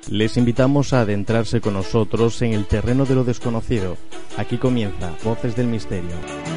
Les invitamos a adentrarse con nosotros en el terreno de lo desconocido. Aquí comienza Voces del Misterio.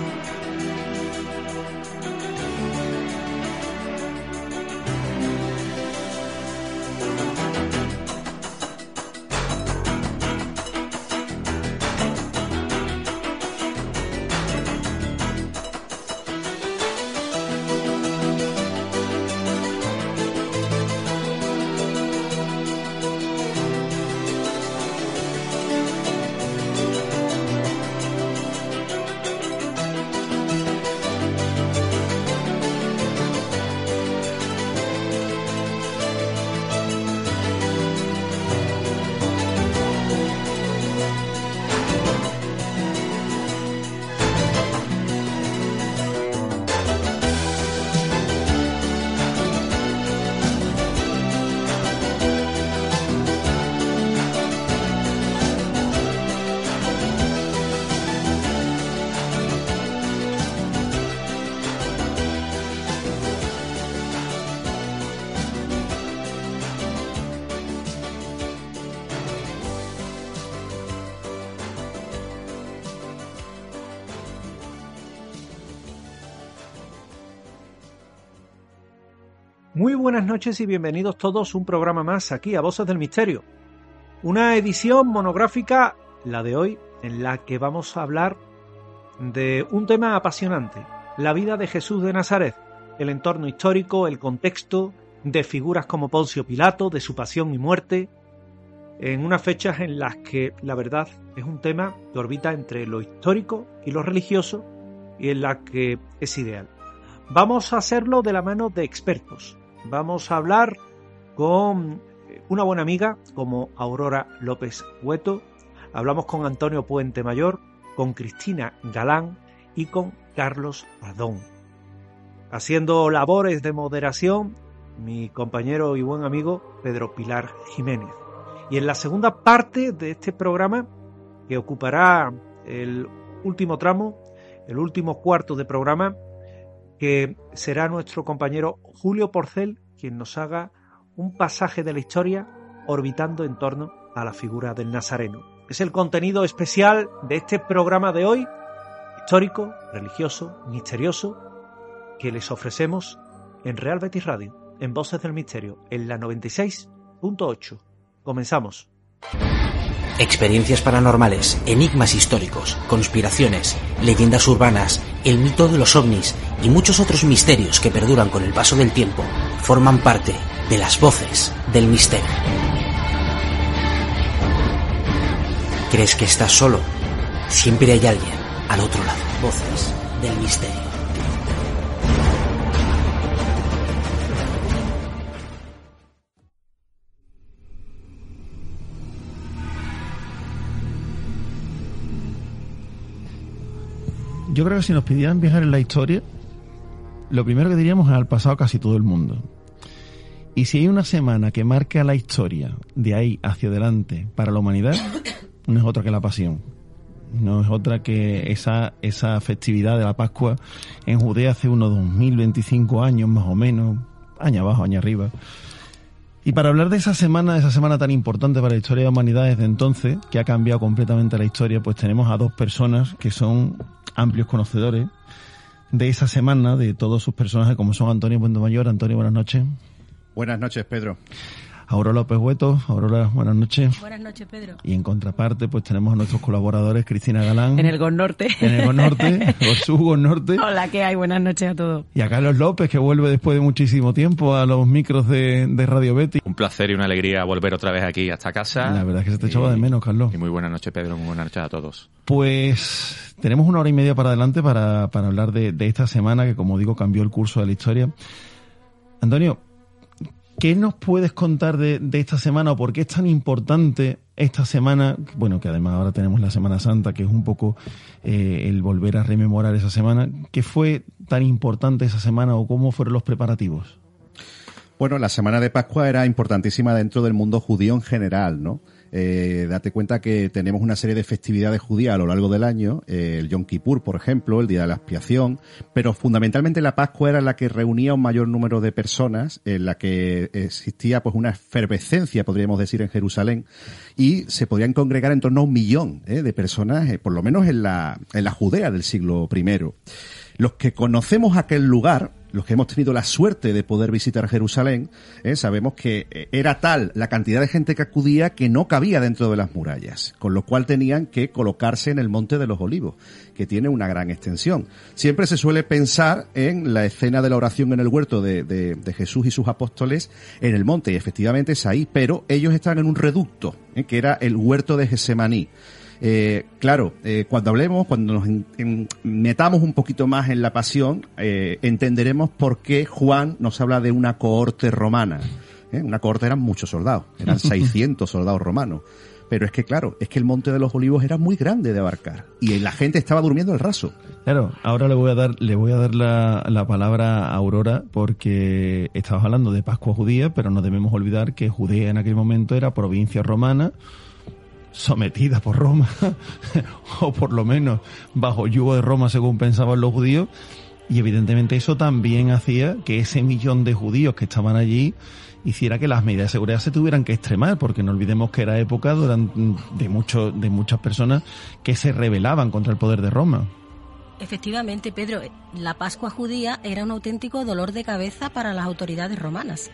Muy buenas noches y bienvenidos todos a un programa más aquí a Voces del Misterio. Una edición monográfica, la de hoy, en la que vamos a hablar de un tema apasionante, la vida de Jesús de Nazaret, el entorno histórico, el contexto de figuras como Poncio Pilato, de su pasión y muerte, en unas fechas en las que, la verdad, es un tema que orbita entre lo histórico y lo religioso y en la que es ideal. Vamos a hacerlo de la mano de expertos. Vamos a hablar con una buena amiga como Aurora López Hueto, hablamos con Antonio Puente Mayor, con Cristina Galán y con Carlos Adón. Haciendo labores de moderación, mi compañero y buen amigo Pedro Pilar Jiménez. Y en la segunda parte de este programa, que ocupará el último tramo, el último cuarto de programa, que será nuestro compañero Julio Porcel quien nos haga un pasaje de la historia orbitando en torno a la figura del Nazareno. Es el contenido especial de este programa de hoy, histórico, religioso, misterioso, que les ofrecemos en Real Betis Radio, en Voces del Misterio, en la 96.8. Comenzamos. Experiencias paranormales, enigmas históricos, conspiraciones, leyendas urbanas, el mito de los ovnis y muchos otros misterios que perduran con el paso del tiempo forman parte de las Voces del Misterio. ¿Crees que estás solo? Siempre hay alguien al otro lado. Voces del Misterio. Yo creo que si nos pidieran viajar en la historia, lo primero que diríamos es al pasado casi todo el mundo. Y si hay una semana que marca la historia de ahí hacia adelante para la humanidad, no es otra que la Pasión. No es otra que esa festividad de la Pascua en Judea hace unos 2025 años más o menos, año abajo, año arriba. Y para hablar de esa semana tan importante para la historia de la humanidad desde entonces, que ha cambiado completamente la historia, pues tenemos a dos personas que son amplios conocedores de esa semana, de todos sus personajes, como son Antonio Puente Mayor. Antonio, buenas noches. Buenas noches, Pedro. Aurora López Hueto. Aurora, buenas noches. Buenas noches, Pedro. Y en contraparte, pues tenemos a nuestros colaboradores, Cristina Galán. En el GON Norte. En el GON Norte, o su GON Norte. Hola, ¿qué hay? Buenas noches a todos. Y a Carlos López, que vuelve después de muchísimo tiempo a los micros de Radio Betis. Un placer y una alegría volver otra vez aquí a esta casa. La verdad es que se te echaba de menos, Carlos. Y muy buenas noches, Pedro. Muy buenas noches a todos. Pues tenemos una hora y media para adelante para hablar de esta semana que, como digo, cambió el curso de la historia. Antonio, ¿qué nos puedes contar de esta semana o por qué es tan importante esta semana? Bueno, que además ahora tenemos la Semana Santa, que es un poco el volver a rememorar esa semana. ¿Qué fue tan importante esa semana o cómo fueron los preparativos? Bueno, la semana de Pascua era importantísima dentro del mundo judío en general, ¿no? Date cuenta que tenemos una serie de festividades judías a lo largo del año, el Yom Kippur, por ejemplo, el Día de la Expiación, pero fundamentalmente la Pascua era la que reunía un mayor número de personas, en la que existía pues una efervescencia, podríamos decir, en Jerusalén, y se podían congregar en torno a 1 millón de personas, por lo menos en la Judea del siglo I. Los que conocemos aquel lugar, los que hemos tenido la suerte de poder visitar Jerusalén, sabemos que era tal la cantidad de gente que acudía que no cabía dentro de las murallas, con lo cual tenían que colocarse en el Monte de los Olivos, que tiene una gran extensión. Siempre se suele pensar en la escena de la oración en el huerto de Jesús y sus apóstoles en el monte, y efectivamente es ahí, pero ellos estaban en un reducto, que era el huerto de Gesemaní. Cuando nos metamos un poquito más en la pasión, entenderemos por qué Juan nos habla de una cohorte romana. Una cohorte eran muchos soldados, eran 600 soldados romanos. Pero es que el Monte de los Olivos era muy grande de abarcar y la gente estaba durmiendo al raso. Claro, ahora le voy a dar la palabra a Aurora, porque estabas hablando de Pascua judía, pero no debemos olvidar que Judea en aquel momento era provincia romana, sometida por Roma, o por lo menos bajo yugo de Roma según pensaban los judíos, y evidentemente eso también hacía que ese 1 millón de judíos que estaban allí hiciera que las medidas de seguridad se tuvieran que extremar, porque no olvidemos que era época de muchas personas que se rebelaban contra el poder de Roma. Efectivamente, Pedro, la Pascua judía era un auténtico dolor de cabeza para las autoridades romanas.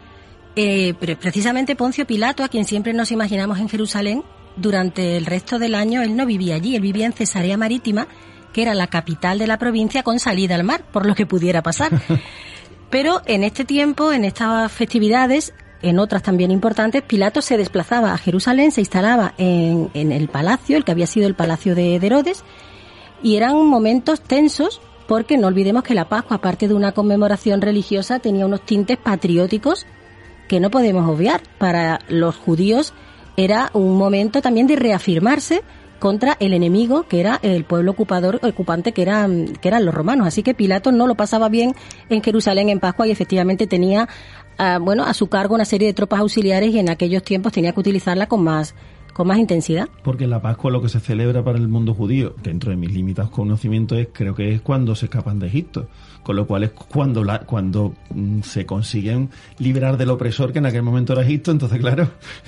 Pero precisamente Poncio Pilato, a quien siempre nos imaginamos en Jerusalén, durante el resto del año él no vivía allí, él vivía en Cesarea Marítima, que era la capital de la provincia con salida al mar, por lo que pudiera pasar. Pero en este tiempo, en estas festividades, en otras también importantes, Pilato se desplazaba a Jerusalén, se instalaba en el palacio, el que había sido el palacio de Herodes, y eran momentos tensos porque no olvidemos que la Pascua, aparte de una conmemoración religiosa, tenía unos tintes patrióticos que no podemos obviar. Para los judíos era un momento también de reafirmarse contra el enemigo, que era el pueblo ocupante, que eran los romanos. Así que Pilato no lo pasaba bien en Jerusalén en Pascua y efectivamente tenía a su cargo una serie de tropas auxiliares, y en aquellos tiempos tenía que utilizarla con más intensidad. Porque la Pascua, lo que se celebra para el mundo judío, dentro de mis limitados conocimientos, creo que es cuando se escapan de Egipto, con lo cual es cuando se consiguen liberar del opresor, que en aquel momento era Egipto. Entonces, claro,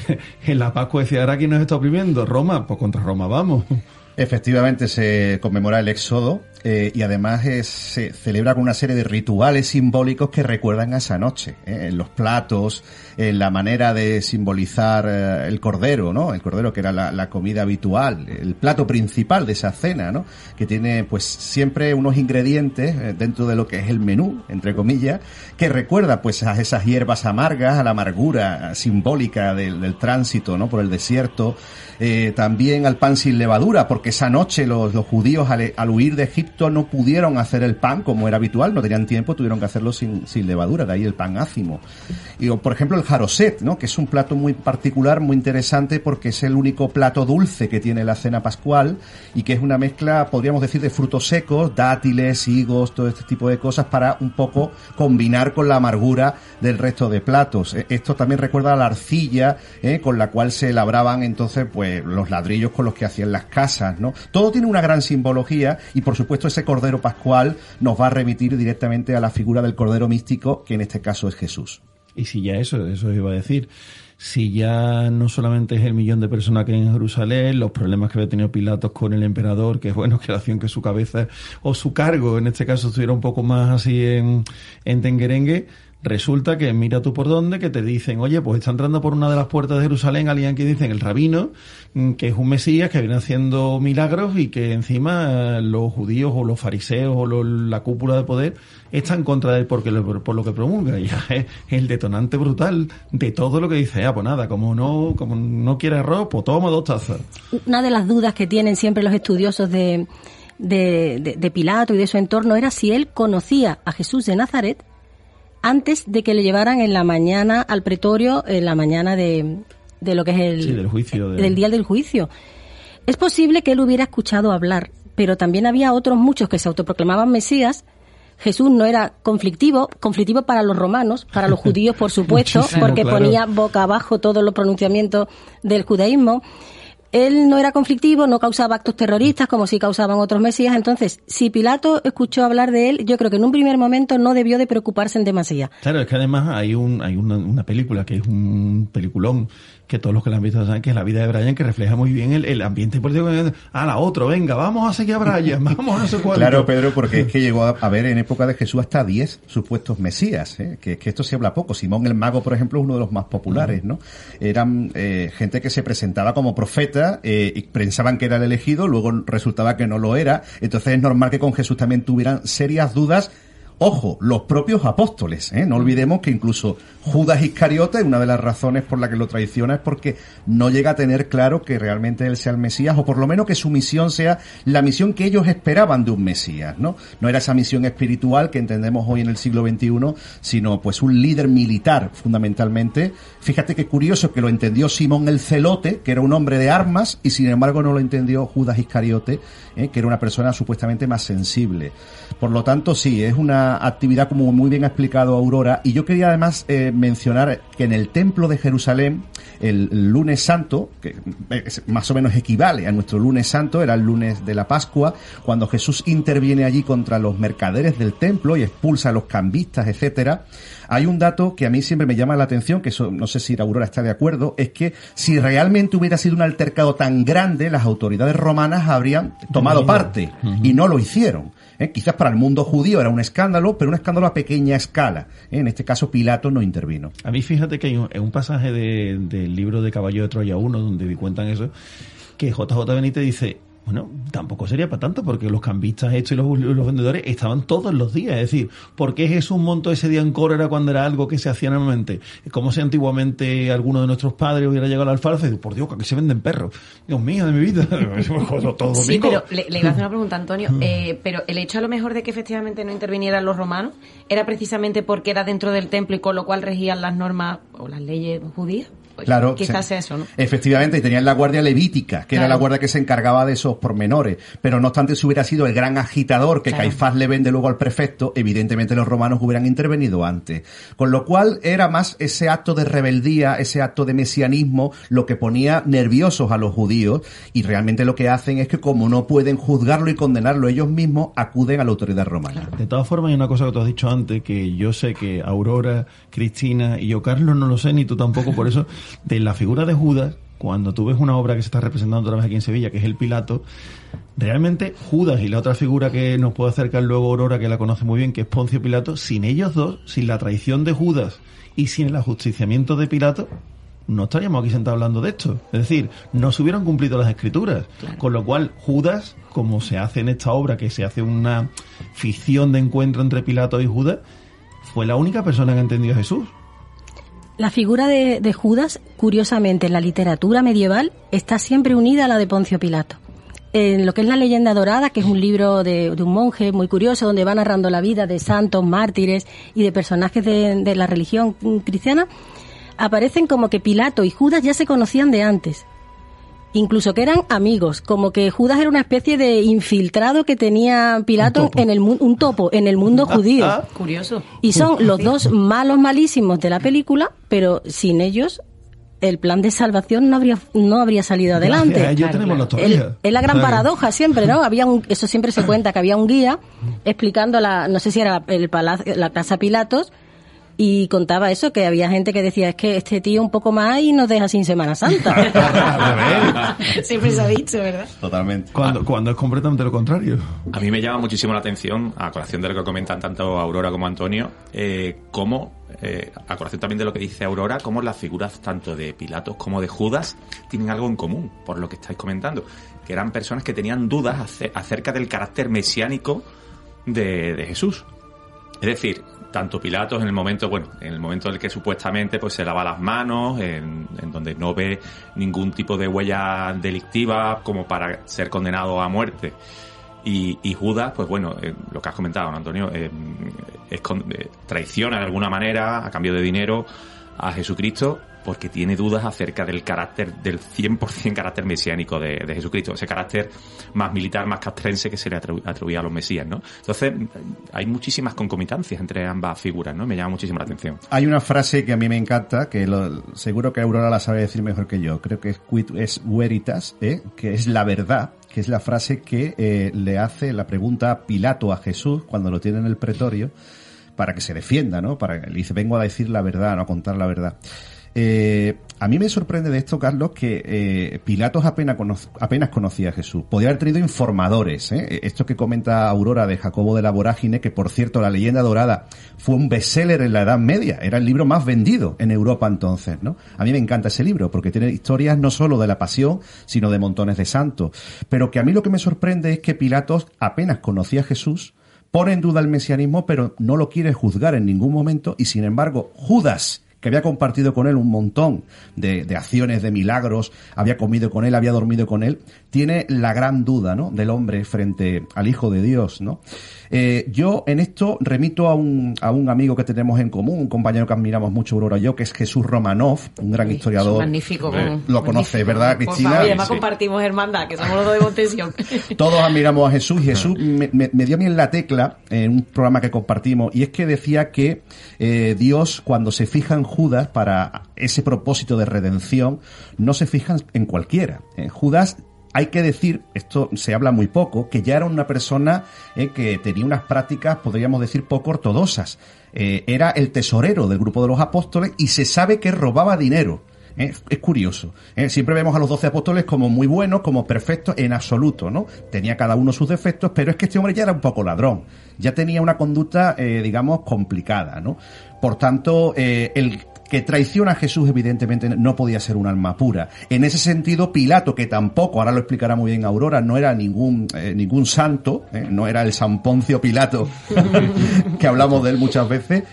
en la Pascua decía, ¿ahora quién nos está oprimiendo? Roma, pues contra Roma vamos. Efectivamente se conmemora el Éxodo, y además se celebra con una serie de rituales simbólicos que recuerdan a esa noche, en los platos, en la manera de simbolizar el cordero, ¿no? El cordero, que era la comida habitual, el plato principal de esa cena, ¿no? Que tiene pues siempre unos ingredientes dentro de lo que es el menú, entre comillas, que recuerda pues a esas hierbas amargas, a la amargura simbólica del tránsito, ¿no? Por el desierto, también al pan sin levadura, porque esa noche los judíos al huir de Egipto no pudieron hacer el pan como era habitual, no tenían tiempo, tuvieron que hacerlo sin levadura, de ahí el pan ácimo. Y por ejemplo el jaroset, ¿no? Que es un plato muy particular, muy interesante, porque es el único plato dulce que tiene la cena pascual, y que es una mezcla, podríamos decir, de frutos secos, dátiles, higos, todo este tipo de cosas, para un poco combinar con la amargura del resto de platos. Esto también recuerda a la arcilla, con la cual se labraban entonces pues los ladrillos con los que hacían las casas, ¿no? Todo tiene una gran simbología, y por supuesto ese cordero pascual nos va a remitir directamente a la figura del cordero místico, que en este caso es Jesús. Y si ya eso iba a decir, si ya no solamente es el 1 millón de personas que hay en Jerusalén, los problemas que había tenido Pilatos con el emperador, que bueno, que hacían que su cabeza o su cargo en este caso estuviera un poco más así en tenguerengue, resulta que mira tú por dónde, que te dicen, oye, pues está entrando por una de las puertas de Jerusalén alguien que dicen el rabino, que es un mesías que viene haciendo milagros, y que encima los judíos o los fariseos o la cúpula de poder está en contra de él por lo que promulga. Y ya es el detonante brutal de todo lo que dice. Pues nada, como no quiere arroz, pues toma 2 tazas. Una de las dudas que tienen siempre los estudiosos de Pilato y de su entorno era si él conocía a Jesús de Nazaret antes de que le llevaran en la mañana al pretorio, en la mañana de lo que es del juicio, del día del juicio. Es posible que él hubiera escuchado hablar, pero también había otros muchos que se autoproclamaban mesías, Jesús no era conflictivo para los romanos, para los judíos, por supuesto, porque ponía boca abajo todos los pronunciamientos del judaísmo. Él no era conflictivo, no causaba actos terroristas como sí causaban otros mesías. Entonces, si Pilato escuchó hablar de él, yo creo que en un primer momento no debió de preocuparse en demasía. Claro, es que además hay una película que es un peliculón que todos los que la han visto saben que es La vida de Brian, que refleja muy bien el ambiente político. La otro, venga, vamos a seguir a Brian, vamos a no sé cuánto. Claro, Pedro, porque es que llegó a haber en época de Jesús hasta 10 supuestos mesías, que esto se habla poco. Simón el Mago, por ejemplo, es uno de los más populares, ¿no? Eran gente que se presentaba como profeta, y pensaban que era el elegido, luego resultaba que no lo era. Entonces es normal que con Jesús también tuvieran serias dudas. Ojo, los propios apóstoles, no olvidemos que incluso Judas Iscariote, una de las razones por la que lo traiciona es porque no llega a tener claro que realmente él sea el Mesías, o por lo menos que su misión sea la misión que ellos esperaban de un Mesías, ¿no? No era esa misión espiritual que entendemos hoy en el siglo XXI, sino pues un líder militar, fundamentalmente. Fíjate qué curioso que lo entendió Simón el Celote, que era un hombre de armas, y sin embargo no lo entendió Judas Iscariote, que era una persona supuestamente más sensible. Por lo tanto, sí, es una actividad, como muy bien ha explicado Aurora, y yo quería además mencionar que en el Templo de Jerusalén, el lunes santo, que más o menos equivale a nuestro lunes santo, era el lunes de la Pascua, cuando Jesús interviene allí contra los mercaderes del templo y expulsa a los cambistas, etcétera. Hay un dato que a mí siempre me llama la atención, que eso, no sé si Aurora está de acuerdo, es que si realmente hubiera sido un altercado tan grande, las autoridades romanas habrían tomado parte, y no lo hicieron. Quizás para el mundo judío era un escándalo, pero un escándalo a pequeña escala. En este caso Pilato no intervino. A mí fíjate que hay un pasaje del libro de Caballo de Troya 1 donde cuentan eso, que JJ Benítez dice, bueno, tampoco sería para tanto, porque los cambistas estos y los vendedores estaban todos los días. Es decir, ¿por qué Jesús montó ese día en cólera cuando era algo que se hacía normalmente? Como si antiguamente alguno de nuestros padres hubiera llegado al alfalfa y dice, por Dios, que aquí se venden perros. Dios mío, de mi vida. Todo sí, pero le iba a hacer una pregunta, Antonio. Pero el hecho a lo mejor de que efectivamente no intervinieran los romanos, ¿era precisamente porque era dentro del templo y con lo cual regían las normas o las leyes judías? Pues claro, quizás eso, ¿no? Efectivamente, y tenían la guardia levítica, que era la guardia que se encargaba de esos pormenores. Pero no obstante, si hubiera sido el gran agitador que Caifás le vende luego al prefecto, evidentemente los romanos hubieran intervenido antes. Con lo cual era más ese acto de rebeldía, ese acto de mesianismo, lo que ponía nerviosos a los judíos, y realmente lo que hacen es que como no pueden juzgarlo y condenarlo ellos mismos, acuden a la autoridad romana. De todas formas, hay una cosa que tú has dicho antes, que yo sé que Aurora, Cristina y yo, Carlos, no lo sé, ni tú tampoco, por eso, de la figura de Judas, cuando tú ves una obra que se está representando otra vez aquí en Sevilla, que es el Pilato, realmente Judas y la otra figura que nos puede acercar luego Aurora, que la conoce muy bien, que es Poncio Pilato, sin ellos dos, sin la traición de Judas y sin el ajusticiamiento de Pilato, no estaríamos aquí sentados hablando de esto. Es decir, no se hubieran cumplido las escrituras. Claro. Con lo cual, Judas, como se hace en esta obra, que se hace una ficción de encuentro entre Pilato y Judas, fue la única persona que entendió a Jesús. La figura de Judas, curiosamente, en la literatura medieval, está siempre unida a la de Poncio Pilato. En lo que es la Leyenda Dorada, que es un libro de un monje muy curioso, donde va narrando la vida de santos, mártires y de personajes de la religión cristiana, aparecen como que Pilato y Judas ya se conocían de antes. Incluso que eran amigos, como que Judas era una especie de infiltrado que tenía Pilato un topo en el mundo judío. Curioso. Y son los dos malos malísimos de la película, pero sin ellos el plan de salvación no habría salido adelante. Es la gran paradoja siempre, ¿no? Eso siempre se cuenta, que había un guía explicando no sé si era la Casa Pilatos, y contaba eso, que había gente que decía, es que este tío un poco más y nos deja sin Semana Santa. Siempre se ha dicho, ¿verdad? Totalmente. Cuando es completamente lo contrario. A mí me llama muchísimo la atención, a colación de lo que comentan tanto Aurora como Antonio, a colación también de lo que dice Aurora, cómo las figuras tanto de Pilatos como de Judas tienen algo en común, por lo que estáis comentando, que eran personas que tenían dudas acerca del carácter mesiánico de Jesús. Es decir, tanto Pilatos en el momento en el que supuestamente pues se lava las manos, en donde no ve ningún tipo de huella delictiva como para ser condenado a muerte, y Judas, pues bueno, lo que has comentado, ¿no, Antonio? Traiciona de alguna manera a cambio de dinero a Jesucristo, porque tiene dudas acerca del carácter, del 100% carácter mesiánico de Jesucristo, ese carácter más militar, más castrense que se le atribuía a los mesías, ¿no? Entonces, hay muchísimas concomitancias entre ambas figuras, ¿no? Me llama muchísimo la atención. Hay una frase que a mí me encanta, que seguro que Aurora la sabe decir mejor que yo, creo que es quid es veritas, que es la verdad, que es la frase que le hace la pregunta Pilato a Jesús cuando lo tiene en el pretorio, para que se defienda, ¿no? Le dice, vengo a decir la verdad, no a contar la verdad. A mí me sorprende de esto, Carlos, que Pilatos apenas conocía a Jesús. Podría haber tenido informadores, Esto que comenta Aurora de Jacobo de la Vorágine, que por cierto, La leyenda dorada fue un bestseller en la Edad Media. Era el libro más vendido en Europa entonces, ¿no? A mí me encanta ese libro, porque tiene historias no solo de la pasión, sino de montones de santos. Pero que a mí lo que me sorprende es que Pilatos apenas conocía a Jesús, pone en duda el mesianismo, pero no lo quiere juzgar en ningún momento, y sin embargo, Judas, que había compartido con él un montón de acciones, de milagros, había comido con él, había dormido con él, tiene la gran duda, ¿no?, del hombre frente al Hijo de Dios, ¿no? Yo en esto remito a un amigo que tenemos en común, un compañero que admiramos mucho, Aurora y yo, que es Jesús Romanov, un gran historiador. Magnífico. Lo conoce, ¿verdad, Cristina? Por favor, y además compartimos hermandad, que somos los dos de Montesión. Todos admiramos a Jesús, y Jesús me dio a mí en la tecla en un programa que compartimos, y es que decía que Dios, cuando se fija en Judas para ese propósito de redención, no se fija en cualquiera. Judas, hay que decir, esto se habla muy poco, que ya era una persona que tenía unas prácticas, podríamos decir, poco ortodoxas. Era el tesorero del grupo de los apóstoles y se sabe que robaba dinero. Es curioso. Siempre vemos a los 12 apóstoles como muy buenos, como perfectos en absoluto, ¿no? Tenía cada uno sus defectos, pero es que este hombre ya era un poco ladrón. Ya tenía una conducta, digamos, complicada, ¿no? Por tanto, el que traiciona a Jesús evidentemente no podía ser un alma pura. En ese sentido, Pilato, que tampoco, ahora lo explicará muy bien Aurora, no era ningún santo, no era el San Poncio Pilato, que hablamos de él muchas veces,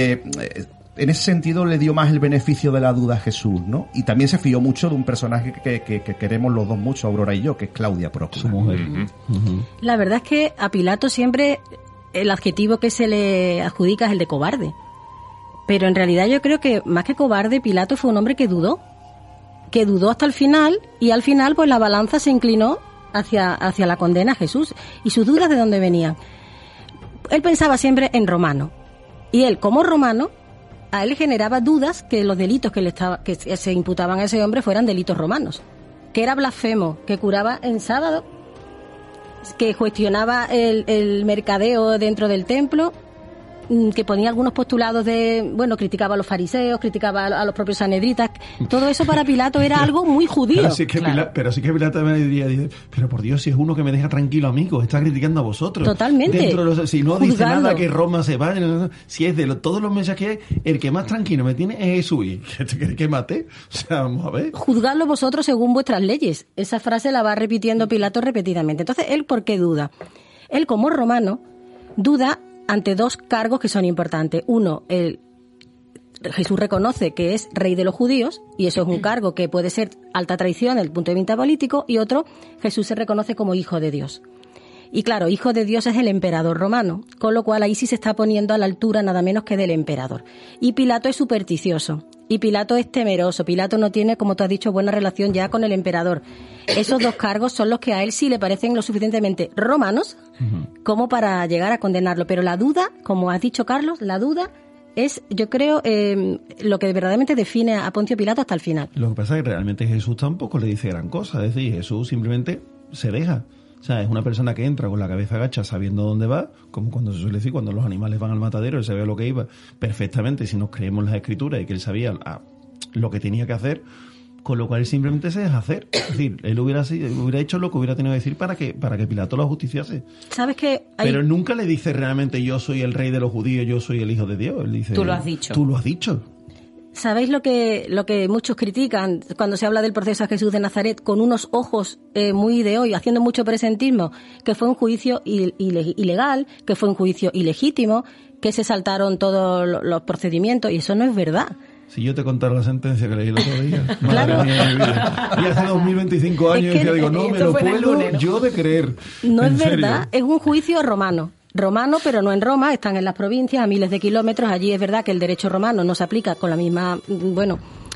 en ese sentido le dio más el beneficio de la duda a Jesús, ¿no? Y también se fió mucho de un personaje que queremos los dos mucho, Aurora y yo, que es Claudia Procla. Su mujer. La verdad es que a Pilato siempre el adjetivo que se le adjudica es el de cobarde. Pero en realidad yo creo que más que cobarde, Pilato fue un hombre que dudó hasta el final, y al final pues la balanza se inclinó hacia la condena a Jesús. ¿Y sus dudas de dónde venían? Él pensaba siempre en romano, y él, como romano, a él generaba dudas que los delitos que se imputaban a ese hombre fueran delitos romanos, que era blasfemo, que curaba en sábado, que cuestionaba el mercadeo dentro del templo, que ponía algunos postulados criticaba a los fariseos, criticaba a los propios sanedritas. Todo eso para Pilato era algo muy judío. Pero sí que Pilato me diría, pero por Dios, si es uno que me deja tranquilo a mí, que os está criticando a vosotros. Totalmente. Si no dice nada que Roma se vaya, si es de todos los mensajes que hay, el que más tranquilo me tiene es Jesús. ¿Y que mate? O sea, vamos a ver. Juzgadlo vosotros según vuestras leyes. Esa frase la va repitiendo Pilato repetidamente. Entonces, ¿él por qué duda? Él, como romano, duda ante dos cargos que son importantes. Uno, Jesús reconoce que es rey de los judíos, y eso es un cargo que puede ser alta traición desde el punto de vista político, y otro, Jesús se reconoce como hijo de Dios. Y claro, hijo de Dios es el emperador romano, con lo cual ahí sí se está poniendo a la altura nada menos que del emperador. Y Pilato es supersticioso, y Pilato es temeroso. Pilato no tiene, como tú has dicho, buena relación ya con el emperador. Esos dos cargos son los que a él sí le parecen lo suficientemente romanos como para llegar a condenarlo. Pero la duda, como has dicho, Carlos, la duda es, yo creo, lo que verdaderamente define a Poncio Pilato hasta el final. Lo que pasa es que realmente Jesús tampoco le dice gran cosa. Es decir, Jesús simplemente se deja. O sea, es una persona que entra con la cabeza agacha sabiendo dónde va, como cuando se suele decir, cuando los animales van al matadero, él sabía lo que iba perfectamente, si nos creemos las escrituras, y que él sabía lo que tenía que hacer, con lo cual él simplemente se deja hacer. Es decir, él hubiera hecho lo que hubiera tenido que decir para que Pilato lo ajusticiase. ¿Sabes qué? Pero nunca le dice realmente, yo soy el rey de los judíos, yo soy el hijo de Dios. Él dice, tú lo has dicho. Tú lo has dicho. ¿Sabéis lo que muchos critican cuando se habla del proceso a Jesús de Nazaret con unos ojos muy de hoy, haciendo mucho presentismo? Que fue un juicio ilegal, que fue un juicio ilegítimo, que se saltaron todos los procedimientos, y eso no es verdad. Si yo te contara la sentencia que leí el otro día, madre mía de mi vida. Y hace 2025 años, y digo, no me lo puedo yo de creer. No es verdad, es un juicio romano, pero no en Roma, están en las provincias a miles de kilómetros. Allí es verdad que el derecho romano no se aplica con la misma,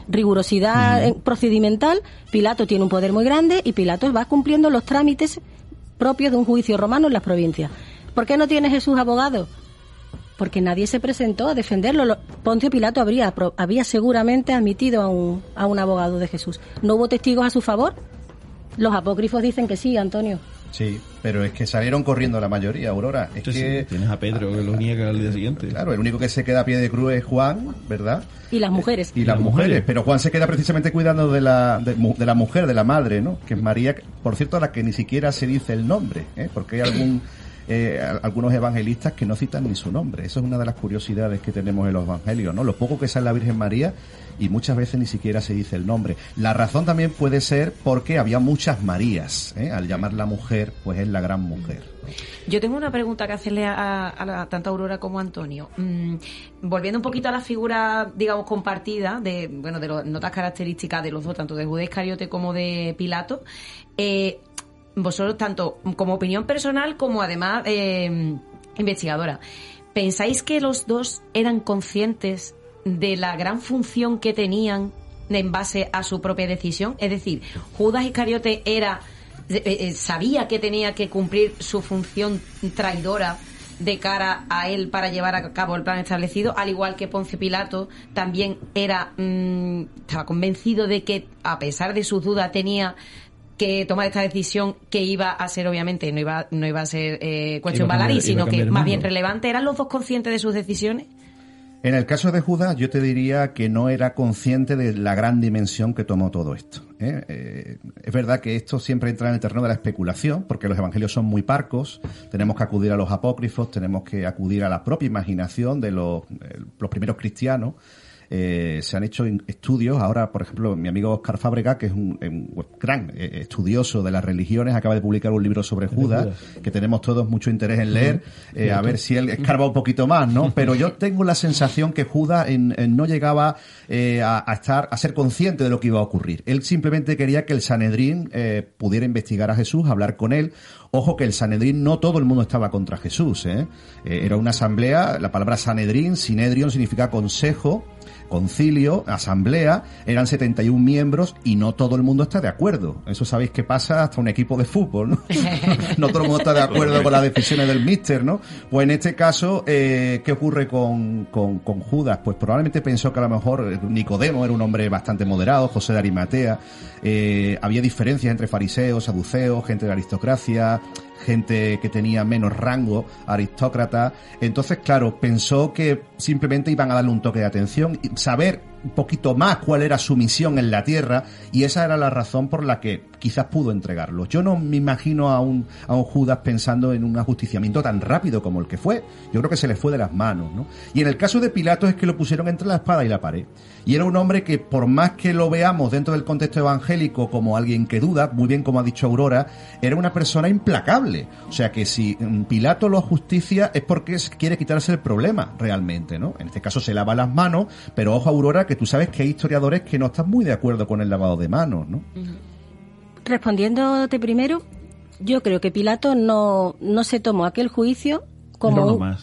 rigurosidad procedimental, Pilato tiene un poder muy grande y Pilato va cumpliendo los trámites propios de un juicio romano en las provincias. ¿Por qué no tiene Jesús abogado? Porque nadie se presentó a defenderlo. Poncio Pilato había seguramente admitido a un abogado de Jesús. ¿No hubo testigos a su favor? Los apócrifos dicen que sí, Antonio. Sí, pero es que salieron corriendo la mayoría, Aurora. Es que tienes a Pedro que lo niega al día siguiente. Claro, el único que se queda a pie de cruz es Juan, ¿verdad? Y las mujeres. Y las mujeres. Pero Juan se queda precisamente cuidando de la mujer, de la madre, ¿no? Que es María, por cierto, a la que ni siquiera se dice el nombre, porque hay algunos evangelistas que no citan ni su nombre. Eso es una de las curiosidades que tenemos en los evangelios, ¿no? Lo poco que sale la Virgen María y muchas veces ni siquiera se dice el nombre. La razón también puede ser porque había muchas Marías, Al llamarla mujer, pues es la gran mujer, ¿no? Yo tengo una pregunta que hacerle a tanto Aurora como a Antonio. Volviendo un poquito a la figura, digamos, compartida de las notas características de los dos, tanto de Judas Iscariote como de Pilato, vosotros, tanto como opinión personal como además investigadora, ¿pensáis que los dos eran conscientes de la gran función que tenían en base a su propia decisión? Es decir, Judas Iscariote sabía que tenía que cumplir su función traidora de cara a él para llevar a cabo el plan establecido, al igual que Poncio Pilato también estaba convencido de que, a pesar de sus dudas, tenía que tomar esta decisión que iba a ser, obviamente, no iba a ser cuestión baladí, sino que más bien relevante. ¿Eran los dos conscientes de sus decisiones? En el caso de Judas, yo te diría que no era consciente de la gran dimensión que tomó todo esto. Es verdad que esto siempre entra en el terreno de la especulación, porque los evangelios son muy parcos, tenemos que acudir a los apócrifos, tenemos que acudir a la propia imaginación de los primeros cristianos. Se han hecho estudios. Ahora, por ejemplo, mi amigo Oscar Fábrega, que es un gran estudioso de las religiones, acaba de publicar un libro sobre Judas, que tenemos todos mucho interés en leer, a ver si él escarba un poquito más, ¿no? Pero yo tengo la sensación que Judas no llegaba a ser consciente de lo que iba a ocurrir. Él simplemente quería que el Sanedrín pudiera investigar a Jesús, hablar con él. Ojo que el Sanedrín, no todo el mundo estaba contra Jesús, era una asamblea. La palabra Sanedrín, Sinedrion, significa consejo, concilio, asamblea. Eran 71 miembros y no todo el mundo está de acuerdo. Eso sabéis que pasa hasta un equipo de fútbol, ¿no? No todo el mundo está de acuerdo con las decisiones del míster, ¿no? Pues en este caso, ¿qué ocurre con Judas? Pues probablemente pensó que a lo mejor Nicodemo era un hombre bastante moderado, José de Arimatea. Había diferencias entre fariseos, saduceos, gente de la aristocracia, gente que tenía menos rango, aristócrata. Entonces, claro, pensó que simplemente iban a darle un toque de atención, saber un poquito más cuál era su misión en la tierra, y esa era la razón por la que quizás pudo entregarlo. Yo no me imagino a un Judas pensando en un ajusticiamiento tan rápido como el que fue. Yo creo que se le fue de las manos, ¿no? Y en el caso de Pilato es que lo pusieron entre la espada y la pared. Y era un hombre que, por más que lo veamos dentro del contexto evangélico como alguien que duda, muy bien como ha dicho Aurora, era una persona implacable. O sea que si Pilato lo ajusticia es porque quiere quitarse el problema realmente, ¿no? En este caso se lava las manos, pero ojo, Aurora, que tú sabes que hay historiadores que no están muy de acuerdo con el lavado de manos, ¿no? Respondiéndote primero, yo creo que Pilato no se tomó aquel juicio como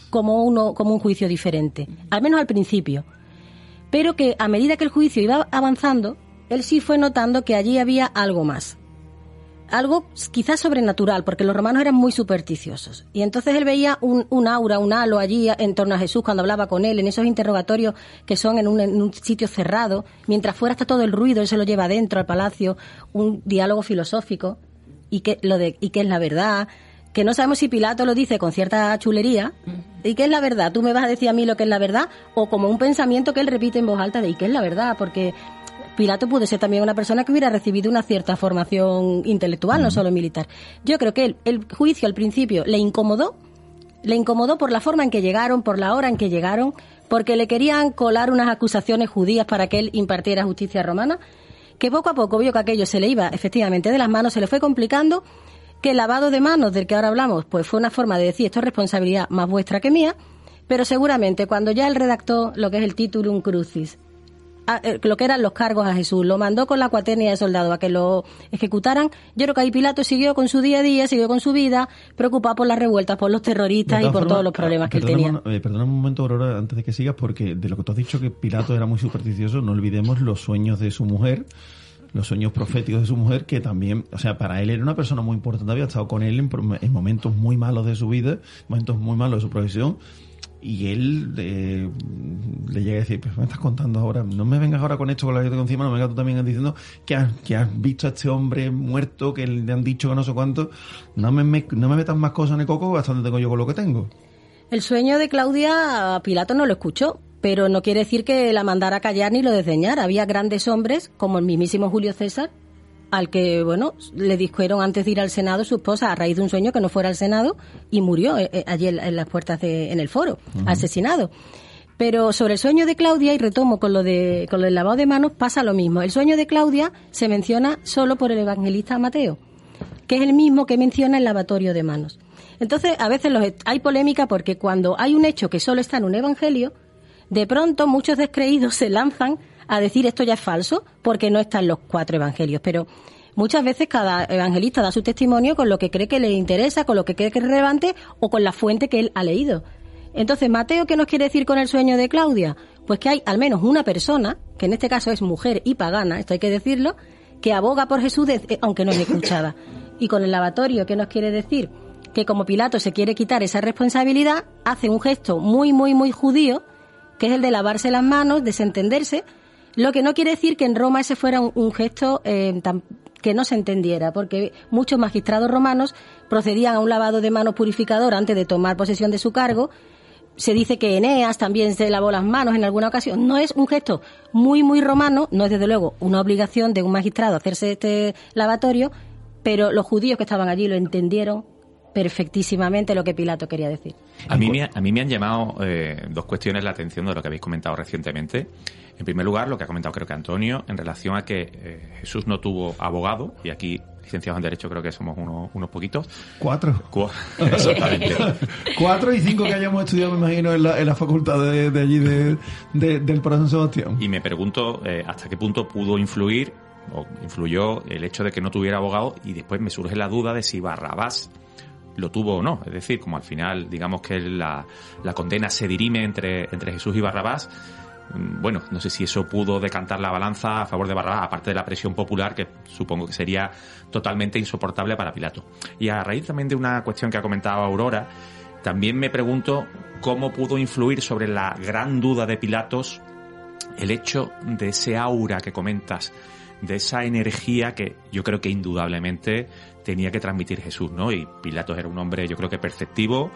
un juicio diferente, al menos al principio, pero que a medida que el juicio iba avanzando, él sí fue notando que allí había algo más. Algo quizás sobrenatural, porque los romanos eran muy supersticiosos. Y entonces él veía un aura, un halo allí en torno a Jesús cuando hablaba con él, en esos interrogatorios que son en un sitio cerrado. Mientras fuera está todo el ruido, él se lo lleva adentro al palacio, un diálogo filosófico, y qué es la verdad, que no sabemos si Pilato lo dice con cierta chulería, ¿y qué es la verdad? ¿Tú me vas a decir a mí lo que es la verdad? O como un pensamiento que él repite en voz alta de ¿y qué es la verdad? Porque Pilato pudo ser también una persona que hubiera recibido una cierta formación intelectual, no solo militar. Yo creo que el juicio al principio le incomodó por la forma en que llegaron, por la hora en que llegaron, porque le querían colar unas acusaciones judías para que él impartiera justicia romana, que poco a poco vio que aquello se le iba efectivamente de las manos, se le fue complicando, que el lavado de manos del que ahora hablamos pues fue una forma de decir esto es responsabilidad más vuestra que mía, pero seguramente cuando ya él redactó lo que es el Titulum Crucis, lo que eran los cargos a Jesús, lo mandó con la cuaternia de soldados a que lo ejecutaran. Yo creo que ahí Pilato siguió con su día a día, siguió con su vida, preocupado por las revueltas, por los terroristas y por todos los problemas que él tenía. Perdona un momento, Aurora, antes de que sigas, porque de lo que tú has dicho que Pilato era muy supersticioso, no olvidemos los sueños de su mujer, los sueños proféticos de su mujer, que también, o sea, para él era una persona muy importante, había estado con él en momentos muy malos de su vida, momentos muy malos de su profesión, y él le llega a decir, pues me estás contando ahora, no me vengas ahora con esto, con la que tengo encima, no me vengas tú también diciendo que has visto a este hombre muerto, que le han dicho que no sé cuánto, no me metas más cosas en el coco, bastante tengo yo con lo que tengo. El sueño de Claudia, Pilato no lo escuchó, pero no quiere decir que la mandara a callar ni lo desdeñara. Había grandes hombres, como el mismísimo Julio César, al que, bueno, le dijeron antes de ir al Senado su esposa, a raíz de un sueño, que no fuera al Senado, y murió allí en las puertas en el foro, asesinado. Pero sobre el sueño de Claudia, y retomo con lo del lavado de manos, pasa lo mismo. El sueño de Claudia se menciona solo por el evangelista Mateo, que es el mismo que menciona el lavatorio de manos. Entonces, a veces hay polémica porque cuando hay un hecho que solo está en un evangelio, de pronto muchos descreídos se lanzan a decir esto ya es falso porque no está en los 4 evangelios. Pero muchas veces cada evangelista da su testimonio con lo que cree que le interesa, con lo que cree que es relevante o con la fuente que él ha leído. Entonces, Mateo, ¿qué nos quiere decir con el sueño de Claudia? Pues que hay al menos una persona, que en este caso es mujer y pagana, esto hay que decirlo, que aboga por Jesús aunque no es escuchada. Y con el lavatorio, ¿qué nos quiere decir? Que como Pilato se quiere quitar esa responsabilidad, hace un gesto muy, muy, muy judío, que es el de lavarse las manos, desentenderse, lo que no quiere decir que en Roma ese fuera un gesto que no se entendiera, porque muchos magistrados romanos procedían a un lavado de manos purificador antes de tomar posesión de su cargo. Se dice que Eneas también se lavó las manos en alguna ocasión. No es un gesto muy, muy romano, no es desde luego una obligación de un magistrado hacerse este lavatorio, pero los judíos que estaban allí lo entendieron perfectísimamente lo que Pilato quería decir. A mí me han llamado dos cuestiones la atención de lo que habéis comentado recientemente. En primer lugar, lo que ha comentado creo que Antonio, en relación a que Jesús no tuvo abogado, y aquí licenciados en Derecho creo que somos unos poquitos. 4. Exactamente. 4 y 5 que hayamos estudiado, me imagino, en la facultad de allí del Corazón Sebastián. Y me pregunto hasta qué punto pudo influir o influyó el hecho de que no tuviera abogado, y después me surge la duda de si Barrabás lo tuvo o no. Es decir, como al final, digamos que la condena se dirime entre Jesús y Barrabás, bueno, no sé si eso pudo decantar la balanza a favor de Barrabás, aparte de la presión popular, que supongo que sería totalmente insoportable para Pilato. Y a raíz también de una cuestión que ha comentado Aurora, también me pregunto cómo pudo influir sobre la gran duda de Pilatos el hecho de ese aura que comentas, de esa energía que yo creo que indudablemente tenía que transmitir Jesús, ¿no? Y Pilatos era un hombre, yo creo que perceptivo,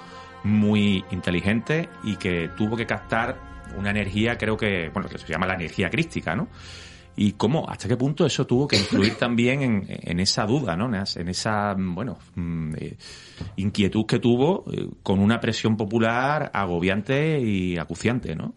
muy inteligente, y que tuvo que captar una energía, creo que, bueno, que se llama la energía crística, ¿no? Y cómo, hasta qué punto eso tuvo que influir también en esa duda, ¿no? En esa, bueno, inquietud que tuvo con una presión popular agobiante y acuciante, ¿no?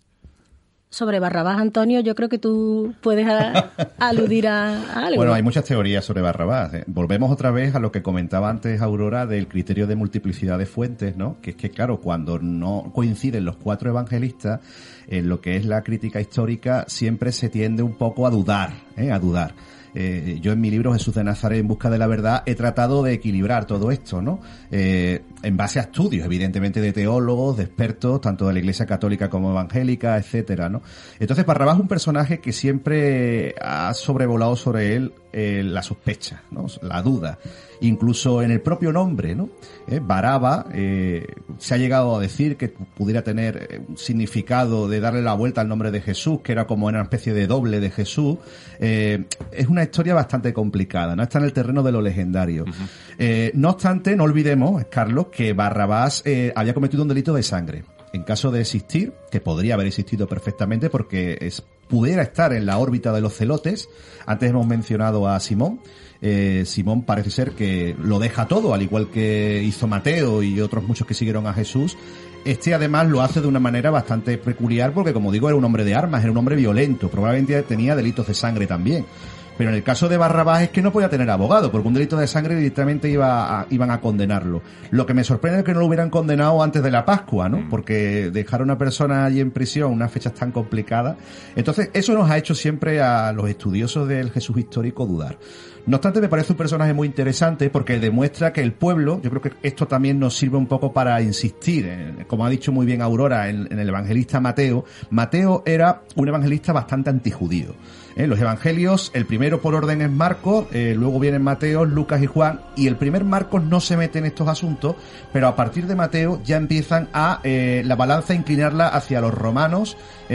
Sobre Barrabás, Antonio, yo creo que tú puedes aludir a algo. Bueno, hay muchas teorías sobre Barrabás. Volvemos otra vez a lo que comentaba antes Aurora del criterio de multiplicidad de fuentes, ¿no? Que es que, claro, cuando no coinciden los 4 evangelistas, en lo que es la crítica histórica, siempre se tiende un poco a dudar, a dudar. Yo en mi libro Jesús de Nazaret en busca de la verdad he tratado de equilibrar todo esto, ¿no? En base a estudios, evidentemente, de teólogos, de expertos, tanto de la Iglesia católica como evangélica, etcétera, ¿no? Entonces Barrabás es un personaje que siempre ha sobrevolado sobre él la sospecha, ¿no? La duda. Incluso en el propio nombre, ¿no? Baraba, se ha llegado a decir que pudiera tener un significado de darle la vuelta al nombre de Jesús, que era como una especie de doble de Jesús. Es una historia bastante complicada, ¿no? Está en el terreno de lo legendario. No obstante, no olvidemos, Carlos, que Barrabás había cometido un delito de sangre. En caso de existir, que podría haber existido perfectamente porque pudiera estar en la órbita de los celotes. Antes hemos mencionado a Simón. Simón parece ser que lo deja todo, al igual que hizo Mateo y otros muchos que siguieron a Jesús. Además lo hace de una manera bastante peculiar porque, como digo, era un hombre de armas, era un hombre violento, probablemente tenía delitos de sangre también. Pero en el caso de Barrabás es que no podía tener abogado, porque un delito de sangre directamente iban a condenarlo. Lo que me sorprende es que no lo hubieran condenado antes de la Pascua, ¿no? Porque dejar a una persona allí en prisión, unas fechas tan complicadas. Entonces, eso nos ha hecho siempre a los estudiosos del Jesús histórico dudar. No obstante, me parece un personaje muy interesante porque demuestra que el pueblo, yo creo que esto también nos sirve un poco para insistir, como ha dicho muy bien Aurora, en el evangelista Mateo. Mateo era un evangelista bastante antijudío. Los evangelios, el primero por orden es Marcos, luego vienen Mateo, Lucas y Juan, y el primer Marcos no se mete en estos asuntos, pero a partir de Mateo ya empiezan a la balanza a inclinarla hacia los romanos,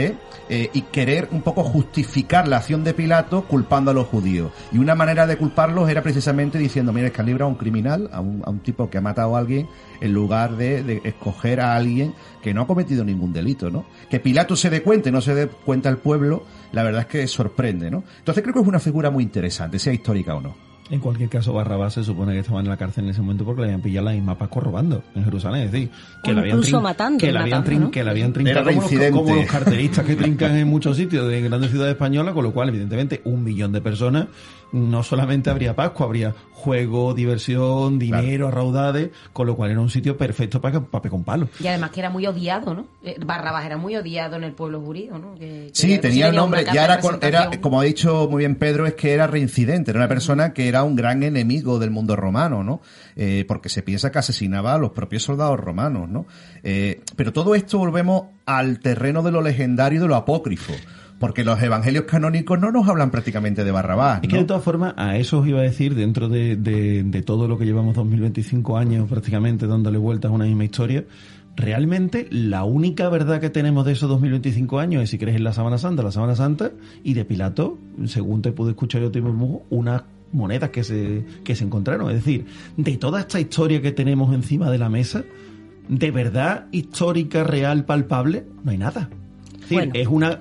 y querer un poco justificar la acción de Pilato culpando a los judíos. Y una manera de culparlos era precisamente diciendo, mira, es que han librado a un criminal, a un tipo que ha matado a alguien, en lugar de escoger a alguien que no ha cometido ningún delito, ¿no? Que Pilato se dé cuenta y no se dé cuenta el pueblo, la verdad es que sorprende, ¿no? Entonces creo que es una figura muy interesante, sea histórica o no. En cualquier caso, Barrabás se supone que estaba en la cárcel en ese momento porque le habían pillado la misma Pascua robando en Jerusalén. Es decir, que la habían matando. Que la habían trincado como los carteristas que trincan en muchos sitios de grandes ciudades españolas, con lo cual, evidentemente, 1 millón de personas, no solamente habría Pascua, habría juego, diversión, dinero, raudades, con lo cual era un sitio perfecto para pegar con palos. Y además que era muy odiado, ¿no? Barrabás era muy odiado en el pueblo judío, ¿no? Sí, tenía el nombre, ya era, como ha dicho muy bien Pedro, es que era reincidente, era una persona que era un gran enemigo del mundo romano, ¿no? Porque se piensa que asesinaba a los propios soldados romanos, ¿no? Pero todo esto volvemos al terreno de lo legendario y de lo apócrifo. Porque los evangelios canónicos no nos hablan prácticamente de Barrabás, ¿no? Es que de todas formas, a eso os iba a decir, dentro de todo lo que llevamos 2025 años prácticamente dándole vueltas a una misma historia, realmente la única verdad que tenemos de esos 2025 años es si crees en la Sábana Santa, y de Pilato, según te pude escuchar yo mismo, unas monedas que se encontraron. Es decir, de toda esta historia que tenemos encima de la mesa, de verdad histórica, real, palpable, no hay nada. Es decir, bueno, es una...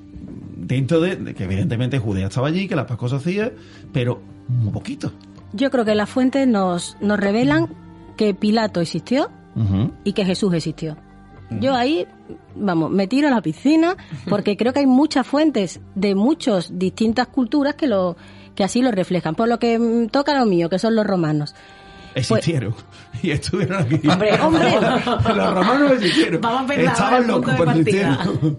Dentro de que evidentemente Judea estaba allí, que las Pascuas se hacían, pero muy poquito. Yo creo que las fuentes nos revelan que Pilato existió y que Jesús existió. Yo ahí, me tiro a la piscina porque creo que hay muchas fuentes de muchas distintas culturas que así lo reflejan. Por lo que toca lo mío, que son los romanos. Existieron y estuvieron aquí. Hombre. Los romanos existieron. Estaban locos por existir.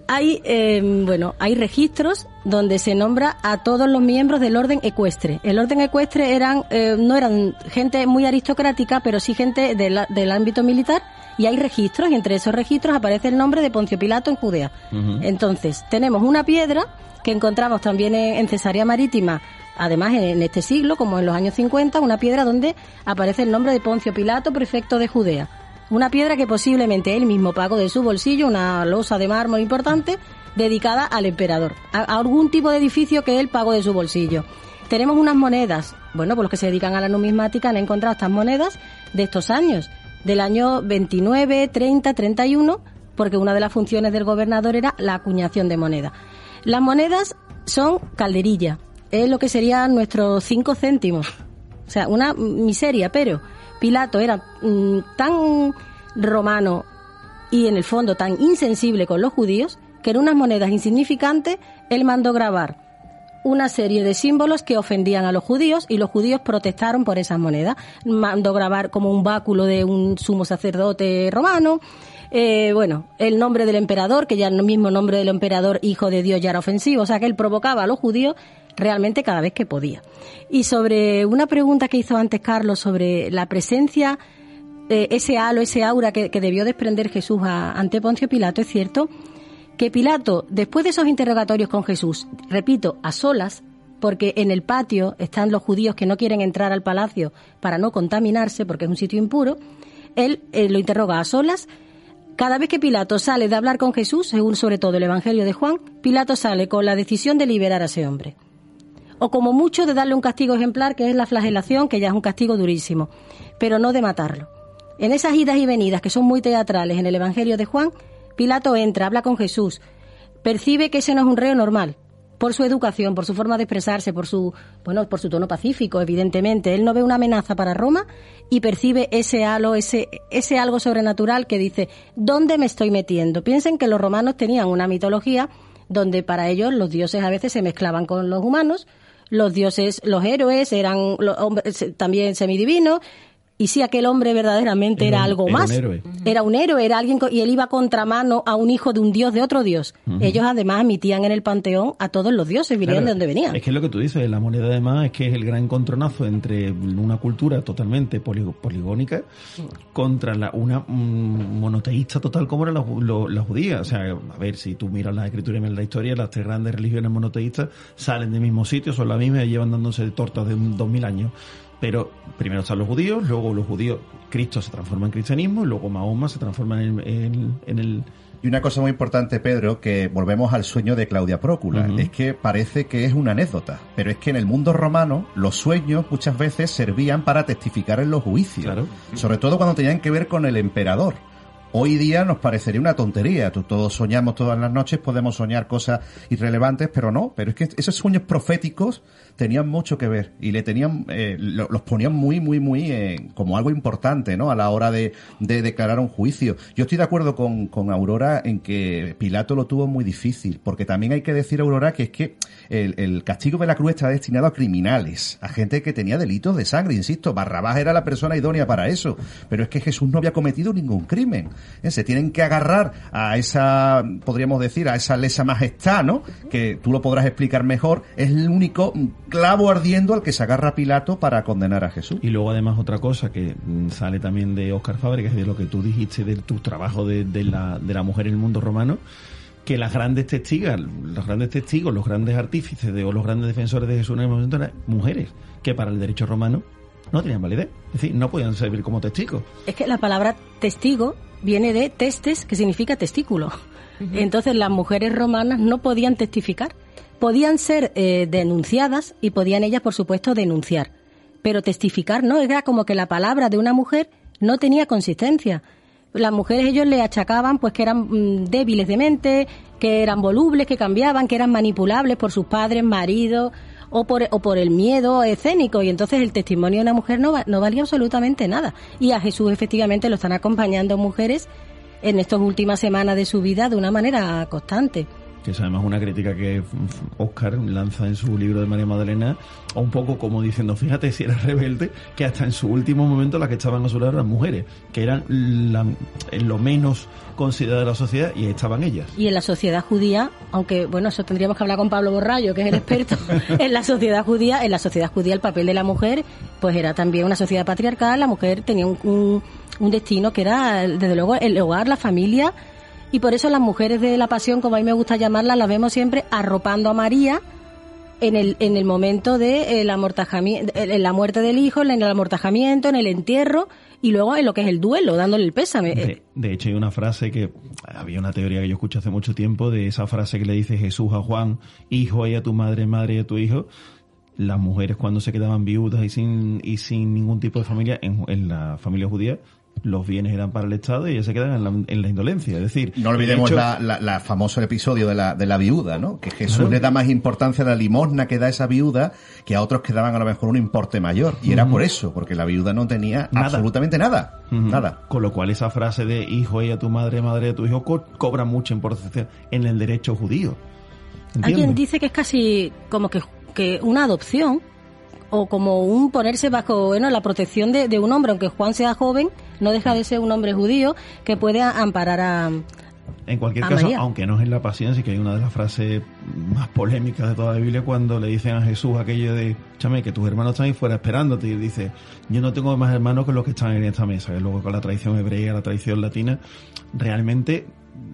Hay registros donde se nombra a todos los miembros del orden ecuestre. El orden ecuestre no eran gente muy aristocrática, pero sí gente del ámbito militar, y hay registros, y entre esos registros aparece el nombre de Poncio Pilato en Judea. Entonces, tenemos una piedra que encontramos también en Cesarea Marítima, además en este siglo, como en los años 50, una piedra donde aparece el nombre de Poncio Pilato, prefecto de Judea. Una piedra que posiblemente él mismo pagó de su bolsillo, una losa de mármol importante, dedicada al emperador. A algún tipo de edificio que él pagó de su bolsillo. Tenemos unas monedas, pues los que se dedican a la numismática han encontrado estas monedas de estos años, del año 29, 30, 31, porque una de las funciones del gobernador era la acuñación de moneda. Las monedas son calderilla, es lo que serían nuestros 5 céntimos. O sea, una miseria, pero Pilato era tan romano y en el fondo tan insensible con los judíos que en unas monedas insignificantes él mandó grabar una serie de símbolos que ofendían a los judíos y los judíos protestaron por esas monedas. Mandó grabar como un báculo de un sumo sacerdote romano, el nombre del emperador, que ya el mismo nombre del emperador, hijo de Dios, ya era ofensivo, o sea que él provocaba a los judíos realmente cada vez que podía. Y sobre una pregunta que hizo antes Carlos sobre la presencia, ese halo, ese aura que debió desprender Jesús ante Poncio Pilato, es cierto que Pilato, después de esos interrogatorios con Jesús, repito, a solas, porque en el patio están los judíos que no quieren entrar al palacio para no contaminarse, porque es un sitio impuro, él lo interroga a solas. Cada vez que Pilato sale de hablar con Jesús, según sobre todo el Evangelio de Juan, Pilato sale con la decisión de liberar a ese hombre. O como mucho de darle un castigo ejemplar, que es la flagelación, que ya es un castigo durísimo, pero no de matarlo. En esas idas y venidas que son muy teatrales en el Evangelio de Juan, Pilato entra, habla con Jesús, percibe que ese no es un reo normal, por su educación, por su forma de expresarse, por su tono pacífico, evidentemente. Él no ve una amenaza para Roma y percibe ese halo, ese algo sobrenatural que dice, ¿dónde me estoy metiendo? Piensen que los romanos tenían una mitología donde para ellos los dioses a veces se mezclaban con los humanos, los dioses, los héroes eran los hombres también semidivinos. Y si aquel hombre verdaderamente era algo más, era un héroe, era alguien, y él iba a contramano a un hijo de un dios de otro dios. Ellos además admitían en el panteón a todos los dioses, vinieran de donde venían. Es que es lo que tú dices, la moneda además es que es el gran encontronazo entre una cultura totalmente poligónica contra una monoteísta total como era la judía. O sea, a ver, si tú miras las escrituras y la historia, las tres grandes religiones monoteístas salen del mismo sitio, son las mismas y llevan dándose tortas de 2000 años. Pero primero están los judíos, luego los judíos, Cristo se transforma en cristianismo, y luego Mahoma se transforma en el... Y una cosa muy importante, Pedro, que volvemos al sueño de Claudia Prócula, es que parece que es una anécdota, pero es que en el mundo romano los sueños muchas veces servían para testificar en los juicios, claro. Sobre todo cuando tenían que ver con el emperador. Hoy día nos parecería una tontería. Todos soñamos todas las noches, podemos soñar cosas irrelevantes, pero no. Pero es que esos sueños proféticos tenían mucho que ver y le tenían, los ponían muy como algo importante, ¿no? A la hora de declarar un juicio. Yo estoy de acuerdo con Aurora en que Pilato lo tuvo muy difícil, porque también hay que decir, Aurora, que es que el castigo de la cruz está destinado a criminales, a gente que tenía delitos de sangre. Insisto, Barrabás era la persona idónea para eso, pero es que Jesús no había cometido ningún crimen. Se tienen que agarrar a esa, podríamos decir, a esa lesa majestad, ¿no? Que tú lo podrás explicar mejor. Es el único clavo ardiendo al que se agarra Pilato para condenar a Jesús. Y luego además otra cosa que sale también de Óscar Fábregas, de lo que tú dijiste de tu trabajo de la mujer en el mundo romano, que las grandes testigos, los grandes artífices o los grandes defensores de Jesús en el momento eran mujeres, que para el derecho romano no tenían validez. Es decir, no podían servir como testigos. Es que la palabra testigo viene de testes, que significa testículo. Entonces las mujeres romanas no podían testificar. Podían ser denunciadas y podían ellas, por supuesto, denunciar. Pero testificar no, era como que la palabra de una mujer no tenía consistencia. Las mujeres ellos le achacaban pues que eran débiles de mente, que eran volubles, que cambiaban, que eran manipulables por sus padres, maridos, o por el miedo escénico, y entonces el testimonio de una mujer no valía absolutamente nada. Y a Jesús efectivamente lo están acompañando mujeres en estas últimas semanas de su vida de una manera constante. Que es además una crítica que Óscar lanza en su libro de María Magdalena, un poco como diciendo, fíjate si era rebelde, que hasta en su último momento las que estaban a su lado eran mujeres, que eran lo menos considerado de la sociedad, y estaban ellas. Y en la sociedad judía, aunque bueno, eso tendríamos que hablar con Pablo Borrallo, que es el experto, en la sociedad judía el papel de la mujer pues era también una sociedad patriarcal. La mujer tenía un destino que era desde luego el hogar, la familia. Y por eso las mujeres de la pasión, como a mí me gusta llamarlas, las vemos siempre arropando a María en el momento de amortajamiento, en la muerte del hijo, en el amortajamiento, en el entierro y luego en lo que es el duelo, dándole el pésame. De hecho hay una frase que había una teoría que yo escuché hace mucho tiempo, de esa frase que le dice Jesús a Juan, hijo y a tu madre, madre y a tu hijo. Las mujeres cuando se quedaban viudas y sin ningún tipo de familia en la familia judía, los bienes eran para el Estado y ellos se quedan en la indolencia. Es decir, no olvidemos la famoso episodio de la viuda, ¿no? Que Jesús le da más importancia a la limosna que da esa viuda que a otros que daban a lo mejor un importe mayor. Y era por eso, porque la viuda no tenía absolutamente nada. Nada. Con lo cual esa frase de hijo y a tu madre, madre a tu hijo cobra mucha importancia en el derecho judío. ¿Entiendes? Alguien dice que es casi como que una adopción, o como un ponerse bajo la protección de un hombre, aunque Juan sea joven, no deja de ser un hombre judío que puede amparar a En cualquier caso, María. aunque no es en la pasión, sí que hay una de las frases más polémicas de toda la Biblia cuando le dicen a Jesús aquello de, chame, que tus hermanos están ahí fuera esperándote, y él dice, yo no tengo más hermanos que los que están en esta mesa. Y luego con la tradición hebrea, la tradición latina, realmente,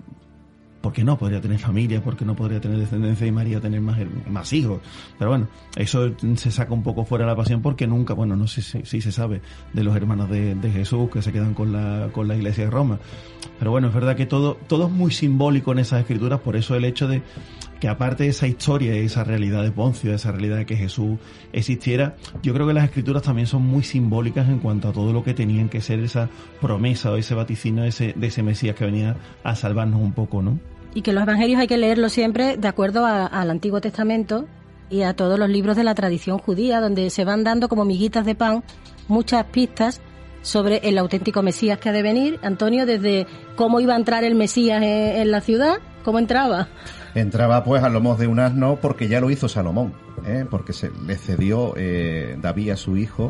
¿por qué no podría tener familia? ¿Por qué no podría tener descendencia y María tener más hijos? Pero bueno, eso se saca un poco fuera de la pasión porque nunca, bueno, no sé si se sabe de los hermanos de Jesús que se quedan con la Iglesia de Roma. Pero bueno, es verdad que todo es muy simbólico en esas escrituras, por eso el hecho de que aparte de esa historia y esa realidad de Poncio, esa realidad de que Jesús existiera, yo creo que las escrituras también son muy simbólicas en cuanto a todo lo que tenían que ser esa promesa o ese vaticinio de ese Mesías que venía a salvarnos un poco, ¿no? Y que los evangelios hay que leerlos siempre de acuerdo al Antiguo Testamento y a todos los libros de la tradición judía, donde se van dando como miguitas de pan muchas pistas sobre el auténtico Mesías que ha de venir. Antonio, desde cómo iba a entrar el Mesías en la ciudad, cómo entraba. Entraba pues a lomos de un asno porque ya lo hizo Salomón, porque se le cedió David a su hijo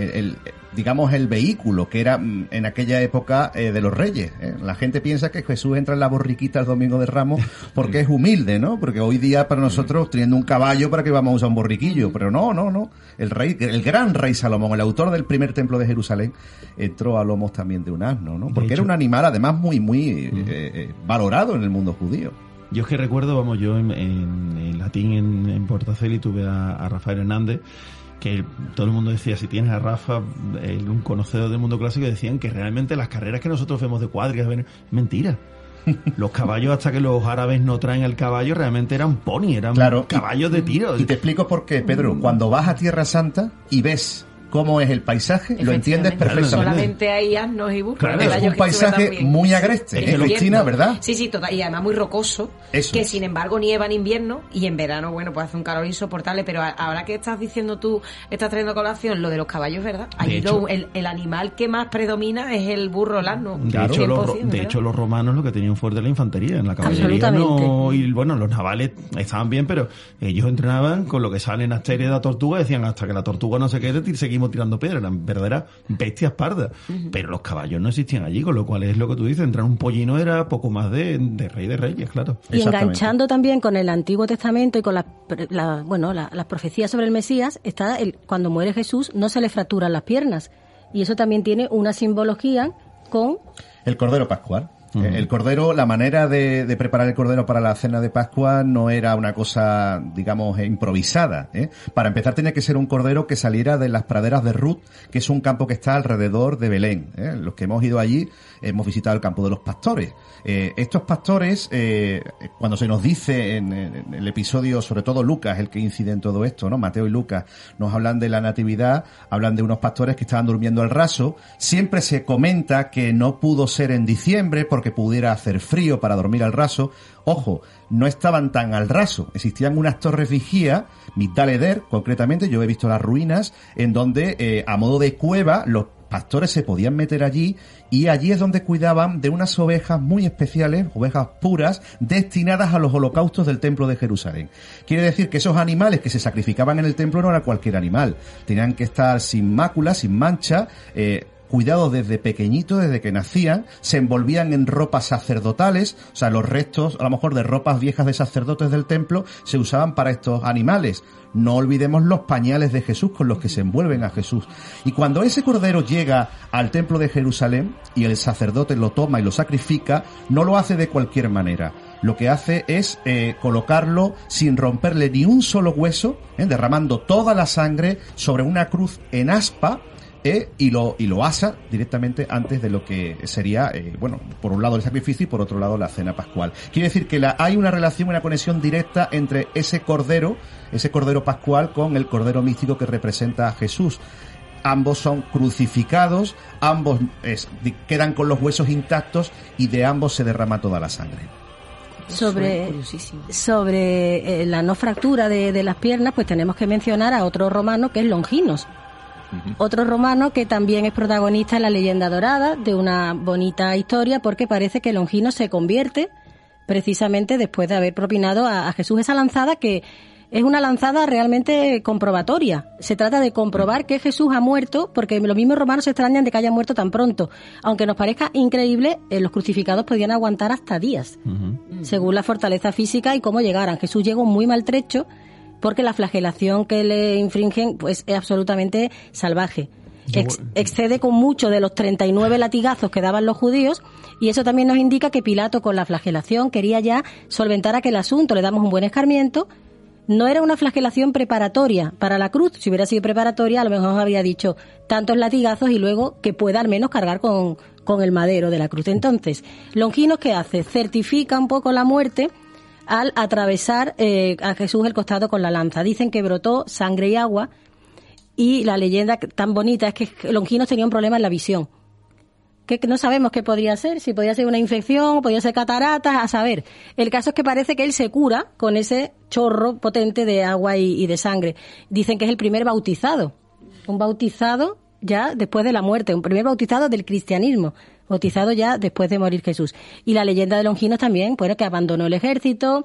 digamos el vehículo que era en aquella época de los reyes. La gente piensa que Jesús entra en la borriquita el domingo de Ramos porque es humilde, ¿no? Porque hoy día para nosotros teniendo un caballo para que vamos a usar un borriquillo, pero no. El gran rey Salomón, el autor del primer templo de Jerusalén, entró a lomos también de un asno, ¿no? Porque era un animal además muy valorado en el mundo judío. Yo es que recuerdo, yo en latín en Portaceli tuve a Rafael Hernández, que todo el mundo decía, si tienes a Rafa, un conocedor del mundo clásico, decían que realmente las carreras que nosotros vemos de cuadrigas, mentira. Los caballos, hasta que los árabes no traen el caballo, realmente eran pony, eran caballos de tiro. Y te explico por qué, Pedro. Cuando vas a Tierra Santa y ves cómo es el paisaje, lo entiendes perfectamente. Solamente hay asnos y buscas. Claro, es un paisaje muy agreste, Cristina, ¿verdad? Sí, total, y además muy rocoso, que sin embargo nieva en invierno y en verano, pues hace un calor insoportable, pero ahora que estás diciendo tú, estás trayendo a colación lo de los caballos, ¿verdad? Ahí el animal que más predomina es el burro, el asno. De hecho, los romanos lo que tenían fuerte era la infantería, en la caballería no, y bueno, los navales estaban bien, pero ellos entrenaban con lo que sale en Asteria de la tortuga, decían hasta que la tortuga no se quede, seguimos tirando piedras, eran verdaderas bestias pardas, pero los caballos no existían allí, con lo cual es lo que tú dices, entrar un pollino era poco más de rey de reyes, claro. Y enganchando también con el Antiguo Testamento y con las profecías sobre el Mesías, está cuando muere Jesús no se le fracturan las piernas, y eso también tiene una simbología con el Cordero Pascual. El cordero, la manera de preparar el cordero para la cena de Pascua no era una cosa, digamos, improvisada. Para empezar tenía que ser un cordero que saliera de las praderas de Ruth, que es un campo que está alrededor de Belén. Los que hemos ido allí hemos visitado el campo de los pastores. Estos pastores, cuando se nos dice en el episodio, sobre todo Lucas, el que incide en todo esto, ¿no? Mateo y Lucas nos hablan de la natividad, hablan de unos pastores que estaban durmiendo al raso. Siempre se comenta que no pudo ser en diciembre porque pudiera hacer frío para dormir al raso. Ojo, no estaban tan al raso. Existían unas torres vigía, Migdal Eder, concretamente, yo he visto las ruinas, en donde, a modo de cueva, los pastores se podían meter allí, y allí es donde cuidaban de unas ovejas muy especiales, ovejas puras, destinadas a los holocaustos del templo de Jerusalén. Quiere decir que esos animales que se sacrificaban en el templo no era cualquier animal. Tenían que estar sin mácula, sin mancha, cuidados desde pequeñitos, desde que nacían, se envolvían en ropas sacerdotales, o sea, los restos, a lo mejor, de ropas viejas de sacerdotes del templo se usaban para estos animales. No olvidemos los pañales de Jesús con los que se envuelven a Jesús. Y cuando ese cordero llega al templo de Jerusalén y el sacerdote lo toma y lo sacrifica, no lo hace de cualquier manera. Lo que hace es colocarlo sin romperle ni un solo hueso, derramando toda la sangre sobre una cruz en aspa, y lo asa directamente antes de lo que sería, por un lado el sacrificio y por otro lado la cena pascual. Quiere decir que hay una relación, una conexión directa entre ese cordero pascual con el cordero místico que representa a Jesús. Ambos son crucificados, ambos quedan con los huesos intactos y de ambos se derrama toda la sangre. Sobre la no fractura de las piernas, pues tenemos que mencionar a otro romano que es Longinos. Otro romano que también es protagonista en la leyenda dorada de una bonita historia, porque parece que Longinos se convierte precisamente después de haber propinado a Jesús esa lanzada, que es una lanzada realmente comprobatoria. Se trata de comprobar que Jesús ha muerto, porque los mismos romanos se extrañan de que haya muerto tan pronto. Aunque nos parezca increíble, los crucificados podían aguantar hasta días, según la fortaleza física y cómo llegaran. Jesús llegó muy maltrecho, porque la flagelación que le infringen pues es absolutamente salvaje. Excede con mucho de los 39 latigazos que daban los judíos, y eso también nos indica que Pilato, con la flagelación, quería ya solventar aquel asunto. Le damos un buen escarmiento. No era una flagelación preparatoria para la cruz. Si hubiera sido preparatoria, a lo mejor habría dicho tantos latigazos y luego que pueda al menos cargar con el madero de la cruz. Entonces, Longinos, ¿qué hace? Certifica un poco la muerte al atravesar a Jesús el costado con la lanza. Dicen que brotó sangre y agua, y la leyenda tan bonita es que Longinos tenía un problema en la visión, que no sabemos qué podría ser, si podía ser una infección, podía ser cataratas, a saber. El caso es que parece que él se cura con ese chorro potente de agua y de sangre. Dicen que es el primer bautizado, un bautizado ya después de la muerte, un primer bautizado del cristianismo, bautizado ya después de morir Jesús. Y la leyenda de Longinos también, pues, que abandonó el ejército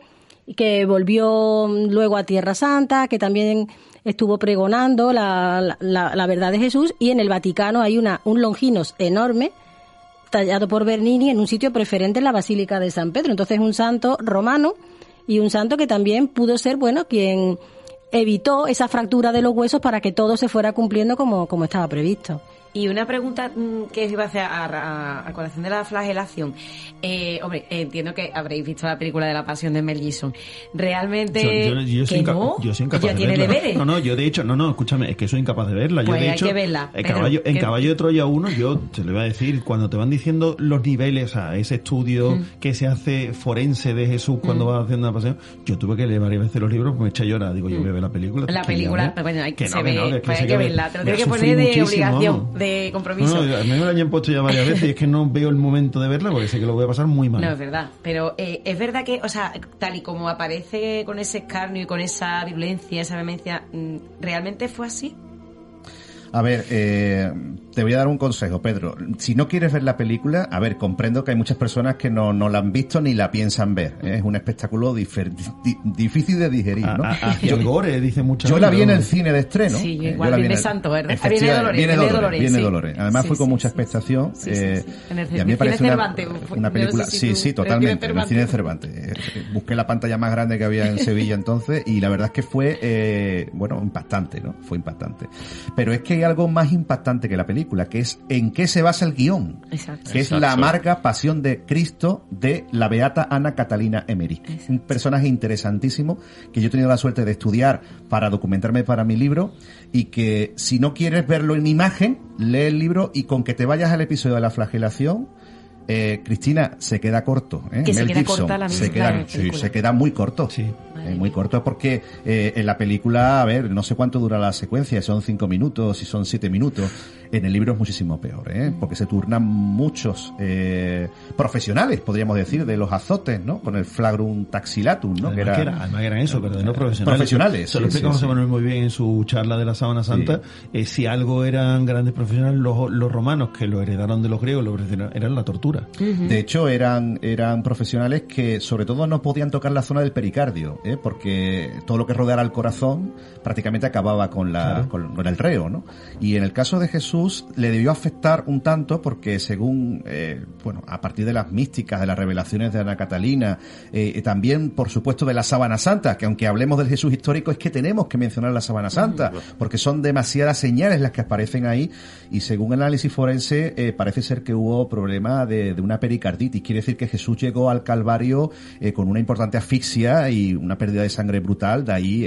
que volvió luego a Tierra Santa, que también estuvo pregonando la verdad de Jesús, y en el Vaticano hay un Longinos enorme, tallado por Bernini, en un sitio preferente en la Basílica de San Pedro. Entonces, un santo romano y un santo que también pudo ser, quien evitó esa fractura de los huesos para que todo se fuera cumpliendo como estaba previsto. Y una pregunta que os iba a hacer a colación de la flagelación. Hombre, entiendo que habréis visto la película de La Pasión de Mel Gibson. Realmente, yo soy incapaz ¿Ya de tiene verla. deberes? No, yo de hecho, escúchame, es que soy incapaz de verla. Pues yo de hay hecho, que verla. En Caballo de Troya 1, yo te lo iba a decir, cuando te van diciendo los niveles a ese estudio que se hace forense de Jesús cuando va haciendo la pasión, yo tuve que leer varias veces los libros porque me eché a llorar. Digo, yo voy a ver la película. La película, bueno, hay que que verla. Te lo tienes que poner de obligación, de compromiso. No, a mí me lo han puesto ya varias veces y es que no veo el momento de verla porque sé que lo voy a pasar muy mal. No, es verdad. Pero es verdad que, o sea, tal y como aparece con ese escarnio y con esa violencia, esa vehemencia, ¿realmente fue así? A ver, te voy a dar un consejo, Pedro. Si no quieres ver la película, a ver, comprendo que hay muchas personas que no la han visto ni la piensan ver. Es un espectáculo difícil de digerir, ¿no? Hacia el gore, dice mucha Yo la vi en ¿no? el cine de estreno. Sí, igual viene Santo, ¿verdad? Viene Dolores. Dolores. Además fue con mucha expectación. Sí. En el cine Cervantes. Una película, sí, totalmente. En el cine de Cervantes. Busqué la pantalla más grande que había en Sevilla entonces y la verdad es que fue, impactante, ¿no? Fue impactante. Pero es que hay algo más impactante que la película, que es en qué se basa el guión. Exacto. Que es la amarga pasión de Cristo de la beata Ana Catalina Emmerich. Un personaje interesantísimo que yo he tenido la suerte de estudiar para documentarme para mi libro y que si no quieres verlo en imagen, lee el libro y con que te vayas al episodio de la flagelación, Cristina, se queda corto. Que Mel se queda Gibson, corta la se queda muy corto. Sí. Muy corto porque en la película, a ver, no sé cuánto dura la secuencia, son 5 minutos, si son 7 minutos. En el libro es muchísimo peor, porque se turnan muchos profesionales, podríamos decir, de los azotes, ¿no? Con el flagrum taxilatum, ¿no? Además eran eso, pero no profesionales. Profesionales. Se lo explica José Manuel muy bien en su charla de la Sábana Santa. Si algo eran grandes profesionales, los romanos que lo heredaron de los griegos, eran la tortura. De hecho, eran profesionales que sobre todo no podían tocar la zona del pericardio, porque todo lo que rodeara el corazón prácticamente acababa con el reo, ¿no? Y en el caso de Jesús le debió afectar un tanto porque según, a partir de las místicas, de las revelaciones de Ana Catalina, también, por supuesto, de la Sábana Santa, que aunque hablemos del Jesús histórico es que tenemos que mencionar la Sábana Santa, porque son demasiadas señales las que aparecen ahí y según el análisis forense parece ser que hubo problema de una pericarditis. Quiere decir que Jesús llegó al Calvario con una importante asfixia y una pérdida de sangre brutal, de ahí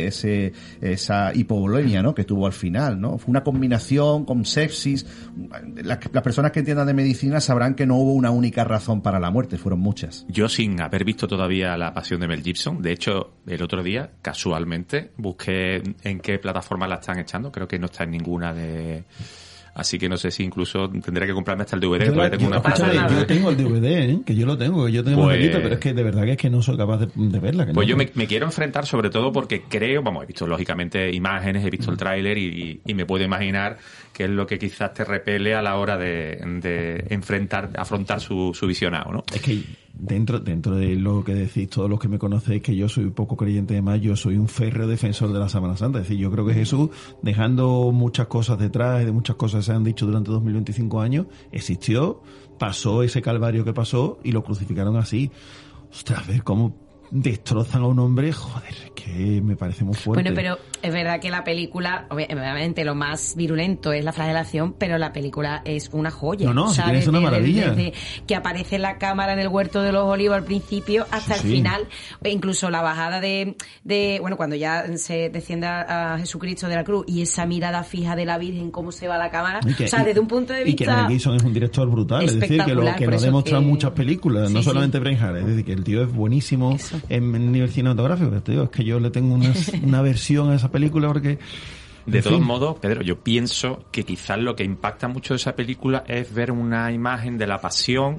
esa hipovolemia, ¿no? Que tuvo al final, ¿no? Fue una combinación con sepsis. Las personas que entiendan de medicina sabrán que no hubo una única razón para la muerte, fueron muchas. Yo, sin haber visto todavía La Pasión de Mel Gibson, de hecho, el otro día, casualmente, busqué en qué plataforma la están echando, creo que no está en ninguna de... Así que no sé si incluso tendré que comprarme hasta el DVD. Yo tengo el DVD, que yo lo tengo, pero es que de verdad que no soy capaz de verla. Pues yo me quiero enfrentar sobre todo porque creo, he visto lógicamente imágenes, he visto el tráiler y me puedo imaginar que es lo que quizás te repele a la hora de afrontar su visionado, ¿no? Es que dentro de lo que decís, todos los que me conocéis, que yo soy poco creyente, además yo soy un férreo defensor de la Sábana Santa. Es decir, yo creo que Jesús, dejando muchas cosas detrás y de muchas cosas que se han dicho durante 2025 años, existió, pasó ese calvario que pasó y lo crucificaron así. Ostras, ver cómo destrozan a un hombre, joder, que me parece muy fuerte. Bueno, pero es verdad que la película, obviamente lo más virulento es la flagelación, pero la película es una joya. No, ¿sabes? Es una maravilla. Desde que aparece la cámara en el Huerto de los Olivos al principio hasta el final, incluso la bajada de cuando ya se desciende a Jesucristo de la cruz y esa mirada fija de la Virgen, cómo se va la cámara, desde un punto de vista... Y que Mel Gibson es un director brutal, es decir, que nos demuestra muchas películas, no solamente Braveheart, es decir, que el tío es buenísimo. Eso. En nivel cinematográfico, te digo, es que yo le tengo una versión a esa película porque... De todos modos, Pedro, yo pienso que quizás lo que impacta mucho de esa película es ver una imagen de la pasión.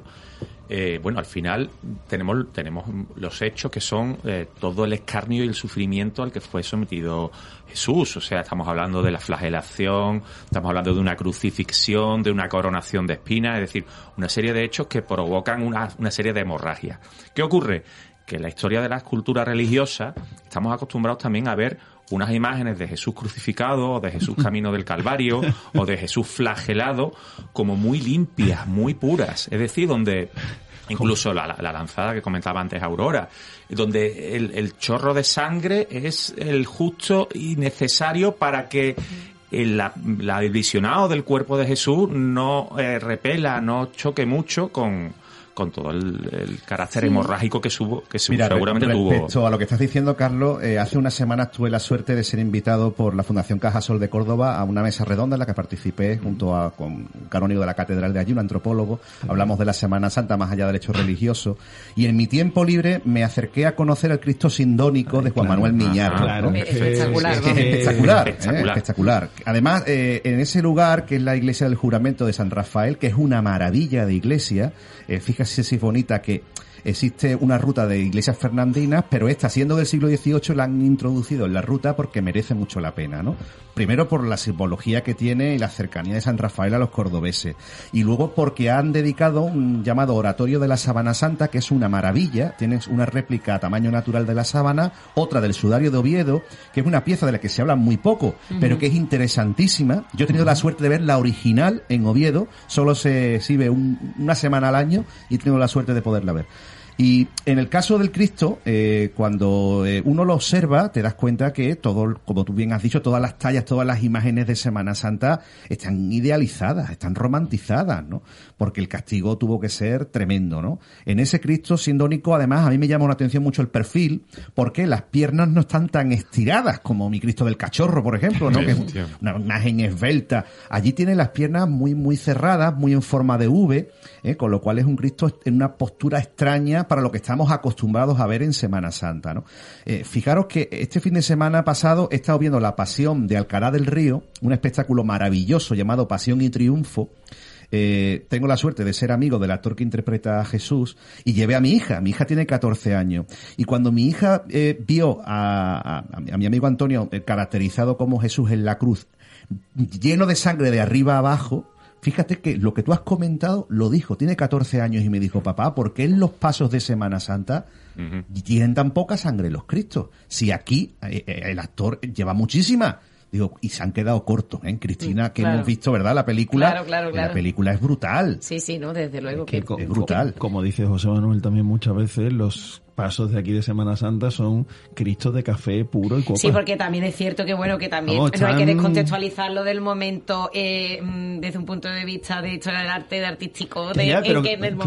Al final tenemos los hechos que son todo el escarnio y el sufrimiento al que fue sometido Jesús. O sea, estamos hablando de la flagelación, estamos hablando de una crucifixión, de una coronación de espinas, es decir, una serie de hechos que provocan una serie de hemorragias. ¿Qué ocurre? que en la historia de la escultura religiosa estamos acostumbrados también a ver unas imágenes de Jesús crucificado, o de Jesús camino del Calvario, o de Jesús flagelado, como muy limpias, muy puras. Es decir, donde incluso la lanzada que comentaba antes Aurora, donde el chorro de sangre es el justo y necesario para que el visionado del cuerpo de Jesús no repela, no choque mucho con todo el carácter hemorrágico que Mira, seguramente tuvo. Respecto a lo que estás diciendo, Carlos, hace unas semanas tuve la suerte de ser invitado por la Fundación Cajasol de Córdoba a una mesa redonda en la que participé junto con un canónigo de la catedral de allí, un antropólogo. Hablamos de la Semana Santa más allá del hecho religioso. Y en mi tiempo libre me acerqué a conocer el Cristo sindónico de Juan Manuel Miñarro. Claro, ¿no? Espectacular. Además, en ese lugar, que es la iglesia del Juramento de San Rafael, que es una maravilla de iglesia, fíjate si es bonita, que existe una ruta de iglesias fernandinas, pero esta, siendo del siglo XVIII, la han introducido en la ruta porque merece mucho la pena, ¿no? Primero por la simbología que tiene y la cercanía de San Rafael a los cordobeses. Y luego porque han dedicado un llamado Oratorio de la Sábana Santa, que es una maravilla. Tienes una réplica a tamaño natural de la sábana, otra del Sudario de Oviedo, que es una pieza de la que se habla muy poco, pero que es interesantísima. Yo he tenido la suerte de ver la original en Oviedo, solo se exhibe una semana al año y he tenido la suerte de poderla ver. Y en el caso del Cristo, cuando uno lo observa, te das cuenta que todo, como tú bien has dicho, todas las tallas, todas las imágenes de Semana Santa están idealizadas, están romantizadas, ¿no? Porque el castigo tuvo que ser tremendo, ¿no? En ese Cristo sindónico, además, a mí me llama la atención mucho el perfil, porque las piernas no están tan estiradas como mi Cristo del Cachorro, por ejemplo, ¿no? Que es una imagen esbelta. Allí tiene las piernas muy, muy cerradas, muy en forma de V, con lo cual es un Cristo en una postura extraña para lo que estamos acostumbrados a ver en Semana Santa, ¿no? Fijaros que este fin de semana pasado he estado viendo la Pasión de Alcalá del Río, un espectáculo maravilloso llamado Pasión y Triunfo. Tengo la suerte de ser amigo del actor que interpreta a Jesús y llevé a mi hija tiene 14 años, y cuando mi hija vio a mi amigo Antonio caracterizado como Jesús en la cruz, lleno de sangre de arriba a abajo, fíjate que lo que tú has comentado lo dijo, tiene 14 años y me dijo: papá, ¿por qué en los pasos de Semana Santa tienen tan poca sangre los Cristos? Si aquí el actor lleva muchísima. Digo, y se han quedado cortos, ¿eh? Cristina, que hemos visto, ¿verdad? La película. Claro. La película es brutal. Sí, no, desde luego que es brutal. Como dice José Manuel también muchas veces, los pasos de aquí de Semana Santa son Cristos de café puro y copa. Sí, porque también es cierto que que también no hay que descontextualizarlo del momento desde un punto de vista de historia del arte, de artístico, pero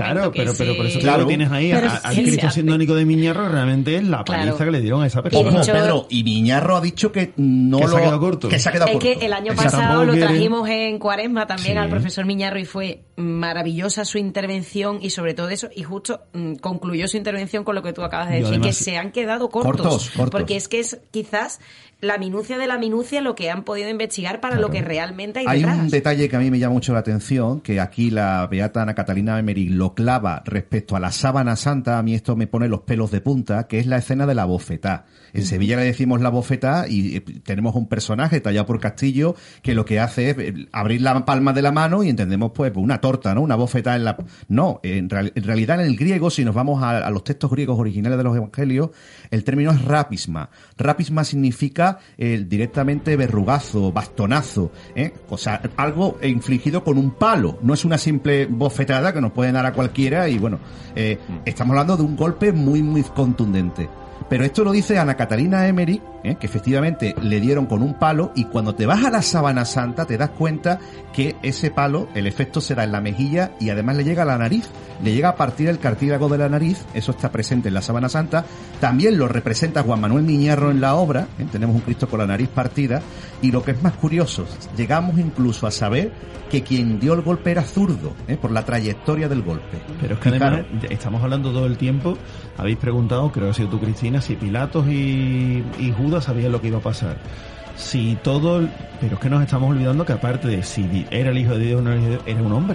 por eso lo tienes ahí al Cristo sindónico de Miñarro, realmente es la paliza que le dieron a esa persona. Pedro, y Miñarro ha dicho que no se ha quedado corto. Que se ha quedado corto. Es que el año pasado lo trajimos en Cuaresma también al profesor Miñarro y fue maravillosa su intervención y sobre todo eso, y justo concluyó su intervención con lo que tú acabas de decir, además, que se han quedado cortos. Porque es que es quizás la minucia de la minucia lo que han podido investigar para lo que realmente hay detrás. Hay un detalle que a mí me llama mucho la atención, que aquí la beata Ana Catalina Emmerich lo clava respecto a la Sábana Santa. A mí esto me pone los pelos de punta, que es la escena de la bofetá. En Sevilla le decimos la bofetá y tenemos un personaje tallado por Castillo que lo que hace es abrir la palma de la mano y entendemos pues una torta, ¿no? Una bofetá en la... No, en realidad en el griego, si nos vamos a los textos griegos originales de los evangelios, el término es rapisma. Rapisma significa directamente verrugazo, bastonazo, o sea, algo infligido con un palo. No es una simple bofetada que nos pueden dar a cualquiera y bueno, estamos hablando de un golpe muy, muy contundente. Pero esto lo dice Ana Catalina Emmerich, que efectivamente le dieron con un palo, y cuando te vas a la Sábana Santa te das cuenta que ese palo, el efecto se da en la mejilla y además le llega a la nariz, le llega a partir el cartílago de la nariz. Eso está presente en la Sábana Santa. También lo representa Juan Manuel Miñarro en la obra, tenemos un Cristo con la nariz partida, y lo que es más curioso, llegamos incluso a saber que quien dio el golpe era zurdo, por la trayectoria del golpe. Pero es que además estamos hablando todo el tiempo, habéis preguntado, creo que ha sido tú, Cristina, si Pilatos y Judas sabían lo que iba a pasar. Pero es que nos estamos olvidando que aparte de si era el Hijo de Dios o no era un hombre.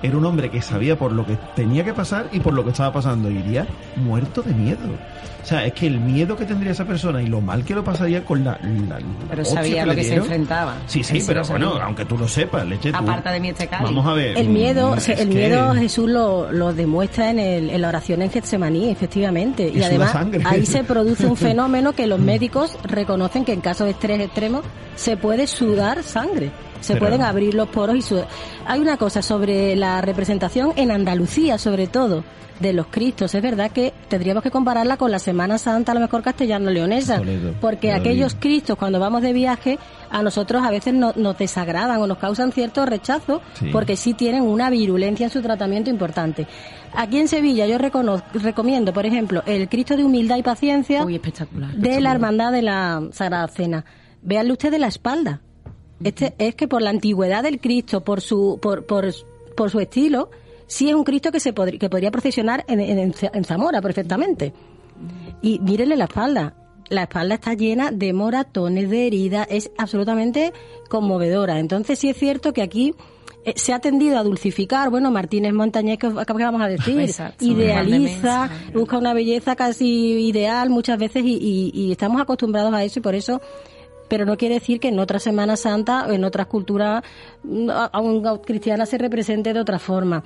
era un hombre que sabía por lo que tenía que pasar y por lo que estaba pasando, iría muerto de miedo. O sea, es que el miedo que tendría esa persona y lo mal que lo pasaría con la pero sabía lo que se enfrentaba. Sí, pero bueno, aunque tú lo sepas, leche, tú. Aparta de mí este Cádiz. Vamos a ver. El miedo Jesús lo demuestra en la oración en Getsemaní, efectivamente. Y además ahí se produce un fenómeno que los médicos reconocen que en casos de estrés extremo se puede sudar sangre. Se pueden abrir los poros y sudar. Hay una cosa sobre la representación en Andalucía, sobre todo, de los Cristos. Es verdad que tendríamos que compararla con la Semana Santa, a lo mejor castellano-leonesa, porque aquellos Cristos, cuando vamos de viaje, a nosotros a veces nos desagradan o nos causan cierto rechazo, porque sí tienen una virulencia en su tratamiento importante. Aquí en Sevilla yo recomiendo, por ejemplo, el Cristo de Humildad y Paciencia de la Hermandad de la Sagrada Cena. Véanle ustedes la espalda. Es que por la antigüedad del Cristo, por su estilo, sí es un Cristo que podría procesionar en Zamora perfectamente. Y mírenle la espalda. La espalda está llena de moratones, de heridas, es absolutamente conmovedora. Entonces sí es cierto que aquí se ha tendido a dulcificar. Bueno, Martínez Montañés, ¿qué vamos a decir? Exacto, idealiza, busca una belleza casi ideal muchas veces y estamos acostumbrados a eso y por eso... Pero no quiere decir que en otras Semana Santa o en otras culturas aún cristiana se represente de otra forma.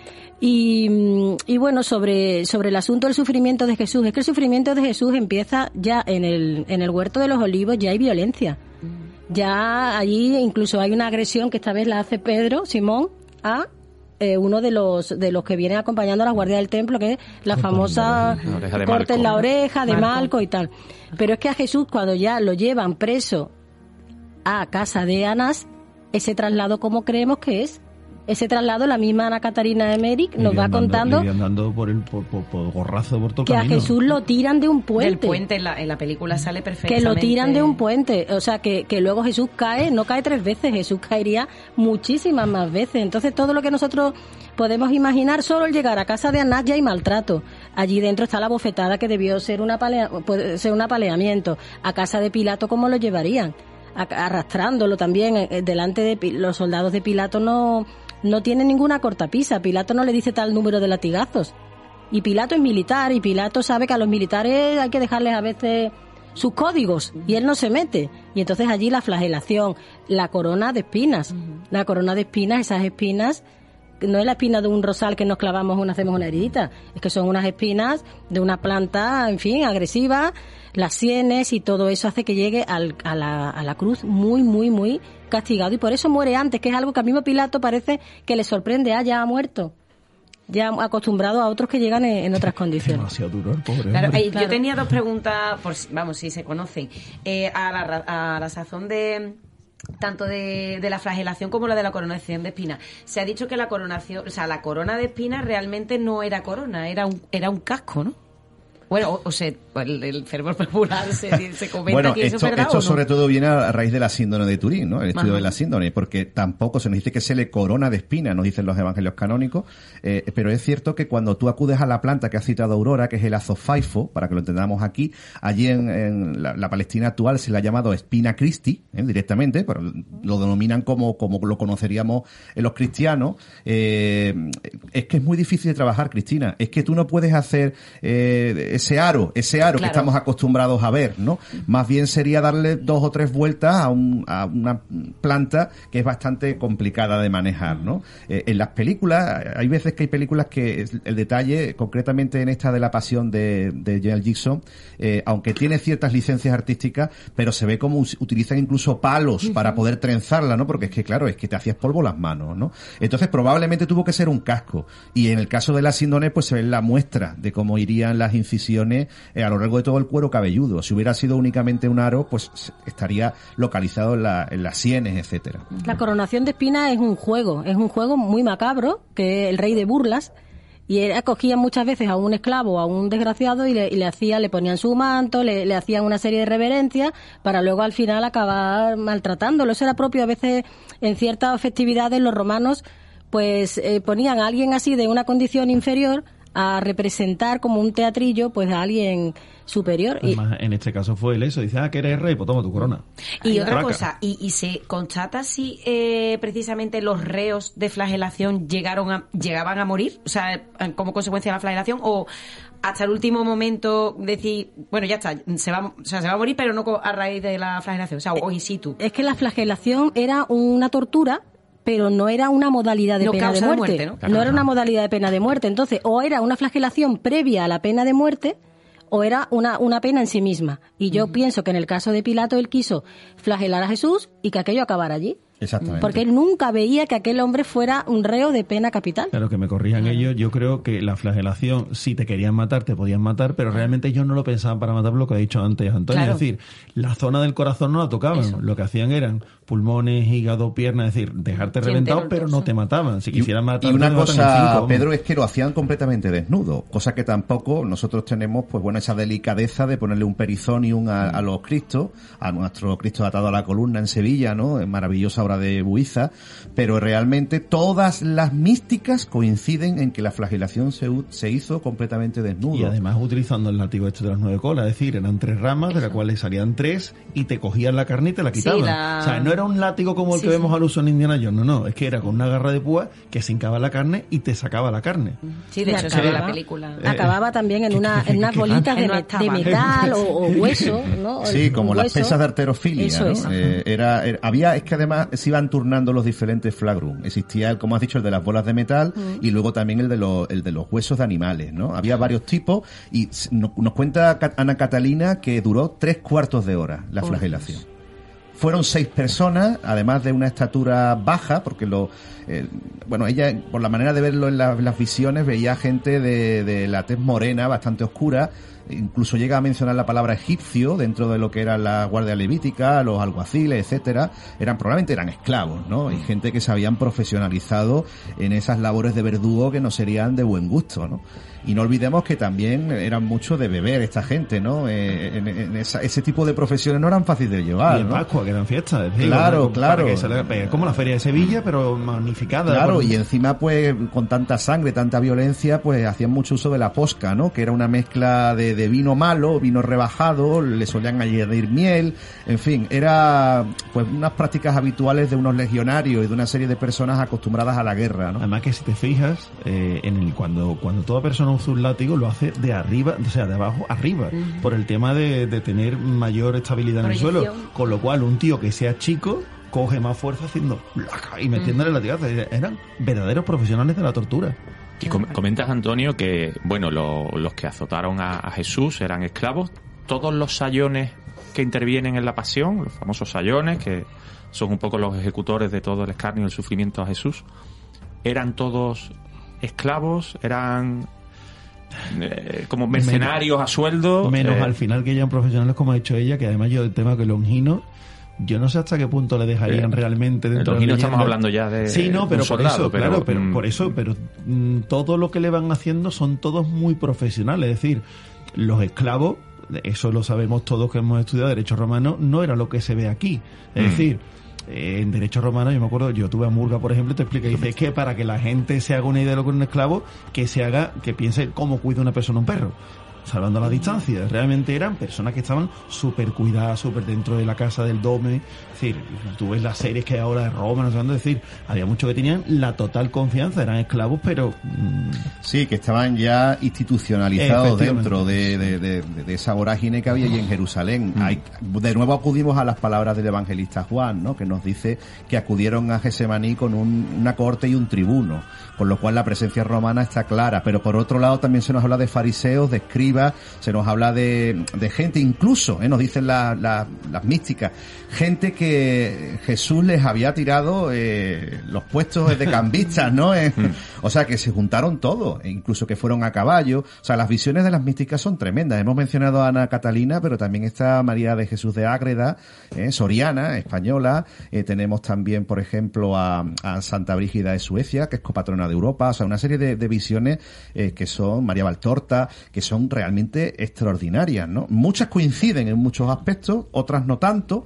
Y bueno, sobre el asunto del sufrimiento de Jesús, es que el sufrimiento de Jesús empieza ya en el Huerto de los Olivos, ya hay violencia. Ya allí incluso hay una agresión que esta vez la hace Simón, a uno de los que vienen acompañando a la guardia del templo, que es la famosa corte en la oreja de Malco y tal. Pero es que a Jesús, cuando ya lo llevan preso a casa de Anás, ese traslado, ¿cómo creemos que es? Ese traslado, la misma Ana Catarina de Méric nos va contando andando por gorrazo por todo el camino. Que a Jesús lo tiran de un puente. Del puente en la película sale perfectamente. Que lo tiran de un puente, o sea que luego Jesús no cae 3 veces, Jesús caería muchísimas más veces. Entonces todo lo que nosotros podemos imaginar, solo al llegar a casa de Anás ya hay maltrato. Allí dentro está la bofetada que debió ser un apaleamiento. A casa de Pilato, ¿cómo lo llevarían? Arrastrándolo también delante de los soldados de Pilato. No tiene ninguna cortapisa. Pilato no le dice tal número de latigazos. Y Pilato es militar, y Pilato sabe que a los militares hay que dejarles a veces sus códigos, y él no se mete. Y entonces allí la flagelación, la corona de espinas. La corona de espinas, esas espinas, no es la espina de un rosal que nos clavamos hacemos una heridita, es que son unas espinas de una planta, en fin, agresiva, las sienes y todo eso hace que llegue a la cruz muy, muy, muy castigado, y por eso muere antes, que es algo que al mismo Pilato parece que le sorprende, ya ha muerto, ya acostumbrado a otros que llegan en otras condiciones. Demasiado duro el pobre. Claro, yo tenía 2 preguntas, vamos, si se conocen, a la sazón de tanto de la flagelación como la de la coronación de espinas. Se ha dicho que la coronación, o sea, la corona de espinas realmente no era corona, era un casco, ¿no? Bueno, el fervor popular se comenta, bueno, que eso es verdad, esto ¿o no? sobre todo viene a raíz de la síndrome de Turín, ¿no? El estudio de la síndrome, porque tampoco se nos dice que se le corona de espina, nos dicen los evangelios canónicos, pero es cierto que cuando tú acudes a la planta que ha citado Aurora, que es el azofaifo, para que lo entendamos aquí, allí en la Palestina actual se le ha llamado Spina Christi, directamente, pero lo denominan como lo conoceríamos en los cristianos. Es que es muy difícil de trabajar, Cristina. Es que tú no puedes hacer ese aro claro, que estamos acostumbrados a ver, ¿no? Más bien sería darle 2 o 3 vueltas a una planta que es bastante complicada de manejar, ¿no? En las películas, hay veces que hay películas que el detalle, concretamente en esta de La Pasión de Joel Gibson, aunque tiene ciertas licencias artísticas, pero se ve como utilizan incluso palos para poder trenzarla, ¿no? Porque es que, claro, es que te hacías polvo las manos, ¿no? Entonces probablemente tuvo que ser un casco. Y en el caso de la síndrome, pues se ve la muestra de cómo irían las incisiones a lo largo de todo el cuero cabelludo. Si hubiera sido únicamente un aro, pues estaría localizado en las sienes, etcétera. La coronación de espinas es un juego muy macabro, que es el rey de burlas, y acogían muchas veces a un esclavo, a un desgraciado, y le ponían su manto, le hacían una serie de reverencias, para luego al final acabar maltratándolo. Eso era propio a veces en ciertas festividades. Los romanos pues ponían a alguien así de una condición inferior a representar como un teatrillo pues a alguien superior. Además, en este caso fue él eso, dice, que eres rey, pues toma tu corona. Y otra cosa, ¿y se constata si precisamente los reos de flagelación llegaban a morir? O sea, como consecuencia de la flagelación, o hasta el último momento decir, bueno, ya está, se va a morir, pero no a raíz de la flagelación, o sea, o in situ. Es que la flagelación era una tortura, pero no era una modalidad de pena de muerte. No era una modalidad de pena de muerte. Entonces, o era una flagelación previa a la pena de muerte, o era una pena en sí misma. Y yo pienso que en el caso de Pilato él quiso flagelar a Jesús y que aquello acabara allí. Exactamente. Porque él nunca veía que aquel hombre fuera un reo de pena capital. Claro, que me corrijan ellos. Yo creo que la flagelación, si te querían matar, te podían matar, pero realmente ellos no lo pensaban para matar, lo que ha dicho antes Antonio. Claro. Es decir, la zona del corazón no la tocaban. Eso. Lo que hacían eran pulmones, hígado, piernas, es decir, dejarte reventado, pero no te mataban. Si quisieran matar, y una cosa, Pedro, es que lo hacían completamente desnudo, cosa que tampoco nosotros tenemos, pues bueno, esa delicadeza de ponerle un perizonium a los Cristos, a nuestro Cristo atado a la columna en Sevilla, ¿no? Maravillosa obra de Buiza, pero realmente todas las místicas coinciden en que la flagelación se hizo completamente desnudo. Y además utilizando el látigo este de las 9 colas, es decir, eran 3 ramas, de las cuales salían 3 y te cogían la carne y te la quitaban. Sí, o sea, no era un látigo como el que vemos al uso en Indiana Jones, no, es que era con una garra de púa que se hincaba la carne y te sacaba la carne. Sí, de hecho, sale la película. Acababa también en unas bolitas de metal o hueso, ¿no? Sí, como las pesas de arterofilia, eso, ¿no? Es que además se iban turnando los diferentes flagrum. Existía, como has dicho, el de las bolas de metal y luego también el de los huesos de animales, ¿no? Había varios tipos y nos cuenta Ana Catalina que duró 3/4 de hora la flagelación. Fueron 6 personas, además de una estatura baja, porque ella, por la manera de verlo en las visiones, veía gente de la tez morena, bastante oscura. Incluso llega a mencionar la palabra egipcio dentro de lo que era la guardia levítica, los alguaciles, etcétera. Probablemente eran esclavos, ¿no? Y gente que se habían profesionalizado en esas labores de verdugo que no serían de buen gusto, ¿no? Y no olvidemos que también eran mucho de beber esta gente, ¿no? Ese tipo de profesiones no eran fáciles de llevar, y en Pascua, que eran fiestas. Claro. Como la Feria de Sevilla, pero magnificada. Claro, y encima, pues, con tanta sangre, tanta violencia, pues, hacían mucho uso de la posca, ¿no? Que era una mezcla de vino malo, vino rebajado, le solían añadir miel, en fin, era, pues, unas prácticas habituales de unos legionarios y de una serie de personas acostumbradas a la guerra, ¿no? Además que si te fijas, cuando toda persona usa un látigo, lo hace de arriba, o sea, de abajo arriba, por el tema de tener mayor estabilidad en el suelo, con lo cual un tío que sea chico coge más fuerza haciendo y metiéndole latigazos. Eran verdaderos profesionales de la tortura. Y comentas, Antonio, que bueno, los que azotaron a Jesús eran esclavos. Todos los sayones que intervienen en la pasión, los famosos sayones, que son un poco los ejecutores de todo el escarnio y el sufrimiento a Jesús, eran todos esclavos, eran como mercenarios a sueldo. Menos al final, que ya eran profesionales, como ha dicho ella, que además yo el tema que Longino, yo no sé hasta qué punto le dejarían realmente dentro de Longino. Estamos hablando ya de sí, no, pero soldado, por eso, pero todo lo que le van haciendo son todos muy profesionales. Es decir, los esclavos, eso lo sabemos todos que hemos estudiado derecho romano, no era lo que se ve aquí. Es decir, en derecho romano, yo me acuerdo, yo tuve a Murga, por ejemplo, te explica, dice, es que para que la gente se haga una idea de lo que es un esclavo, que piense cómo cuida una persona un perro, salvando la distancia. Realmente eran personas que estaban súper cuidadas, súper dentro de la casa del dome. Es decir, tú ves las series que hay ahora de Roma, no sé dónde, decir, había muchos que tenían la total confianza, eran esclavos, pero sí, que estaban ya institucionalizados dentro de esa vorágine que había allí en Jerusalén. De nuevo acudimos a las palabras del evangelista Juan, ¿no? Que nos dice que acudieron a Getsemaní con una corte y un tribuno, con lo cual la presencia romana está clara. Pero por otro lado también se nos habla de fariseos, de escribas, se nos habla de gente, incluso, nos dicen las místicas, gente que Jesús les había tirado los puestos de cambistas, ¿no? O sea, que se juntaron todos, e incluso que fueron a caballo. O sea, las visiones de las místicas son tremendas. Hemos mencionado a Ana Catalina, pero también está María de Jesús de Ágreda, soriana, española. Tenemos también, por ejemplo, a Santa Brígida de Suecia, que es copatrona de Europa. O sea, una serie de visiones que son, María Valtorta, que son realmente extraordinarias, ¿no? Muchas coinciden en muchos aspectos, otras no tanto,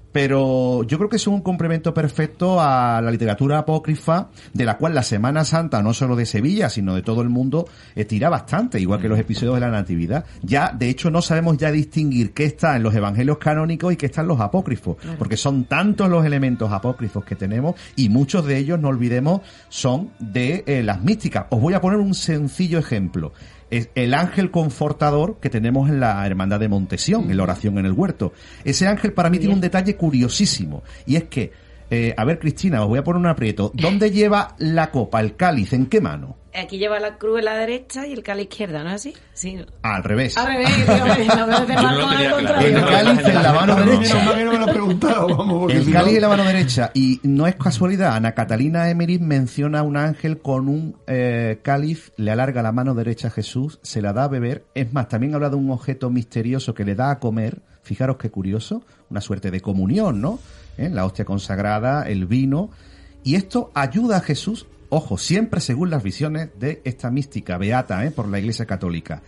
pero yo creo que es un complemento perfecto a la literatura apócrifa, de la cual la Semana Santa, no solo de Sevilla, sino de todo el mundo, tira bastante, igual que los episodios de la Natividad. Ya, de hecho, no sabemos ya distinguir qué está en los evangelios canónicos y qué está en los apócrifos, porque son tantos los elementos apócrifos que tenemos, y muchos de ellos, no olvidemos, son de las místicas. Os voy a poner un sencillo ejemplo. Es el ángel confortador que tenemos en la Hermandad de Montesión, en la oración en el huerto. Ese ángel para mí tiene un detalle curiosísimo, y es que, a ver, Cristina, os voy a poner un aprieto. ¿Dónde lleva la copa, el cáliz? ¿En qué mano? Aquí lleva la cruz en la derecha y el cáliz izquierda, ¿no es así? Sí. Al revés. Al revés, el cáliz en la mano derecha. No me lo he preguntado, vamos, el cáliz en la mano derecha. Y no es casualidad, Ana Catalina Emmerich menciona a un ángel con un cáliz, le alarga la mano derecha a Jesús, se la da a beber. Es más, también habla de un objeto misterioso que le da a comer. Fijaros qué curioso, una suerte de comunión, ¿no? La hostia consagrada, el vino. Y esto ayuda a Jesús, ojo, siempre según las visiones de esta mística beata por la Iglesia Católica,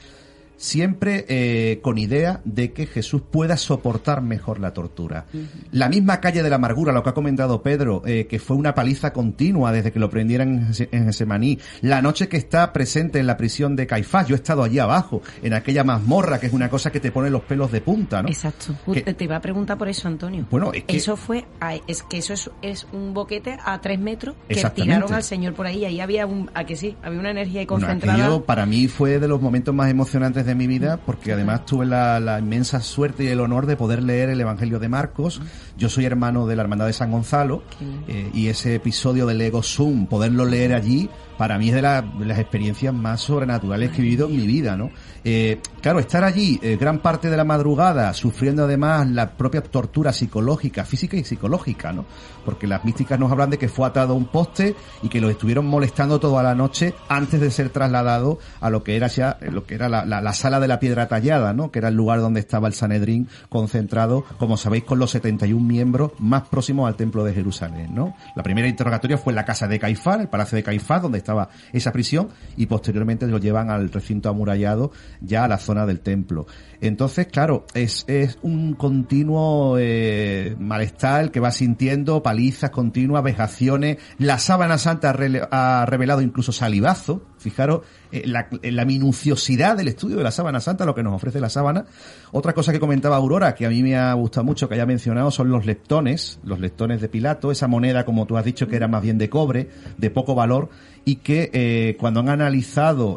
siempre con idea de que Jesús pueda soportar mejor la tortura. La misma calle de la amargura, lo que ha comentado Pedro, que fue una paliza continua desde que lo prendieran en Getsemaní. La noche que está presente en la prisión de Caifás, yo he estado allí abajo, en aquella mazmorra, que es una cosa que te pone los pelos de punta, ¿no? Exacto. Te iba a preguntar por eso, Antonio. Bueno, es que eso fue, es un boquete a 3 metros que tiraron al Señor por ahí, y ahí había había una energía ahí concentrada. Bueno, aquello para mí fue de los momentos más emocionantes de mi vida, porque además tuve la inmensa suerte y el honor de poder leer el Evangelio de Marcos. Yo soy hermano de la Hermandad de San Gonzalo, y ese episodio del Ego Sum, poderlo leer allí, para mí es de las experiencias más sobrenaturales que he vivido en mi vida, ¿no? Claro, estar allí gran parte de la madrugada, sufriendo además la propia tortura psicológica, física y psicológica, ¿no? Porque las místicas nos hablan de que fue atado a un poste y que lo estuvieron molestando toda la noche antes de ser trasladado a lo que era ya, la sala de la piedra tallada, ¿no? Que era el lugar donde estaba el Sanedrín concentrado, como sabéis, con los 71 miembros más próximos al Templo de Jerusalén, ¿no? La primera interrogatoria fue en la casa de Caifás, el Palacio de Caifás, donde estaba esa prisión, y posteriormente lo llevan al recinto amurallado, ya a la zona del templo. Entonces, claro, es un continuo malestar el que va sintiendo, palizas continuas, vejaciones. La sábana santa ha revelado incluso salivazo. Fijaros la minuciosidad del estudio de la sábana santa, lo que nos ofrece la sábana. Otra cosa que comentaba Aurora, que a mí me ha gustado mucho que haya mencionado, son los leptones de Pilato, esa moneda, como tú has dicho, que era más bien de cobre, de poco valor, y que cuando han analizado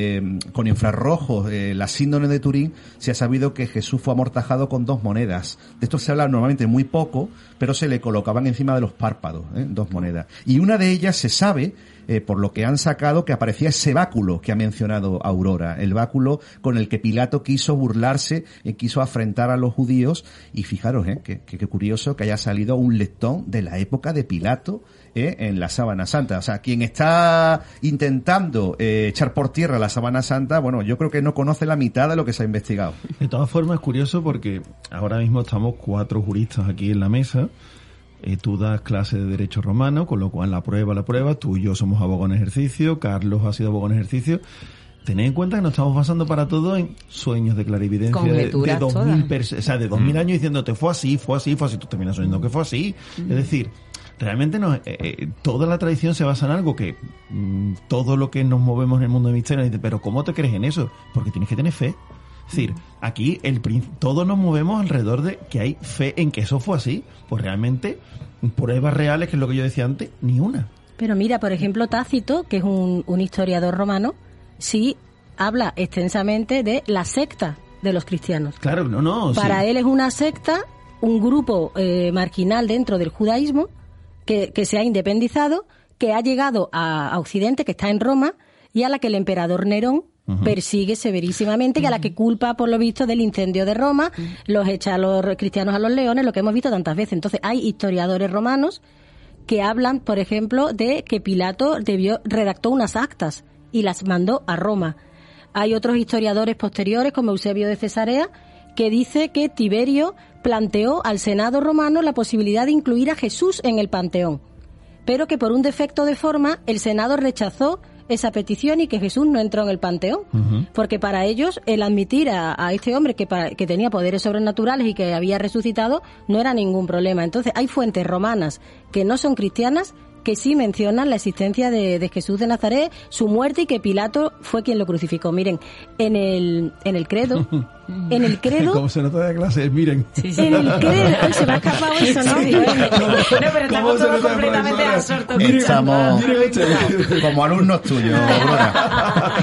con infrarrojos la síndrome de Turín, se ha sabido que Jesús fue amortajado con 2 monedas. De esto se habla normalmente muy poco, pero se le colocaban encima de los párpados, 2 monedas. Y una de ellas se sabe, por lo que han sacado, que aparecía ese báculo que ha mencionado Aurora, el báculo con el que Pilato quiso burlarse y quiso afrentar a los judíos. Y fijaros, que curioso que haya salido un leptón de la época de Pilato en la sábana santa. O sea, quien está intentando echar por tierra la sábana santa, bueno, yo creo que no conoce la mitad de lo que se ha investigado. De todas formas, es curioso porque ahora mismo estamos 4 juristas aquí en la mesa. Tú das clase de Derecho Romano, con lo cual la prueba, tú y yo somos abogados en ejercicio, Carlos ha sido abogado en ejercicio. Tened en cuenta que nos estamos basando para todo en sueños de clarividencia de 2000 años diciéndote fue así, tú terminas soñando que fue así. Es decir, realmente toda la tradición se basa en algo que todo lo que nos movemos en el mundo de misterio, pero ¿cómo te crees en eso? Porque tienes que tener fe. Es decir, aquí todos nos movemos alrededor de que hay fe en que eso fue así. Pues realmente, pruebas reales, que es lo que yo decía antes, ni una. Pero mira, por ejemplo, Tácito, que es un historiador romano, sí habla extensamente de la secta de los cristianos. Claro, Para él es una secta, un grupo marginal dentro del judaísmo que se ha independizado, que ha llegado a Occidente, que está en Roma, y a la que el emperador Nerón persigue severísimamente, y a la que culpa, por lo visto, del incendio de Roma, los echa a los cristianos a los leones, lo que hemos visto tantas veces. Entonces hay historiadores romanos que hablan, por ejemplo, de que Pilato redactó unas actas y las mandó a Roma. Hay otros historiadores posteriores, como Eusebio de Cesarea, que dice que Tiberio planteó al Senado romano la posibilidad de incluir a Jesús en el Panteón, pero que por un defecto de forma el Senado rechazó esa petición y que Jesús no entró en el panteón. Porque para ellos el admitir a este hombre que tenía poderes sobrenaturales y que había resucitado no era ningún problema. Entonces hay fuentes romanas que no son cristianas que sí mencionan la existencia de Jesús de Nazaret, su muerte y que Pilato fue quien lo crucificó. Miren, en el credo... En el credo... Como se nota de clase, miren. En el credo... Ay, se me ha escapado eso, ¿no? No, pero estamos todos completamente absortos. Estamos como alumnos tuyos, Aurora.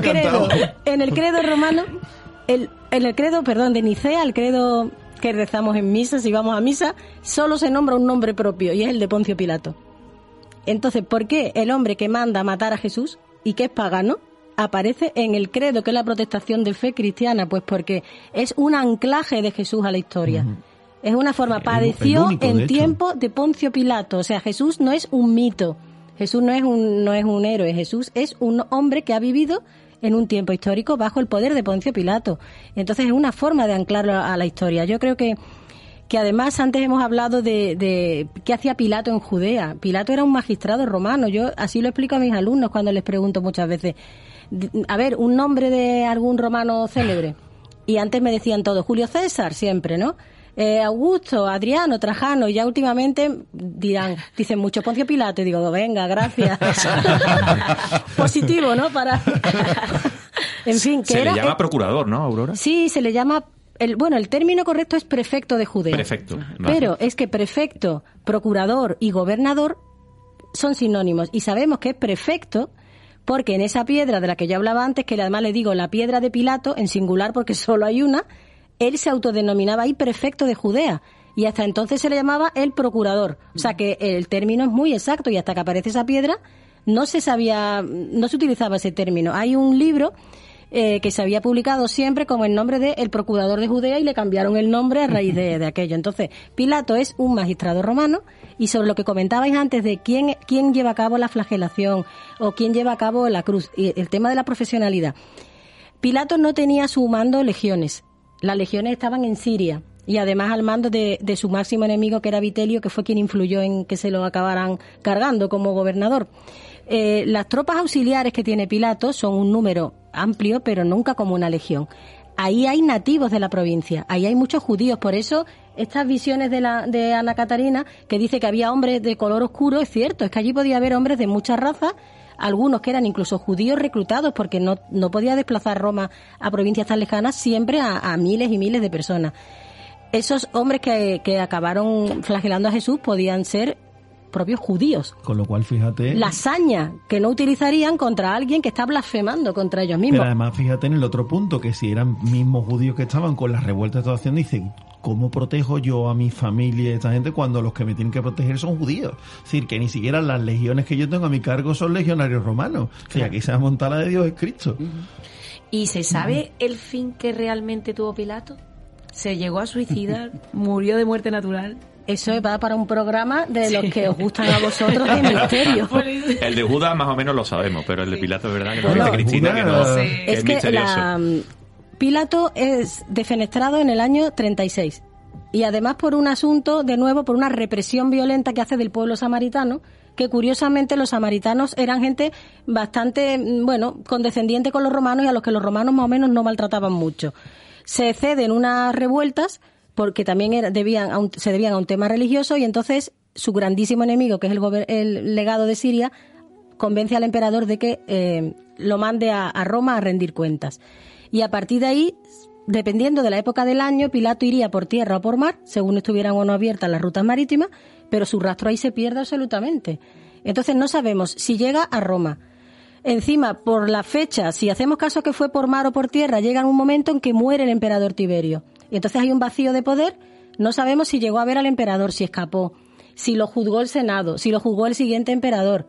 En el credo romano... En el credo, perdón, de Nicea, el credo que rezamos en misa, si vamos a misa, solo se nombra un nombre propio y es el de Poncio Pilato. Entonces, ¿por qué el hombre que manda a matar a Jesús y que es pagano aparece en el credo, que es la protestación de fe cristiana? Pues porque es un anclaje de Jesús a la historia. Es una forma, padeció en tiempo de Poncio Pilato. O sea, Jesús no es un mito, Jesús no es un héroe, Jesús es un hombre que ha vivido en un tiempo histórico bajo el poder de Poncio Pilato. Entonces es una forma de anclarlo a la historia. Yo creo que además antes hemos hablado de qué hacía Pilato en Judea. Pilato era un magistrado romano. Yo así lo explico a mis alumnos cuando les pregunto muchas veces. A ver, un nombre de algún romano célebre. Y antes me decían todos, Julio César, siempre, ¿no? Augusto, Adriano, Trajano, y ya últimamente dicen mucho Poncio Pilato, y digo, venga, gracias. Positivo, ¿no? En fin, que se le llama procurador, ¿no, Aurora? Sí, se le llama... el término correcto es prefecto de Judea. Prefecto. Vale. Pero es que prefecto, procurador y gobernador son sinónimos. Y sabemos que es prefecto porque en esa piedra de la que yo hablaba antes, que además le digo la piedra de Pilato, en singular porque solo hay una, él se autodenominaba ahí prefecto de Judea. Y hasta entonces se le llamaba el procurador. O sea que el término es muy exacto y hasta que aparece esa piedra no se utilizaba ese término. Hay un libro... que se había publicado siempre como el nombre de el procurador de Judea y le cambiaron el nombre a raíz de aquello. Entonces, Pilato es un magistrado romano y sobre lo que comentabais antes de quién lleva a cabo la flagelación o quién lleva a cabo la cruz, y el tema de la profesionalidad. Pilato no tenía a su mando legiones. Las legiones estaban en Siria y además al mando de su máximo enemigo, que era Vitelio, que fue quien influyó en que se lo acabaran cargando como gobernador. Las tropas auxiliares que tiene Pilato son un número amplio, pero nunca como una legión. Ahí hay nativos de la provincia, ahí hay muchos judíos, por eso estas visiones de Ana Catarina, que dice que había hombres de color oscuro, es cierto, es que allí podía haber hombres de muchas razas, algunos que eran incluso judíos reclutados, porque no podía desplazar Roma a provincias tan lejanas siempre a miles y miles de personas. Esos hombres que acabaron flagelando a Jesús podían ser propios judíos. Con lo cual, fíjate... La hazaña que no utilizarían contra alguien que está blasfemando contra ellos mismos. Pero además, fíjate en el otro punto, que si eran mismos judíos que estaban con las revueltas de haciendo, dicen, ¿cómo protejo yo a mi familia y a esta gente cuando los que me tienen que proteger son judíos? Es decir, que ni siquiera las legiones que yo tengo a mi cargo son legionarios romanos. O sea, aquí se va a montar la de Dios es Cristo. ¿Y se sabe el fin que realmente tuvo Pilato? ¿Se llegó a suicidar? ¿Murió de muerte natural? Eso va para un programa de los que os gustan a vosotros de misterio. El de Judas más o menos lo sabemos, pero el de Pilato es verdad que nos dice Cristina que no es misterioso. Pilato es defenestrado en el año 36 y además por un asunto, de nuevo, por una represión violenta que hace del pueblo samaritano, que curiosamente los samaritanos eran gente bastante, condescendiente con los romanos y a los que los romanos más o menos no maltrataban mucho. Se ceden unas revueltas porque también se debían a un tema religioso y entonces su grandísimo enemigo, que es el legado de Siria, convence al emperador de que lo mande a Roma a rendir cuentas. Y a partir de ahí, dependiendo de la época del año, Pilato iría por tierra o por mar, según estuvieran o no abiertas las rutas marítimas, pero su rastro ahí se pierde absolutamente. Entonces no sabemos si llega a Roma. Encima, por la fecha, si hacemos caso que fue por mar o por tierra, llega un momento en que muere el emperador Tiberio. Y entonces hay un vacío de poder, no sabemos si llegó a ver al emperador, si escapó, si lo juzgó el Senado, si lo juzgó el siguiente emperador.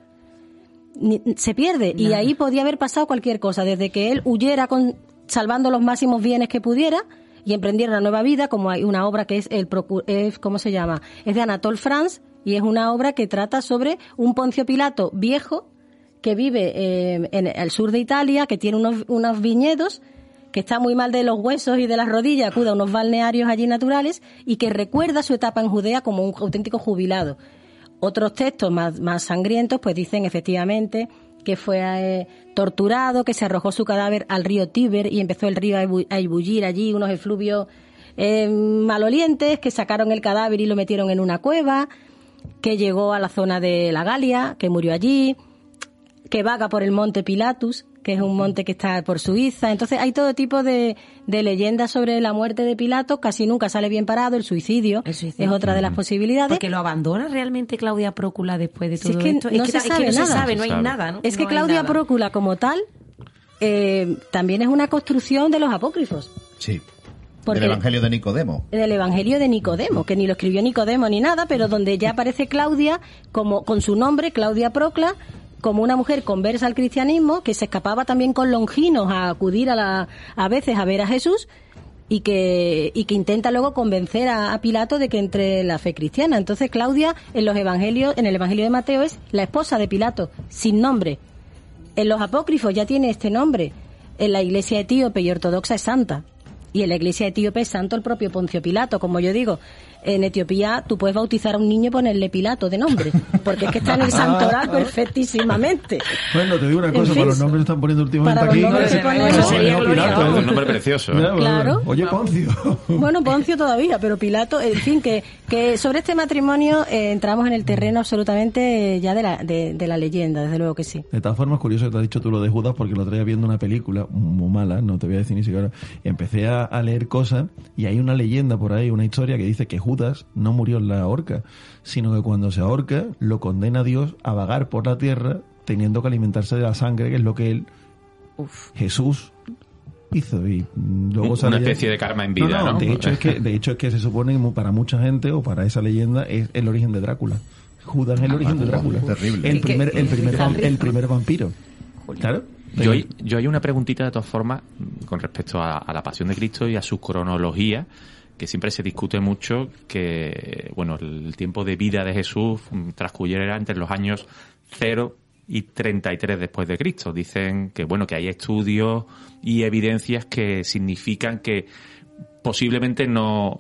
Se pierde. Y ahí podía haber pasado cualquier cosa, desde que él huyera salvando los máximos bienes que pudiera y emprendiera una nueva vida, como hay una obra que es ¿cómo se llama? Es de Anatole France y es una obra que trata sobre un Poncio Pilato viejo que vive en el sur de Italia, que tiene unos viñedos, que está muy mal de los huesos y de las rodillas, acude a unos balnearios allí naturales y que recuerda su etapa en Judea como un auténtico jubilado. Otros textos más sangrientos pues dicen efectivamente que fue torturado, que se arrojó su cadáver al río Tíber y empezó el río a ebullir allí, unos efluvios malolientes, que sacaron el cadáver y lo metieron en una cueva, que llegó a la zona de la Galia, que murió allí, que vaga por el monte Pilatus, que es un monte que está por Suiza. Entonces hay todo tipo de leyendas sobre la muerte de Pilato, casi nunca sale bien parado, el suicidio es otra de las posibilidades. Porque lo abandona realmente Claudia Prócula después de todo esto. No se sabe, no hay nada, ¿no? Es que Claudia Prócula como tal también es una construcción de los apócrifos. Sí. Del Evangelio de Nicodemo. Del Evangelio de Nicodemo, que ni lo escribió Nicodemo ni nada, pero donde ya aparece Claudia como con su nombre, Claudia Procla, como una mujer conversa al cristianismo, que se escapaba también con Longinos a acudir a veces a ver a Jesús y que intenta luego convencer a Pilato de que entre en la fe cristiana. Entonces Claudia en el Evangelio de Mateo es la esposa de Pilato, sin nombre. En los apócrifos ya tiene este nombre. En la iglesia etíope y ortodoxa es santa. Y en la iglesia etíope es santo el propio Poncio Pilato. Como yo digo, en Etiopía tú puedes bautizar a un niño y ponerle Pilato de nombre, porque es que está en el santoral perfectísimamente. Bueno, te digo una cosa, para los nombres se están poniendo últimamente para aquí. Los nombres se ponen Pilato es un nombre precioso. Claro. Oye, Poncio. Bueno, Poncio todavía, pero Pilato, en fin, que sobre este matrimonio entramos en el terreno absolutamente ya de la leyenda, desde luego que sí. De todas formas, curioso que te has dicho tú lo de Judas, porque lo traía viendo una película muy mala, no te voy a decir ni siquiera. Empecé a leer cosas y hay una leyenda por ahí, una historia que dice que Judas no murió en la horca, sino que cuando se ahorca lo condena a Dios a vagar por la tierra teniendo que alimentarse de la sangre, que es lo que Jesús hizo. Y luego una especie de karma en vida, ¿no? De hecho es que se supone que para mucha gente, o para esa leyenda, es el origen de Drácula. Judas es el origen de Drácula. Terrible. El primer vampiro. Claro. Yo hay una preguntita de todas formas con respecto a la Pasión de Cristo y a su cronología, que siempre se discute mucho, que bueno, el tiempo de vida de Jesús transcurriera entre los años 0 y 33 después de Cristo. Dicen que bueno, que hay estudios y evidencias que significan que posiblemente no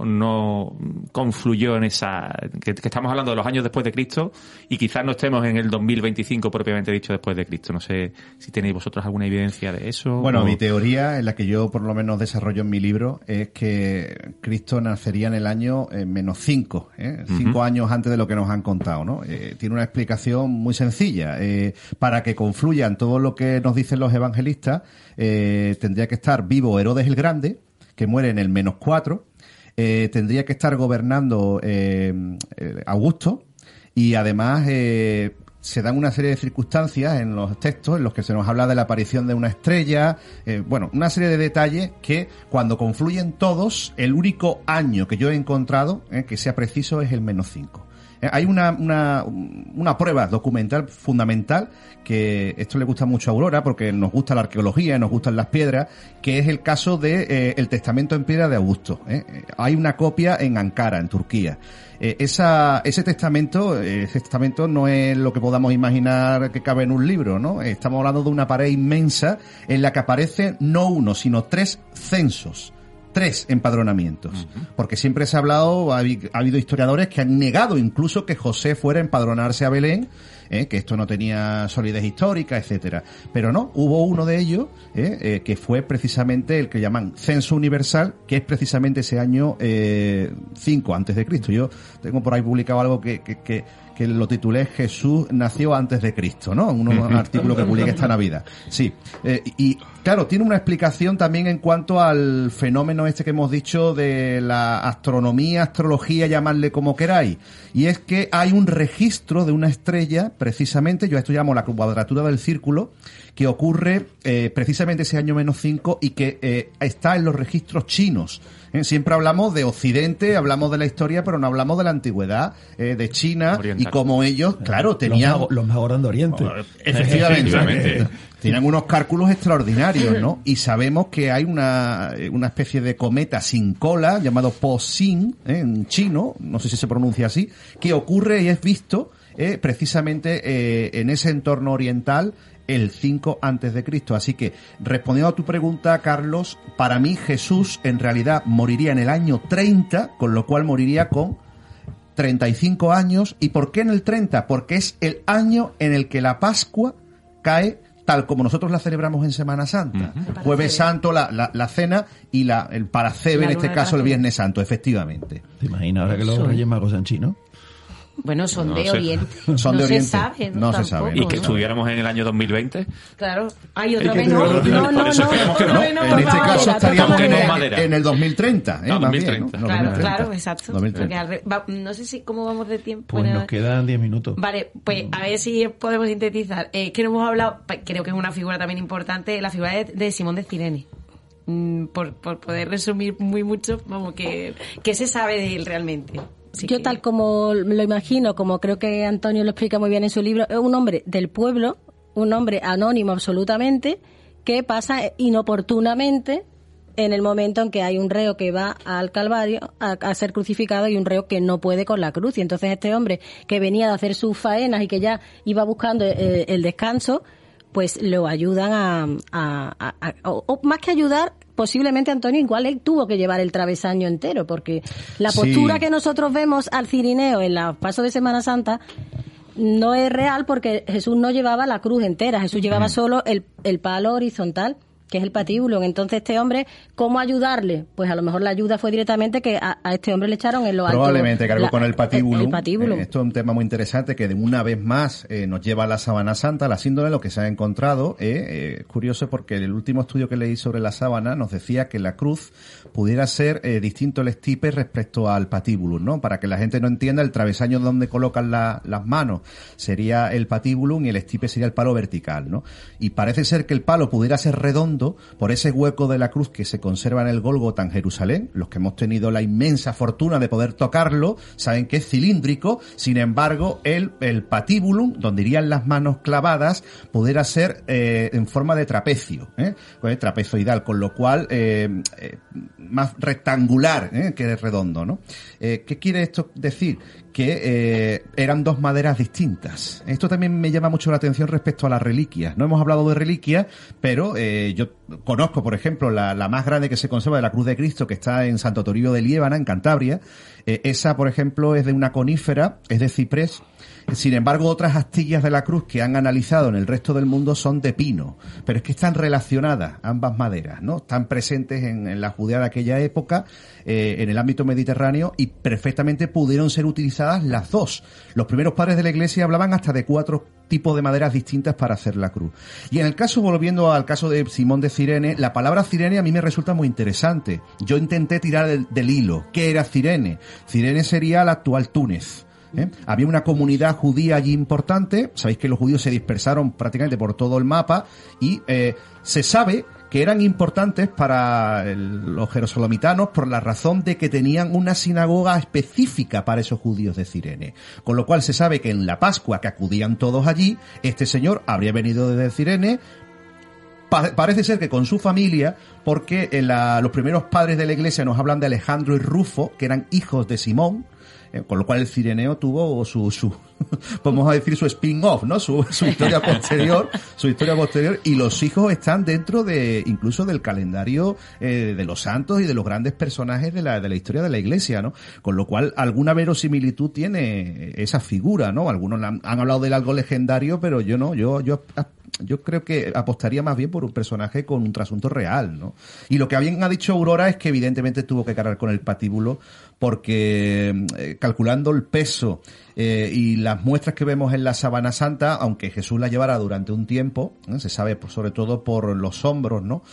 confluyó en esa, que estamos hablando de los años después de Cristo y quizás no estemos en el 2025 propiamente dicho después de Cristo. No sé si tenéis vosotros alguna evidencia de eso. Bueno, mi teoría, en la que yo por lo menos desarrollo en mi libro, es que Cristo nacería en el año -5, 5 años antes de lo que nos han contado, ¿no? Tiene una explicación muy sencilla. Para que confluyan todo lo que nos dicen los evangelistas, tendría que estar vivo Herodes el Grande, que muere en el -4, tendría que estar gobernando Augusto, y además se dan una serie de circunstancias en los textos en los que se nos habla de la aparición de una estrella, bueno, una serie de detalles que cuando confluyen todos, el único año que yo he encontrado que sea preciso es el -5. Hay una prueba documental fundamental, que esto le gusta mucho a Aurora porque nos gusta la arqueología, nos gustan las piedras, que es el caso de el testamento en piedra de Augusto. Hay una copia en Ankara, en Turquía. Ese testamento no es lo que podamos imaginar que cabe en un libro, ¿no? Estamos hablando de una pared inmensa en la que aparecen no uno, sino 3 censos. 3 empadronamientos, porque siempre se ha hablado, ha habido historiadores que han negado incluso que José fuera a empadronarse a Belén, que esto no tenía solidez histórica, etcétera. Pero no, hubo uno de ellos, que fue precisamente el que llaman censo universal, que es precisamente ese año 5 antes de Cristo. Yo tengo por ahí publicado algo que lo titulé Jesús nació antes de Cristo, ¿no? Un artículo que publiqué esta Navidad. Sí. Y claro, tiene una explicación también en cuanto al fenómeno que hemos dicho de la astronomía, astrología, llamadle como queráis. Y es que hay un registro de una estrella, precisamente, yo a esto llamo la cuadratura del círculo, que ocurre precisamente ese año -5 y que está en los registros chinos. Siempre hablamos de Occidente, hablamos de la historia, pero no hablamos de la antigüedad, de China, oriental. Y como ellos, claro, tenían... Los magos de Oriente. Efectivamente. Tenían unos cálculos extraordinarios, ¿no? Y sabemos que hay una especie de cometa sin cola, llamado Po-Sin, en chino, no sé si se pronuncia así, que ocurre y es visto precisamente en ese entorno oriental el 5 antes de Cristo. Así que, respondiendo a tu pregunta, Carlos, para mí Jesús en realidad moriría en el año 30, con lo cual moriría con 35 años. ¿Y por qué en el 30? Porque es el año en el que la Pascua cae tal como nosotros la celebramos en Semana Santa. Jueves Santo, la cena, y el Paracebe, en este caso el Viernes Santo, efectivamente. ¿Te imaginas ahora que los Reyes Magos sean chinos? Bueno, son No de sé. Oriente. Son de Oriente. Se sabe, No se tampoco, sabe. Y que ¿no? estuviéramos en el año 2020. Claro. Ay, otra Y que vez no. estuviéramos- No, por eso creemos que otra no. vez no. En este Madera, caso estaríamos toca en, madera. en el 2030, No, más bien, 2030. ¿no? Claro, 2030. claro, exacto. 2030. Porque no sé si cómo vamos de tiempo. Pues Bueno, nos quedan 10 minutos. Vale, pues a ver si podemos sintetizar. Que no hemos hablado, creo que es una figura también importante, la figura de Simón de Cirene. Por poder resumir muy mucho, vamos, que se sabe de él realmente. Así Yo que- tal como lo imagino, como creo que Antonio lo explica muy bien en su libro, es un hombre del pueblo, un hombre anónimo absolutamente, que pasa inoportunamente en el momento en que hay un reo que va al Calvario a ser crucificado y un reo que no puede con la cruz. Y entonces este hombre que venía de hacer sus faenas y que ya iba buscando el descanso, pues lo ayudan o más que ayudar, posiblemente Antonio igual él tuvo que llevar el travesaño entero, porque la postura Sí. que nosotros vemos al cirineo en los pasos de Semana Santa no es real, porque Jesús no llevaba la cruz entera, Jesús llevaba solo el palo horizontal, que es el patíbulo. Entonces este hombre, ¿cómo ayudarle? Pues a lo mejor la ayuda fue directamente que a este hombre le echaron en lo alto. Probablemente cargó con el patíbulo. El patíbulo. Esto es un tema muy interesante que de una vez más nos lleva a la sábana santa, la síndrome, lo que se ha encontrado. Es curioso porque el último estudio que leí sobre la sábana nos decía que la cruz pudiera ser distinto el estipe respecto al patíbulo, ¿no? Para que la gente no entienda, el travesaño donde colocan las manos sería el patíbulo y el estipe sería el palo vertical, ¿no? Y parece ser que el palo pudiera ser redondo por ese hueco de la cruz que se conserva en el Gólgota en Jerusalén. Los que hemos tenido la inmensa fortuna de poder tocarlo saben que es cilíndrico. Sin embargo, el patíbulum, donde irían las manos clavadas, pudiera ser en forma de trapecio, pues trapezoidal, con lo cual más rectangular que redondo, ¿no? ¿Qué quiere esto decir? Que eran dos maderas distintas. Esto también me llama mucho la atención respecto a las reliquias. No hemos hablado de reliquias, pero yo conozco, por ejemplo, la más grande que se conserva de la Cruz de Cristo, que está en Santo Toribio de Liébana, en Cantabria. Esa, por ejemplo, es de una conífera, es de ciprés. Sin embargo, otras astillas de la cruz que han analizado en el resto del mundo son de pino. Pero es que están relacionadas ambas maderas, ¿no? Están presentes en la Judea de aquella época, en el ámbito mediterráneo, y perfectamente pudieron ser utilizadas las dos. Los primeros padres de la Iglesia hablaban hasta de 4 tipos de maderas distintas para hacer la cruz. Y en el caso, volviendo al caso de Simón de Cirene, la palabra Cirene a mí me resulta muy interesante. Yo intenté tirar del hilo. ¿Qué era Cirene? Cirene sería la actual Túnez. Había una comunidad judía allí importante. Sabéis que los judíos se dispersaron prácticamente por todo el mapa y se sabe que eran importantes para los jerusalemitanos por la razón de que tenían una sinagoga específica para esos judíos de Cirene. Con lo cual se sabe que en la Pascua, que acudían todos allí, este señor habría venido desde Cirene. Parece ser que con su familia, porque los primeros padres de la Iglesia nos hablan de Alejandro y Rufo, que eran hijos de Simón, con lo cual el cireneo tuvo su vamos a decir, su spin-off, ¿no? Su historia posterior, y los hijos están dentro incluso del calendario de los santos y de los grandes personajes de la historia de la Iglesia, ¿no? Con lo cual alguna verosimilitud tiene esa figura, ¿no? Algunos han hablado de algo legendario, pero yo no, yo creo que apostaría más bien por un personaje con un trasunto real, ¿no? Y lo que bien ha dicho Aurora es que evidentemente tuvo que cargar con el patíbulo porque calculando el peso y las muestras que vemos en la Sábana Santa, aunque Jesús la llevara durante un tiempo, se sabe sobre todo por los hombros, ¿no?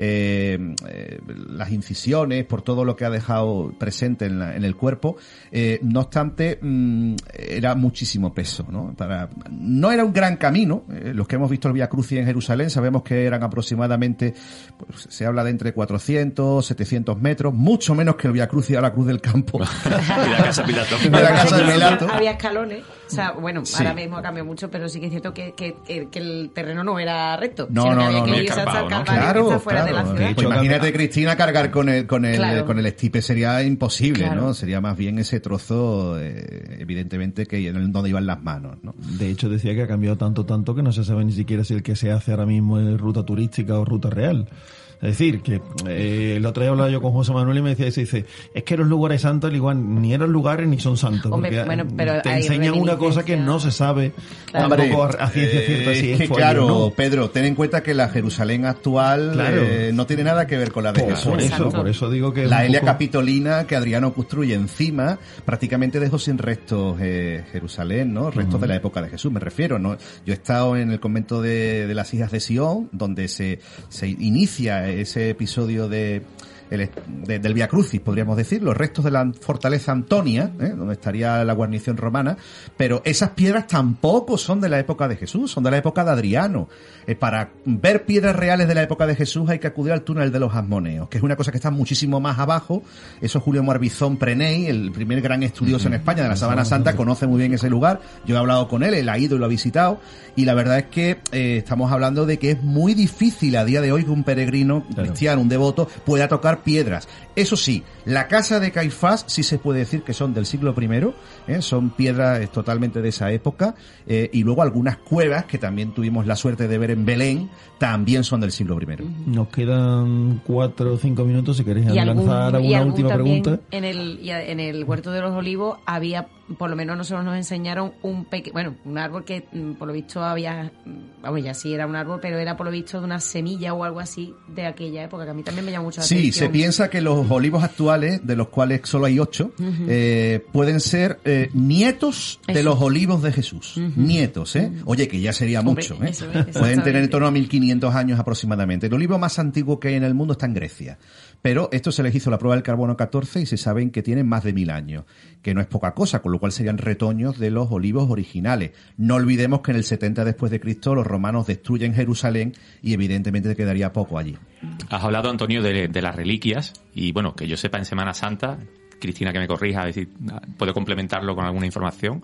Las incisiones, por todo lo que ha dejado presente en el cuerpo, no obstante, era muchísimo peso, ¿no? No era un gran camino. Los que hemos visto el Vía Crucis en Jerusalén sabemos que eran aproximadamente, pues, se habla de entre 400, 700 metros, mucho menos que el Vía Crucis a la Cruz del Campo. Y la casa de Pilato. De la casa de Pilato. Había escalones, o sea, bueno, Sí. ahora mismo ha cambiado mucho, pero sí que es cierto que el terreno no era recto. No, sino que no, había no, que no, irse hasta el escarpado, ¿no? Calvario, que está fuera de la Claro. ciudad. Pues imagínate, Cristina, cargar con el Claro. estipe sería imposible, Claro. ¿no? Sería más bien ese trozo, evidentemente, que donde iban las manos, ¿no? De hecho, decía que ha cambiado tanto que no se sabe ni siquiera si el que se hace ahora mismo es ruta turística o ruta real. Es decir, que el otro día hablaba yo con José Manuel y me decía, dice, es que los lugares santos igual ni eran lugares ni son santos. Hombre, porque bueno, pero te enseñan una cosa que no se sabe tampoco a ciencia cierta si es que fue claro, allí o no. Pedro, ten en cuenta que la Jerusalén actual no tiene nada que ver con la de Jesús. Por eso digo que la Elia Capitolina que Adriano construye encima prácticamente dejó sin restos Jerusalén, ¿no? Restos de la época de Jesús, me refiero, ¿no? Yo he estado en el convento de las hijas de Sion, donde se inicia ese episodio del Via Crucis, podríamos decir, los restos de la fortaleza Antonia, donde estaría la guarnición romana, pero esas piedras tampoco son de la época de Jesús, son de la época de Adriano. Para ver piedras reales de la época de Jesús hay que acudir al túnel de los Asmoneos, que es una cosa que está muchísimo más abajo. Eso Julio Morbizón Preney, el primer gran estudioso en España de la Sábana Santa, conoce muy bien ese lugar. Yo he hablado con él ha ido y lo ha visitado, y la verdad es que estamos hablando de que es muy difícil a día de hoy que un peregrino cristiano, un devoto, pueda tocar piedras. Eso sí, la casa de Caifás sí se puede decir que son del siglo I, son piedras totalmente de esa época, y luego algunas cuevas que también tuvimos la suerte de ver en Belén, también son del siglo I. Nos quedan 4 o 5 minutos si queréis lanzar alguna última pregunta. En el Huerto de los Olivos había, por lo menos nosotros nos enseñaron un árbol que por lo visto había, vamos, ya sí era un árbol, pero era por lo visto de una semilla o algo así de aquella época, que a mí también me llamó mucho la atención. Sí, se piensa que los olivos actuales, de los cuales solo hay 8, pueden ser nietos de los olivos de Jesús. Nietos, Oye, que ya sería mucho, Pueden tener en torno a 1500 años aproximadamente. El olivo más antiguo que hay en el mundo está en Grecia. Pero esto se les hizo la prueba del carbono 14 y se saben que tienen más de 1000 años, que no es poca cosa, con lo cual serían retoños de los olivos originales. No olvidemos que en el 70 después de Cristo los romanos destruyen Jerusalén y evidentemente quedaría poco allí. Has hablado, Antonio, de las reliquias y bueno, que yo sepa, en Semana Santa, Cristina que me corrija, a ver si puedo complementarlo con alguna información,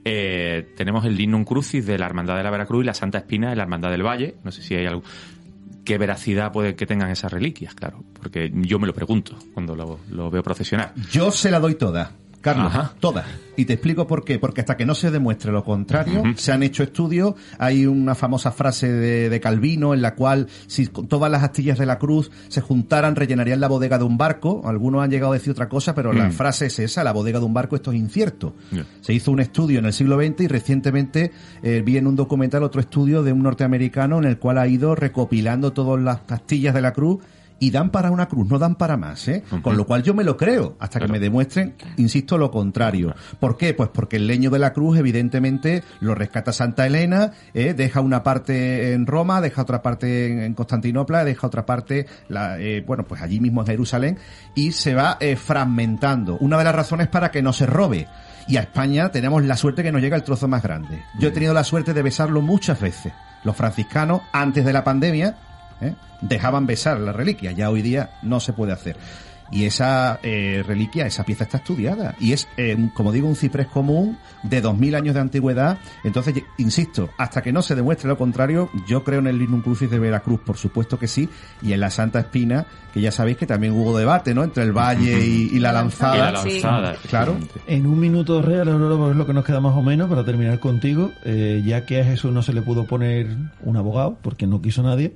tenemos el Lignum Crucis de la Hermandad de la Veracruz y la Santa Espina de la Hermandad del Valle. No sé si hay algo... ¿Qué veracidad puede que tengan esas reliquias? Claro, porque yo me lo pregunto cuando lo veo procesionar. Yo se la doy toda, Carlos, todas. Y te explico por qué. Porque hasta que no se demuestre lo contrario, se han hecho estudios. Hay una famosa frase de Calvino en la cual si todas las astillas de la cruz se juntaran, rellenarían la bodega de un barco. Algunos han llegado a decir otra cosa, pero la frase es esa, la bodega de un barco, esto es incierto. Se hizo un estudio en el siglo XX y recientemente vi en un documental otro estudio de un norteamericano en el cual ha ido recopilando todas las astillas de la cruz y dan para una cruz, no dan para más, Con lo cual yo me lo creo, hasta que me demuestren, insisto, lo contrario. ¿Por qué? Pues porque el leño de la cruz, evidentemente, lo rescata Santa Elena, deja una parte en Roma, deja otra parte en Constantinopla, deja otra parte, pues allí mismo en Jerusalén, y se va fragmentando. Una de las razones para que no se robe. Y a España tenemos la suerte que nos llega el trozo más grande. Yo he tenido la suerte de besarlo muchas veces. Los franciscanos, antes de la pandemia, dejaban besar la reliquia, ya hoy día no se puede hacer. Y esa reliquia, esa pieza está estudiada y es, como digo, un ciprés común de 2000 años de antigüedad. Entonces, insisto, hasta que no se demuestre lo contrario, yo creo en el Lignum Crucis de Veracruz, por supuesto que sí, y en la Santa Espina, que ya sabéis que también hubo debate, ¿no?, entre el Valle y la Lanzada. Y la Lanzada, sí. Claro. En un minuto real, Aurora, es lo que nos queda más o menos para terminar contigo, ya que a Jesús no se le pudo poner un abogado, porque no quiso nadie.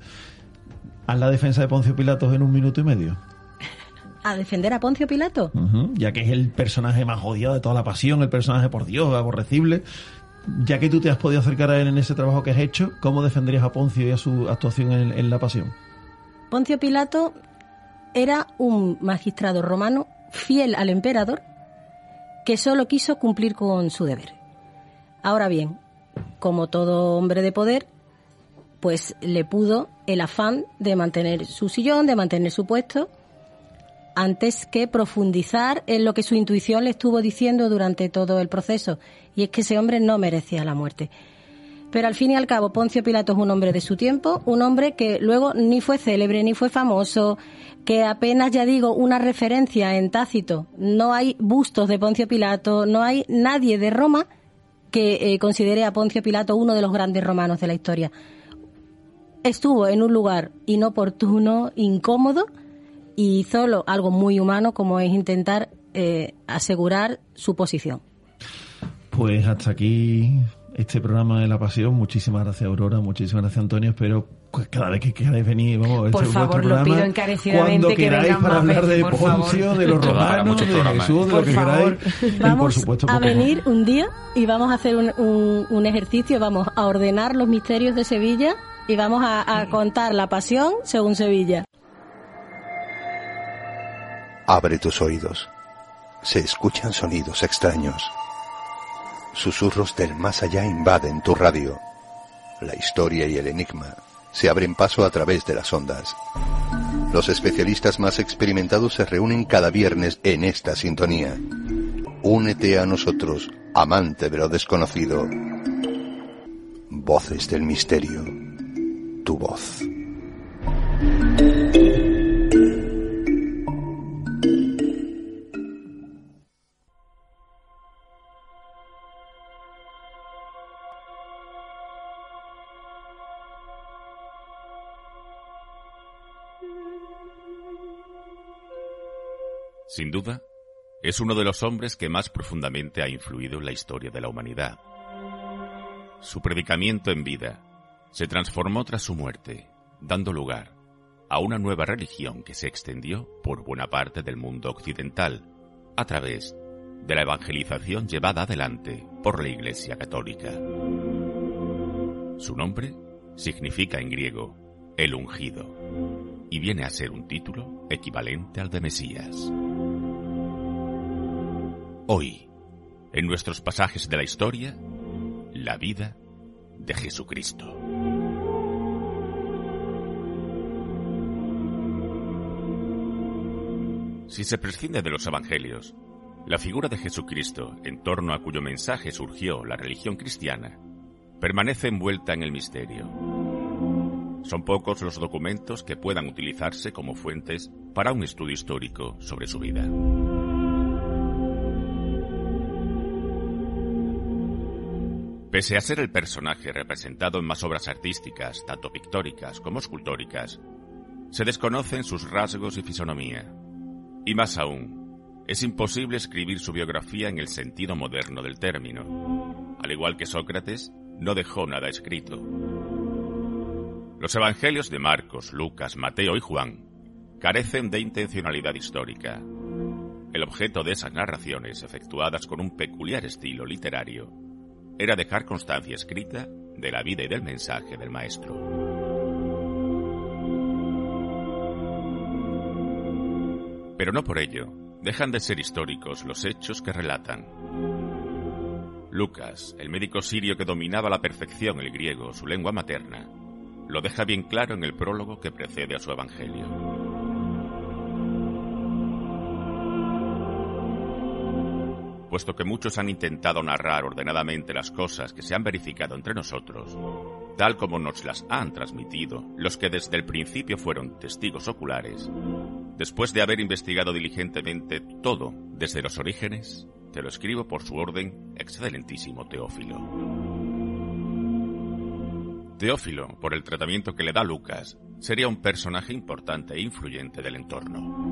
Haz la defensa de Poncio Pilatos en 1 minuto y medio. ¿A defender a Poncio Pilato? Ya que es el personaje más odiado de toda la pasión, el personaje por Dios, aborrecible. Ya que tú te has podido acercar a él en ese trabajo que has hecho, ¿cómo defenderías a Poncio y a su actuación en la pasión? Poncio Pilato era un magistrado romano fiel al emperador que solo quiso cumplir con su deber. Ahora bien, como todo hombre de poder, pues le pudo el afán de mantener su sillón, de mantener su puesto, antes que profundizar en lo que su intuición le estuvo diciendo durante todo el proceso, y es que ese hombre no merecía la muerte. Pero al fin y al cabo, Poncio Pilato es un hombre de su tiempo, un hombre que luego ni fue célebre, ni fue famoso, que apenas, ya digo, una referencia en Tácito. No hay bustos de Poncio Pilato, no hay nadie de Roma que considere a Poncio Pilato uno de los grandes romanos de la historia. Estuvo en un lugar inoportuno, incómodo, y hizo algo muy humano, como es intentar asegurar su posición. Pues hasta aquí este programa de La Pasión. Muchísimas gracias, Aurora, muchísimas gracias, Antonio. Espero que cada vez que queráis venir, vamos, por favor, lo pido encarecidamente, cuando que queráis para hablar de Poncio, de los romanos, de Jesús, de lo que queráis. Vamos, y por supuesto, a venir un día y vamos a hacer un ejercicio, vamos a ordenar los misterios de Sevilla y vamos a contar la Pasión según Sevilla. Abre tus oídos. Se escuchan sonidos extraños. Susurros del más allá invaden tu radio. La historia y el enigma se abren paso a través de las ondas. Los especialistas más experimentados se reúnen cada viernes en esta sintonía. Únete a nosotros, amante de lo desconocido. Voces del misterio. Tu voz. Sin duda, es uno de los hombres que más profundamente ha influido en la historia de la humanidad. Su predicamento en vida se transformó tras su muerte, dando lugar a una nueva religión que se extendió por buena parte del mundo occidental a través de la evangelización llevada adelante por la Iglesia Católica. Su nombre significa en griego el ungido y viene a ser un título equivalente al de Mesías. Hoy, en nuestros pasajes de la historia, la vida de Jesucristo. Si se prescinde de los evangelios, la figura de Jesucristo, en torno a cuyo mensaje surgió la religión cristiana, permanece envuelta en el misterio. Son pocos los documentos que puedan utilizarse como fuentes para un estudio histórico sobre su vida. Pese a ser el personaje representado en más obras artísticas, tanto pictóricas como escultóricas, se desconocen sus rasgos y fisonomía. Y más aún, es imposible escribir su biografía en el sentido moderno del término. Al igual que Sócrates, no dejó nada escrito. Los evangelios de Marcos, Lucas, Mateo y Juan carecen de intencionalidad histórica. El objeto de esas narraciones, efectuadas con un peculiar estilo literario, era dejar constancia escrita de la vida y del mensaje del Maestro. Pero no por ello dejan de ser históricos los hechos que relatan. Lucas, el médico sirio que dominaba a la perfección el griego, su lengua materna, lo deja bien claro en el prólogo que precede a su evangelio. Puesto que muchos han intentado narrar ordenadamente las cosas que se han verificado entre nosotros, tal como nos las han transmitido los que desde el principio fueron testigos oculares, después de haber investigado diligentemente todo desde los orígenes, te lo escribo por su orden, excelentísimo Teófilo. Teófilo, por el tratamiento que le da Lucas, sería un personaje importante e influyente del entorno.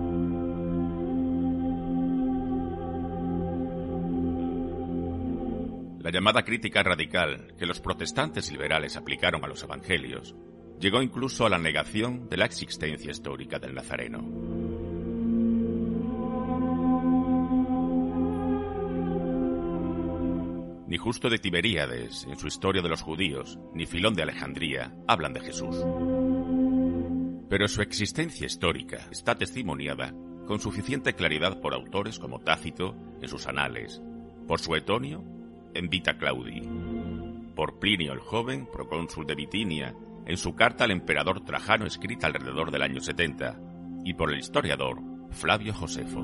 La llamada crítica radical que los protestantes liberales aplicaron a los evangelios llegó incluso a la negación de la existencia histórica del Nazareno. Ni Justo de Tiberíades, en su Historia de los Judíos, ni Filón de Alejandría hablan de Jesús. Pero su existencia histórica está testimoniada con suficiente claridad por autores como Tácito, en sus Anales, por Suetonio, en Vita Claudii, por Plinio el Joven, procónsul de Bitinia, en su carta al emperador Trajano escrita alrededor del año 70, y por el historiador Flavio Josefo.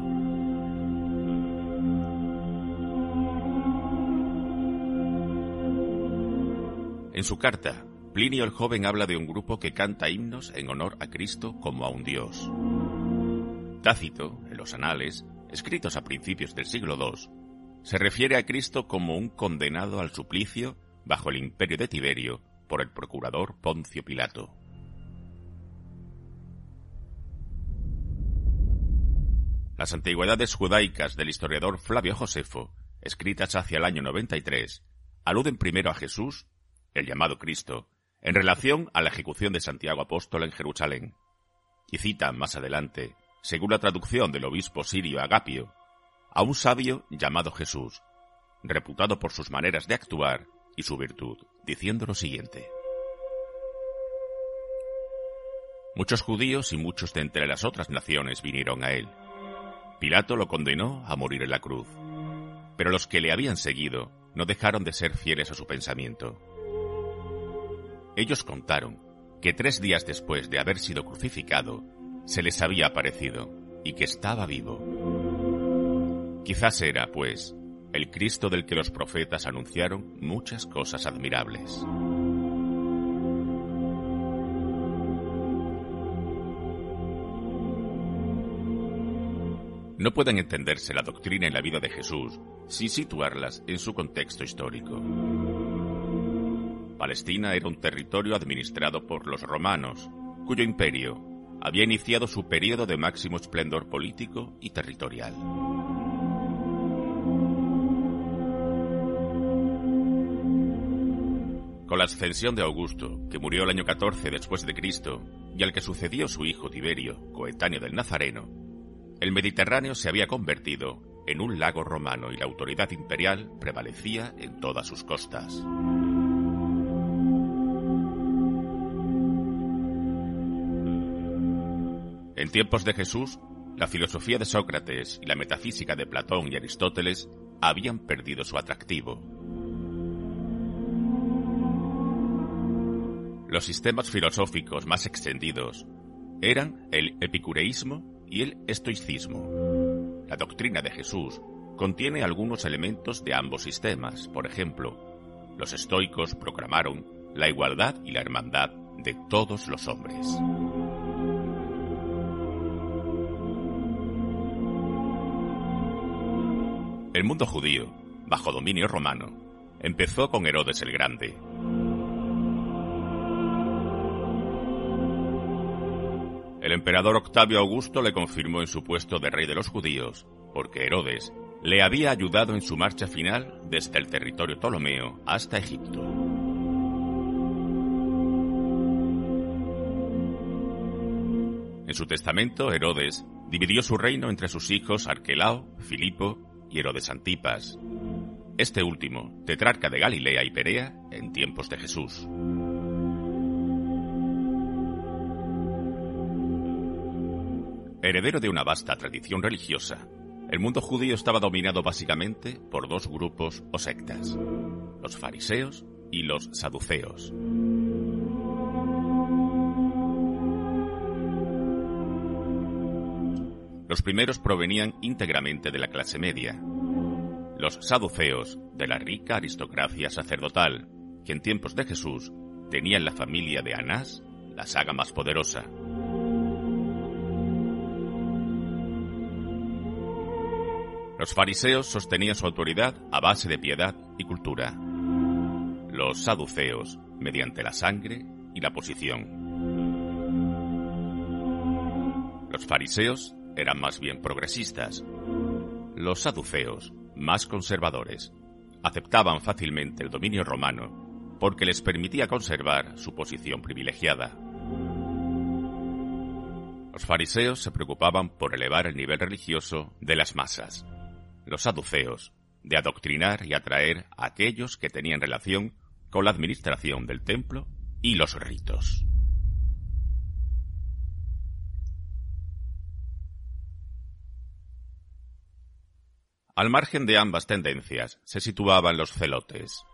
En su carta, Plinio el Joven habla de un grupo que canta himnos en honor a Cristo como a un dios. Tácito, en los Anales, escritos a principios del siglo II, se refiere a Cristo como un condenado al suplicio bajo el imperio de Tiberio por el procurador Poncio Pilato. Las antigüedades judaicas del historiador Flavio Josefo, escritas hacia el año 93, aluden primero a Jesús, el llamado Cristo, en relación a la ejecución de Santiago Apóstol en Jerusalén, y citan más adelante, según la traducción del obispo sirio Agapio, a un sabio llamado Jesús, reputado por sus maneras de actuar y su virtud, diciendo lo siguiente: muchos judíos y muchos de entre las otras naciones vinieron a él. Pilato lo condenó a morir en la cruz, pero los que le habían seguido no dejaron de ser fieles a su pensamiento. Ellos contaron que 3 días después de haber sido crucificado, se les había aparecido y que estaba vivo. Quizás era, pues, el Cristo del que los profetas anunciaron muchas cosas admirables. No pueden entenderse la doctrina y la vida de Jesús sin situarlas en su contexto histórico. Palestina era un territorio administrado por los romanos, cuyo imperio había iniciado su período de máximo esplendor político y territorial. Con la ascensión de Augusto, que murió el año 14 después de Cristo, y al que sucedió su hijo Tiberio, coetáneo del Nazareno, el Mediterráneo se había convertido en un lago romano y la autoridad imperial prevalecía en todas sus costas. En tiempos de Jesús, la filosofía de Sócrates y la metafísica de Platón y Aristóteles habían perdido su atractivo. Los sistemas filosóficos más extendidos eran el epicureísmo y el estoicismo. La doctrina de Jesús contiene algunos elementos de ambos sistemas. Por ejemplo, los estoicos proclamaron la igualdad y la hermandad de todos los hombres. El mundo judío, bajo dominio romano, empezó con Herodes el Grande. El emperador Octavio Augusto le confirmó en su puesto de rey de los judíos, porque Herodes le había ayudado en su marcha final desde el territorio ptolomeo hasta Egipto. En su testamento, Herodes dividió su reino entre sus hijos Arquelao, Filipo y Herodes Antipas, este último tetrarca de Galilea y Perea en tiempos de Jesús. Heredero de una vasta tradición religiosa, el mundo judío estaba dominado básicamente por 2 grupos o sectas, los fariseos y los saduceos. Los primeros provenían íntegramente de la clase media, los saduceos de la rica aristocracia sacerdotal, que en tiempos de Jesús tenía en la familia de Anás la saga más poderosa. Los fariseos sostenían su autoridad a base de piedad y cultura. Los saduceos, mediante la sangre y la posición. Los fariseos eran más bien progresistas. Los saduceos, más conservadores, aceptaban fácilmente el dominio romano porque les permitía conservar su posición privilegiada. Los fariseos se preocupaban por elevar el nivel religioso de las masas. Los saduceos, de adoctrinar y atraer a aquellos que tenían relación con la administración del templo y los ritos. Al margen de ambas tendencias se situaban los celotes.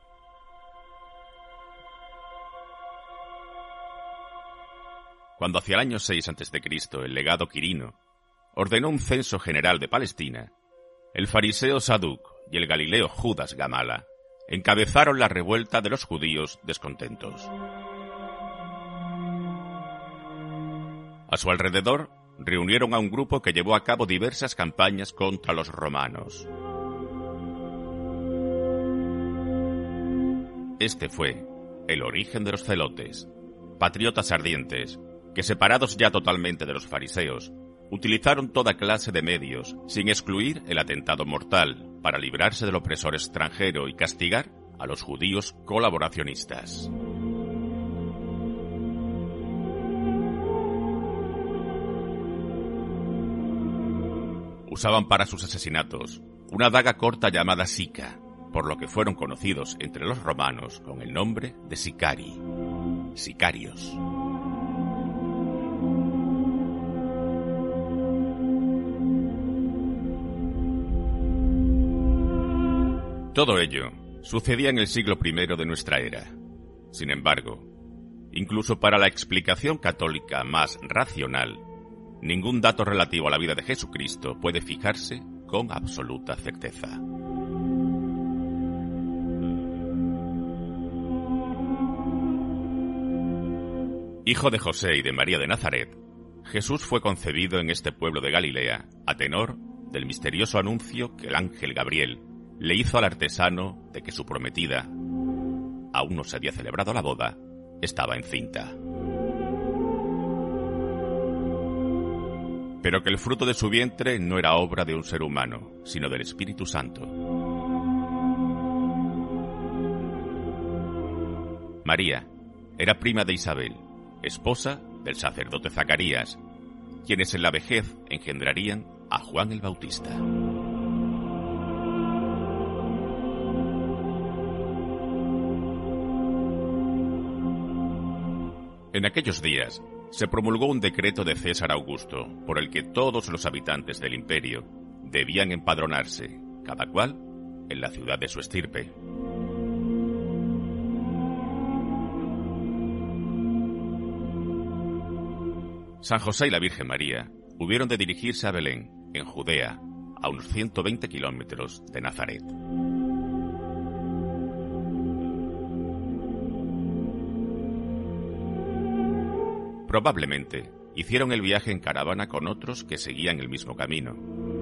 Cuando hacia el año 6 a.C. el legado Quirino ordenó un censo general de Palestina, el fariseo Saduc y el galileo Judas Gamala encabezaron la revuelta de los judíos descontentos. A su alrededor reunieron a un grupo que llevó a cabo diversas campañas contra los romanos. Este fue el origen de los celotes, patriotas ardientes que, separados ya totalmente de los fariseos, utilizaron toda clase de medios, sin excluir el atentado mortal, para librarse del opresor extranjero y castigar a los judíos colaboracionistas. Usaban para sus asesinatos una daga corta llamada sica, por lo que fueron conocidos entre los romanos con el nombre de sicari, sicarios. Todo ello sucedía en el siglo I de nuestra era. Sin embargo, incluso para la explicación católica más racional, ningún dato relativo a la vida de Jesucristo puede fijarse con absoluta certeza. Hijo de José y de María de Nazaret, Jesús fue concebido en este pueblo de Galilea a tenor del misterioso anuncio que el ángel Gabriel le hizo al artesano de que su prometida, aún no se había celebrado la boda, estaba encinta. Pero que el fruto de su vientre no era obra de un ser humano, sino del Espíritu Santo. María era prima de Isabel, esposa del sacerdote Zacarías, quienes en la vejez engendrarían a Juan el Bautista. En aquellos días se promulgó un decreto de César Augusto por el que todos los habitantes del imperio debían empadronarse, cada cual en la ciudad de su estirpe. San José y la Virgen María hubieron de dirigirse a Belén, en Judea, a unos 120 kilómetros de Nazaret. Probablemente hicieron el viaje en caravana con otros que seguían el mismo camino.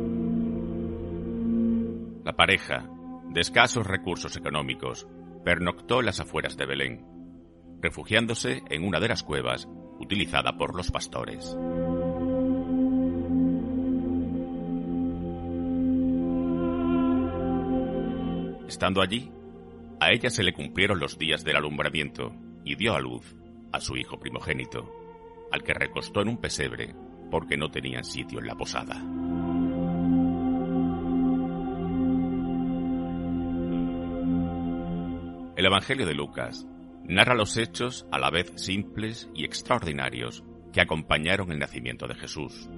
La pareja, de escasos recursos económicos, pernoctó en las afueras de Belén, refugiándose en una de las cuevas utilizada por los pastores. Estando allí, a ella se le cumplieron los días del alumbramiento y dio a luz a su hijo primogénito, al que recostó en un pesebre porque no tenían sitio en la posada. El Evangelio de Lucas narra los hechos a la vez simples y extraordinarios que acompañaron el nacimiento de Jesús.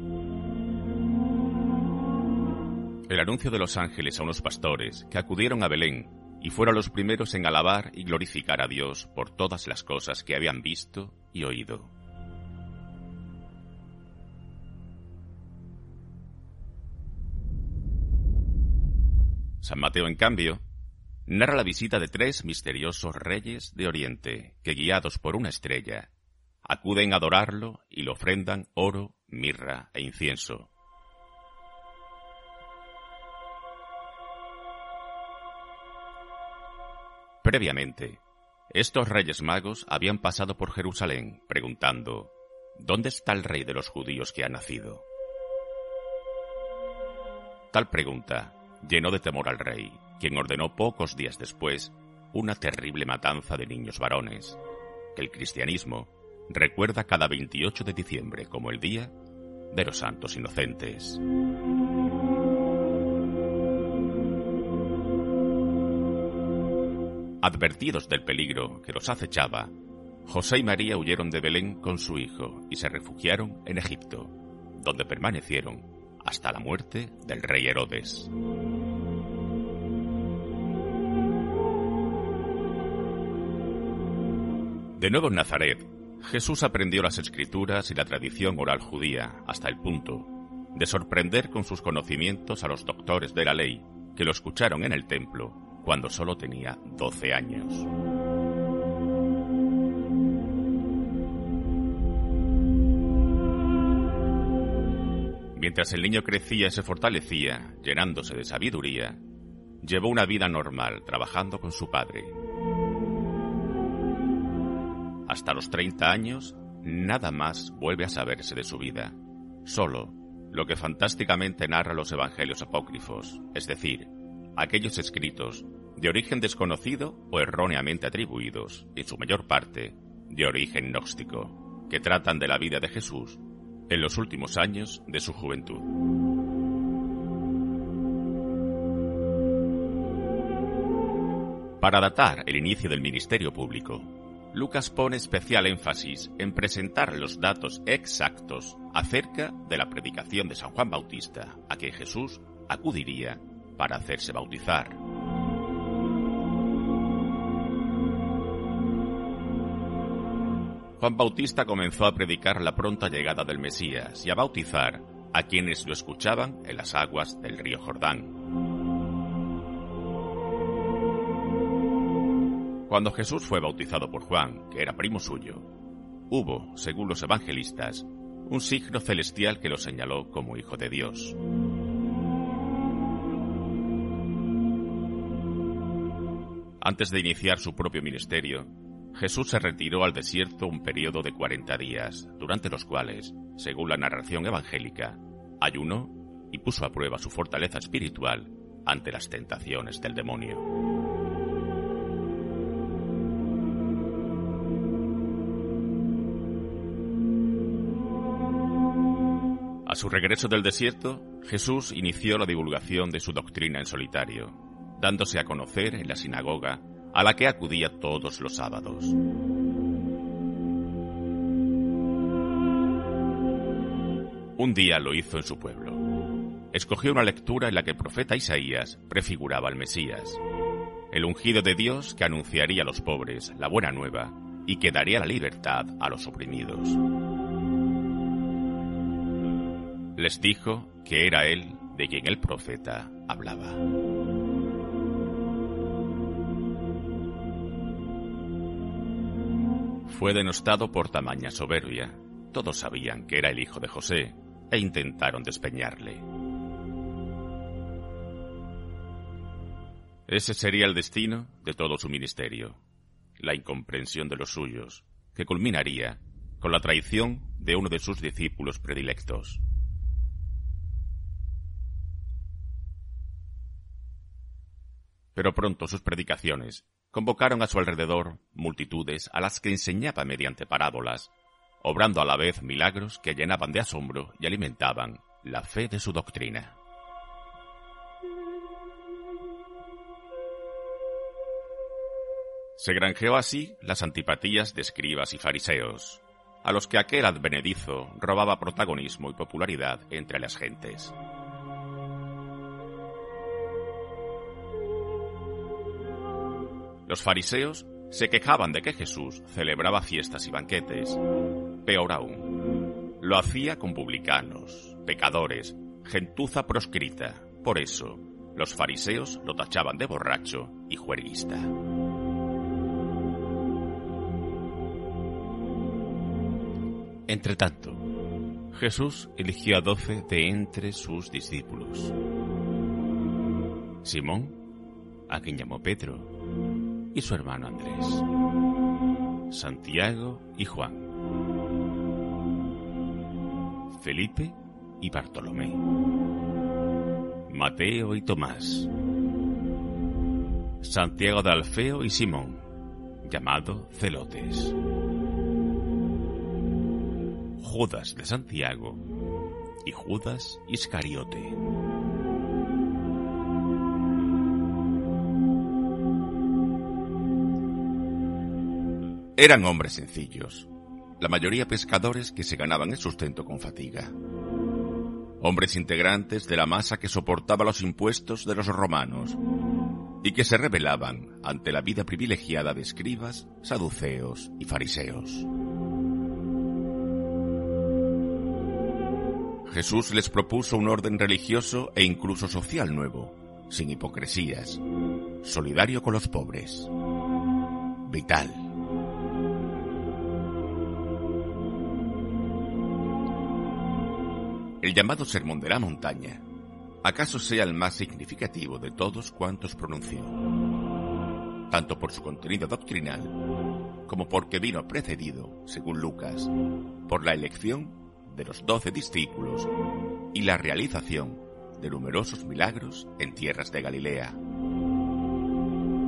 El anuncio de los ángeles a unos pastores que acudieron a Belén y fueron los primeros en alabar y glorificar a Dios por todas las cosas que habían visto y oído. San Mateo, en cambio, narra la visita de 3 misteriosos reyes de Oriente que, guiados por una estrella, acuden a adorarlo y le ofrendan oro, mirra e incienso. Previamente, estos reyes magos habían pasado por Jerusalén preguntando: ¿dónde está el rey de los judíos que ha nacido? Tal pregunta llenó de temor al rey, quien ordenó pocos días después una terrible matanza de niños varones, que el cristianismo recuerda cada 28 de diciembre como el Día de los Santos Inocentes. Advertidos del peligro que los acechaba, José y María huyeron de Belén con su hijo y se refugiaron en Egipto, donde permanecieron hasta la muerte del rey Herodes. De nuevo en Nazaret, Jesús aprendió las escrituras y la tradición oral judía hasta el punto de sorprender con sus conocimientos a los doctores de la ley que lo escucharon en el templo cuando solo tenía 12 años. Mientras el niño crecía y se fortalecía, llenándose de sabiduría, llevó una vida normal trabajando con su padre. Hasta los 30 años, nada más vuelve a saberse de su vida, solo lo que fantásticamente narra los evangelios apócrifos, es decir, aquellos escritos de origen desconocido o erróneamente atribuidos, en su mayor parte, de origen gnóstico, que tratan de la vida de Jesús en los últimos años de su juventud. Para datar el inicio del ministerio público, Lucas pone especial énfasis en presentar los datos exactos acerca de la predicación de San Juan Bautista, a que Jesús acudiría para hacerse bautizar. Juan Bautista comenzó a predicar la pronta llegada del Mesías y a bautizar a quienes lo escuchaban en las aguas del río Jordán. Cuando Jesús fue bautizado por Juan, que era primo suyo, hubo, según los evangelistas, un signo celestial que lo señaló como hijo de Dios. Antes de iniciar su propio ministerio, Jesús se retiró al desierto un periodo de 40 días, durante los cuales, según la narración evangélica, ayunó y puso a prueba su fortaleza espiritual ante las tentaciones del demonio. A su regreso del desierto, Jesús inició la divulgación de su doctrina en solitario, dándose a conocer en la sinagoga a la que acudía todos los sábados. Un día lo hizo en su pueblo. Escogió una lectura en la que el profeta Isaías prefiguraba al Mesías, el ungido de Dios que anunciaría a los pobres la buena nueva y que daría la libertad a los oprimidos. Les dijo que era él de quien el profeta hablaba. Fue denostado por tamaña soberbia. Todos sabían que era el hijo de José e intentaron despeñarle. Ese sería el destino de todo su ministerio, la incomprensión de los suyos, que culminaría con la traición de uno de sus discípulos predilectos. Pero pronto sus predicaciones convocaron a su alrededor multitudes a las que enseñaba mediante parábolas, obrando a la vez milagros que llenaban de asombro y alimentaban la fe de su doctrina. Se granjeó así las antipatías de escribas y fariseos, a los que aquel advenedizo robaba protagonismo y popularidad entre las gentes. Los fariseos se quejaban de que Jesús celebraba fiestas y banquetes. Peor aún, lo hacía con publicanos, pecadores, gentuza proscrita. Por eso, los fariseos lo tachaban de borracho y juerguista. Entretanto, Jesús eligió a 12 de entre sus discípulos. Simón, a quien llamó Pedro, y su hermano Andrés, Santiago y Juan, Felipe y Bartolomé, Mateo y Tomás, Santiago de Alfeo y Simón, llamado Celotes, Judas de Santiago y Judas Iscariote. Eran hombres sencillos, la mayoría pescadores que se ganaban el sustento con fatiga. Hombres integrantes de la masa que soportaba los impuestos de los romanos y que se rebelaban ante la vida privilegiada de escribas, saduceos y fariseos. Jesús les propuso un orden religioso e incluso social nuevo, sin hipocresías, solidario con los pobres, vital. El llamado Sermón de la Montaña, acaso sea el más significativo de todos cuantos pronunció, tanto por su contenido doctrinal, como porque vino precedido, según Lucas, por la elección de los 12 discípulos y la realización de numerosos milagros en tierras de Galilea.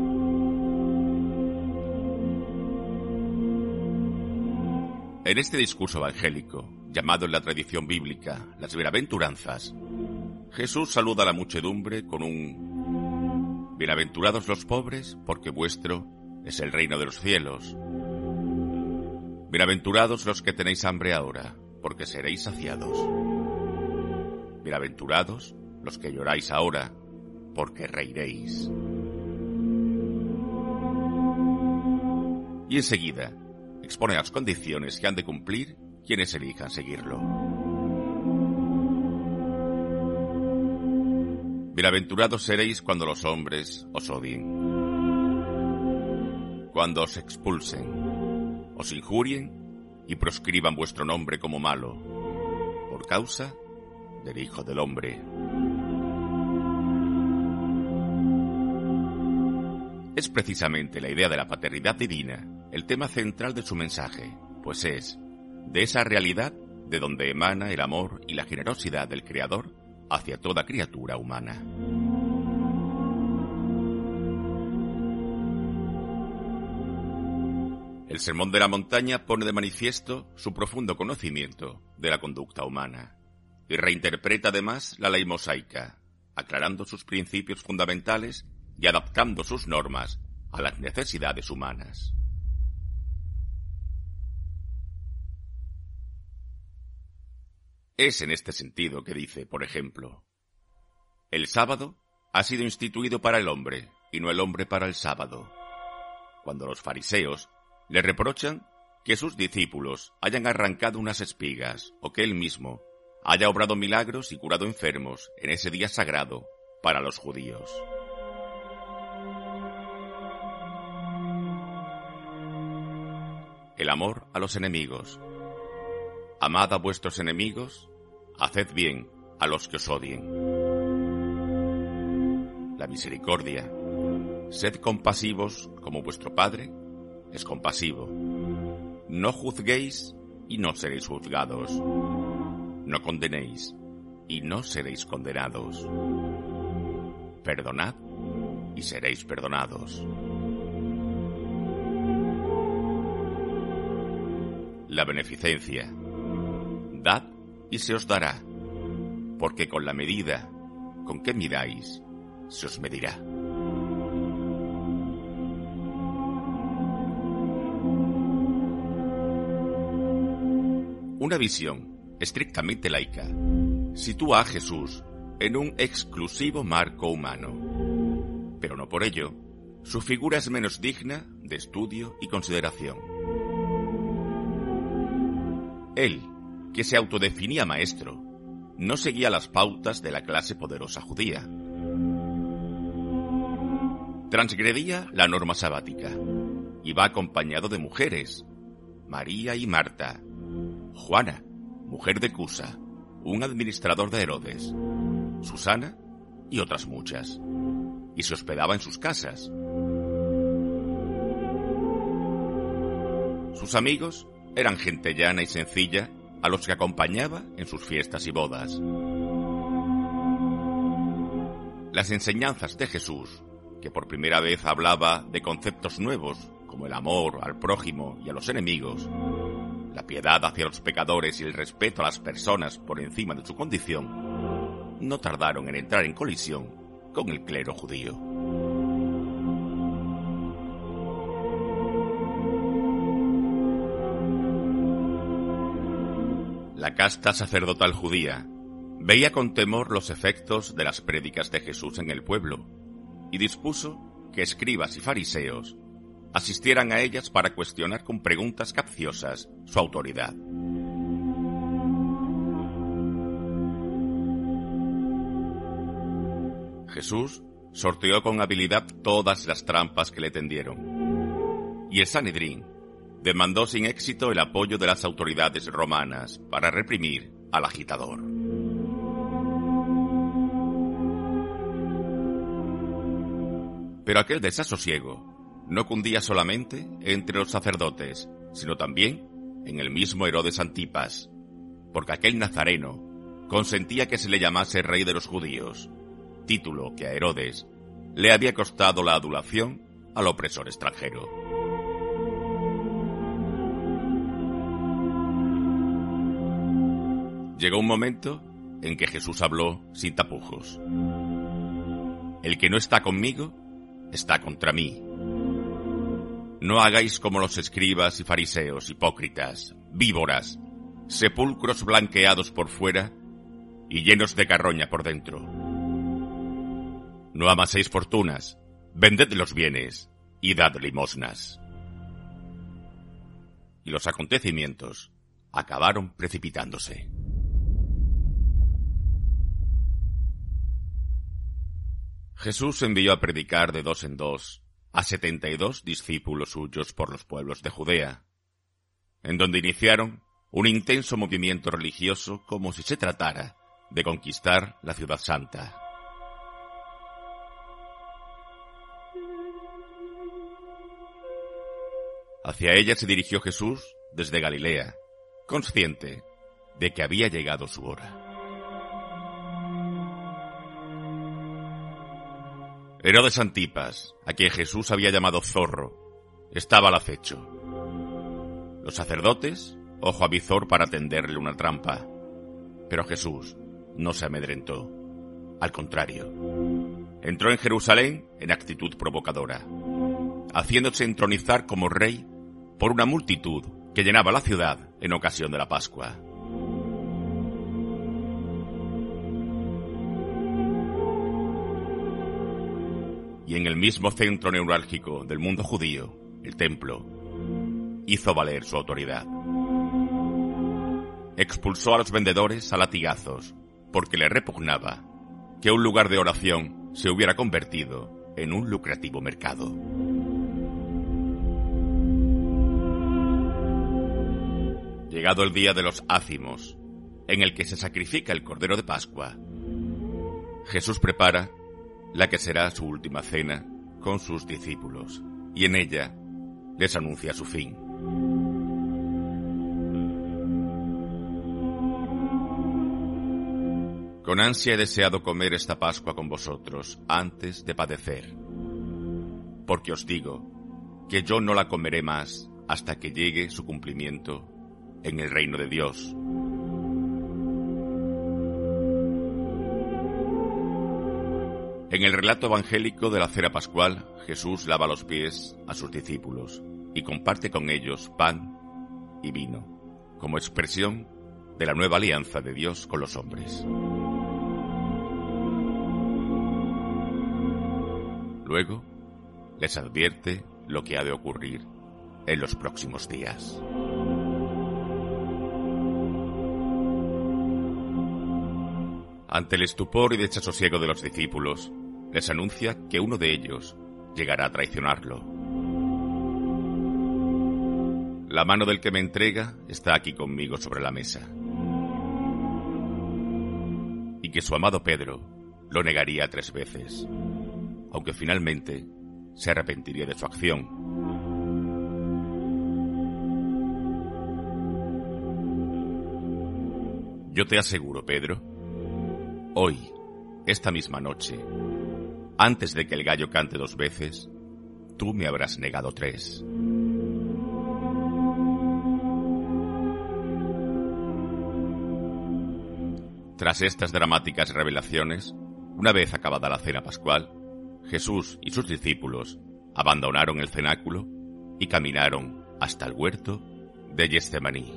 En este discurso evangélico, llamado en la tradición bíblica las bienaventuranzas, Jesús saluda a la muchedumbre con un: bienaventurados los pobres, porque vuestro es el reino de los cielos. Bienaventurados los que tenéis hambre ahora, porque seréis saciados. Bienaventurados los que lloráis ahora, porque reiréis. Y enseguida expone las condiciones que han de cumplir quienes elijan seguirlo. Bienaventurados seréis cuando los hombres os odien, cuando os expulsen, os injurien y proscriban vuestro nombre como malo, por causa del Hijo del Hombre. Es precisamente la idea de la paternidad divina el tema central de su mensaje, pues es de esa realidad de donde emana el amor y la generosidad del Creador hacia toda criatura humana. El Sermón de la Montaña pone de manifiesto su profundo conocimiento de la conducta humana y reinterpreta además la ley mosaica, aclarando sus principios fundamentales y adaptando sus normas a las necesidades humanas. Es en este sentido que dice, por ejemplo: el sábado ha sido instituido para el hombre y no el hombre para el sábado. Cuando los fariseos le reprochan que sus discípulos hayan arrancado unas espigas o que él mismo haya obrado milagros y curado enfermos en ese día sagrado para los judíos. El amor a los enemigos. Amad a vuestros enemigos, haced bien a los que os odien. La misericordia. Sed compasivos como vuestro Padre es compasivo. No juzguéis y no seréis juzgados. No condenéis y no seréis condenados. Perdonad y seréis perdonados. La beneficencia. Dad y se os dará, porque con la medida con que midáis, se os medirá. Una visión estrictamente laica sitúa a Jesús en un exclusivo marco humano, pero no por ello su figura es menos digna de estudio y consideración. Él, que se autodefinía maestro, no seguía las pautas de la clase poderosa judía. Transgredía la norma sabática. Iba acompañado de mujeres: María y Marta, Juana, mujer de Cusa, un administrador de Herodes, Susana y otras muchas, y se hospedaba en sus casas. Sus amigos eran gente llana y sencilla a los que acompañaba en sus fiestas y bodas. Las enseñanzas de Jesús, que por primera vez hablaba de conceptos nuevos como el amor al prójimo y a los enemigos, la piedad hacia los pecadores y el respeto a las personas por encima de su condición, no tardaron en entrar en colisión con el clero judío. La casta sacerdotal judía veía con temor los efectos de las prédicas de Jesús en el pueblo y dispuso que escribas y fariseos asistieran a ellas para cuestionar con preguntas capciosas su autoridad. Jesús sorteó con habilidad todas las trampas que le tendieron, y el Sanedrín demandó sin éxito el apoyo de las autoridades romanas para reprimir al agitador. Pero aquel desasosiego no cundía solamente entre los sacerdotes, sino también en el mismo Herodes Antipas, porque aquel nazareno consentía que se le llamase rey de los judíos, título que a Herodes le había costado la adulación al opresor extranjero. Llegó un momento en que Jesús habló sin tapujos. El que no está conmigo, está contra mí. No hagáis como los escribas y fariseos, hipócritas, víboras, sepulcros blanqueados por fuera y llenos de carroña por dentro. No amaséis fortunas, vended los bienes y dad limosnas. Y los acontecimientos acabaron precipitándose. Jesús envió a predicar de 2 en 2 a 72 discípulos suyos por los pueblos de Judea, en donde iniciaron un intenso movimiento religioso como si se tratara de conquistar la ciudad santa. Hacia ella se dirigió Jesús desde Galilea, consciente de que había llegado su hora. Herodes Antipas, a quien Jesús había llamado zorro, estaba al acecho. Los sacerdotes, ojo a visor para tenderle una trampa, pero Jesús no se amedrentó. Al contrario, entró en Jerusalén en actitud provocadora, haciéndose entronizar como rey por una multitud que llenaba la ciudad en ocasión de la Pascua. Y en el mismo centro neurálgico del mundo judío, el templo, hizo valer su autoridad. Expulsó a los vendedores a latigazos, porque le repugnaba que un lugar de oración se hubiera convertido en un lucrativo mercado. Llegado el día de los ácimos, en el que se sacrifica el Cordero de Pascua, Jesús prepara la que será su última cena con sus discípulos, y en ella les anuncia su fin. Con ansia he deseado comer esta Pascua con vosotros antes de padecer, porque os digo que yo no la comeré más hasta que llegue su cumplimiento en el reino de Dios. En el relato evangélico de la cena pascual, Jesús lava los pies a sus discípulos y comparte con ellos pan y vino, como expresión de la nueva alianza de Dios con los hombres. Luego, les advierte lo que ha de ocurrir en los próximos días. Ante el estupor y desasosiego de los discípulos, les anuncia que uno de ellos llegará a traicionarlo. La mano del que me entrega está aquí conmigo sobre la mesa. Y que su amado Pedro lo negaría 3 veces, aunque finalmente se arrepentiría de su acción. Yo te aseguro, Pedro, hoy, esta misma noche, antes de que el gallo cante 2 veces, tú me habrás negado 3. Tras estas dramáticas revelaciones, una vez acabada la cena pascual, Jesús y sus discípulos abandonaron el cenáculo y caminaron hasta el huerto de Getsemaní.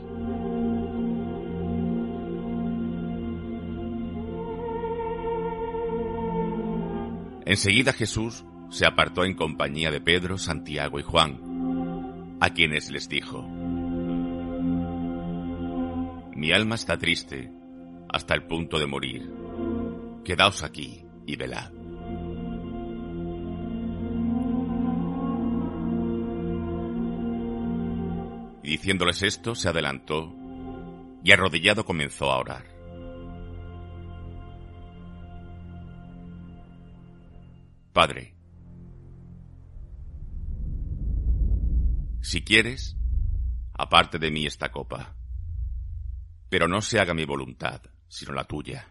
Enseguida Jesús se apartó en compañía de Pedro, Santiago y Juan, a quienes les dijo: Mi alma está triste hasta el punto de morir. Quedaos aquí y velad. Y diciéndoles esto, se adelantó y arrodillado comenzó a orar. Padre, si quieres, aparte de mí esta copa, pero no se haga mi voluntad, sino la tuya.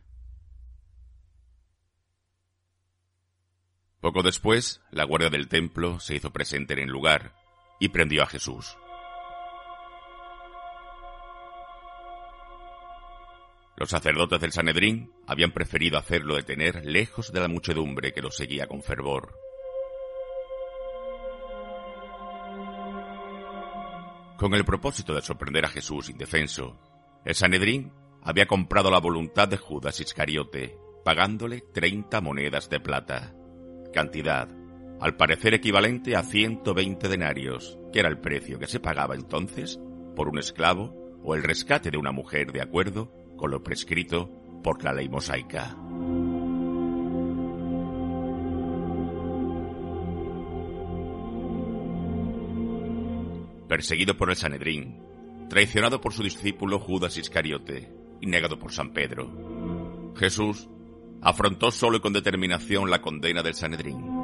Poco después, la guardia del templo se hizo presente en el lugar y prendió a Jesús. Los sacerdotes del Sanedrín habían preferido hacerlo detener lejos de la muchedumbre que lo seguía con fervor. Con el propósito de sorprender a Jesús indefenso, el Sanedrín había comprado la voluntad de Judas Iscariote, pagándole 30 monedas de plata, cantidad al parecer equivalente a 120 denarios, que era el precio que se pagaba entonces por un esclavo o el rescate de una mujer de acuerdo con lo prescrito por la ley mosaica. Perseguido por el Sanedrín, traicionado por su discípulo Judas Iscariote y negado por San Pedro, Jesús afrontó solo y con determinación la condena del Sanedrín.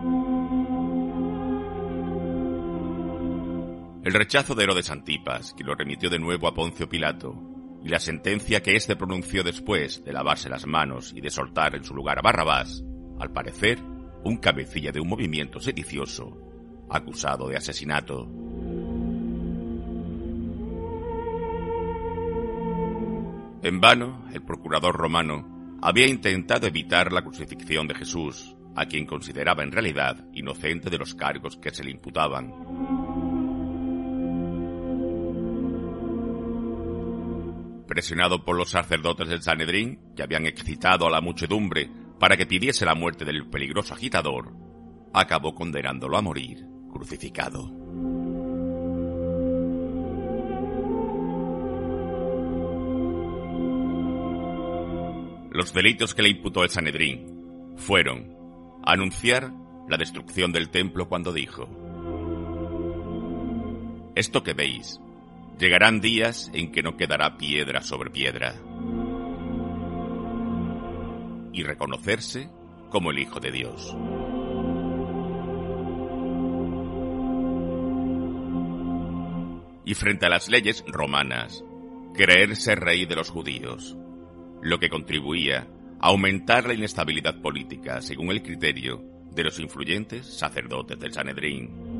El rechazo de Herodes Antipas, que lo remitió de nuevo a Poncio Pilato, y la sentencia que éste pronunció después de lavarse las manos y de soltar en su lugar a Barrabás, al parecer, un cabecilla de un movimiento sedicioso, acusado de asesinato. En vano, el procurador romano había intentado evitar la crucifixión de Jesús, a quien consideraba en realidad inocente de los cargos que se le imputaban. Presionado por los sacerdotes del Sanedrín, que habían excitado a la muchedumbre para que pidiese la muerte del peligroso agitador, acabó condenándolo a morir crucificado. Los delitos que le imputó el Sanedrín fueron anunciar la destrucción del templo cuando dijo: «Esto que veis, llegarán días en que no quedará piedra sobre piedra», y reconocerse como el Hijo de Dios. Y frente a las leyes romanas, creerse rey de los judíos, lo que contribuía a aumentar la inestabilidad política según el criterio de los influyentes sacerdotes del Sanedrín.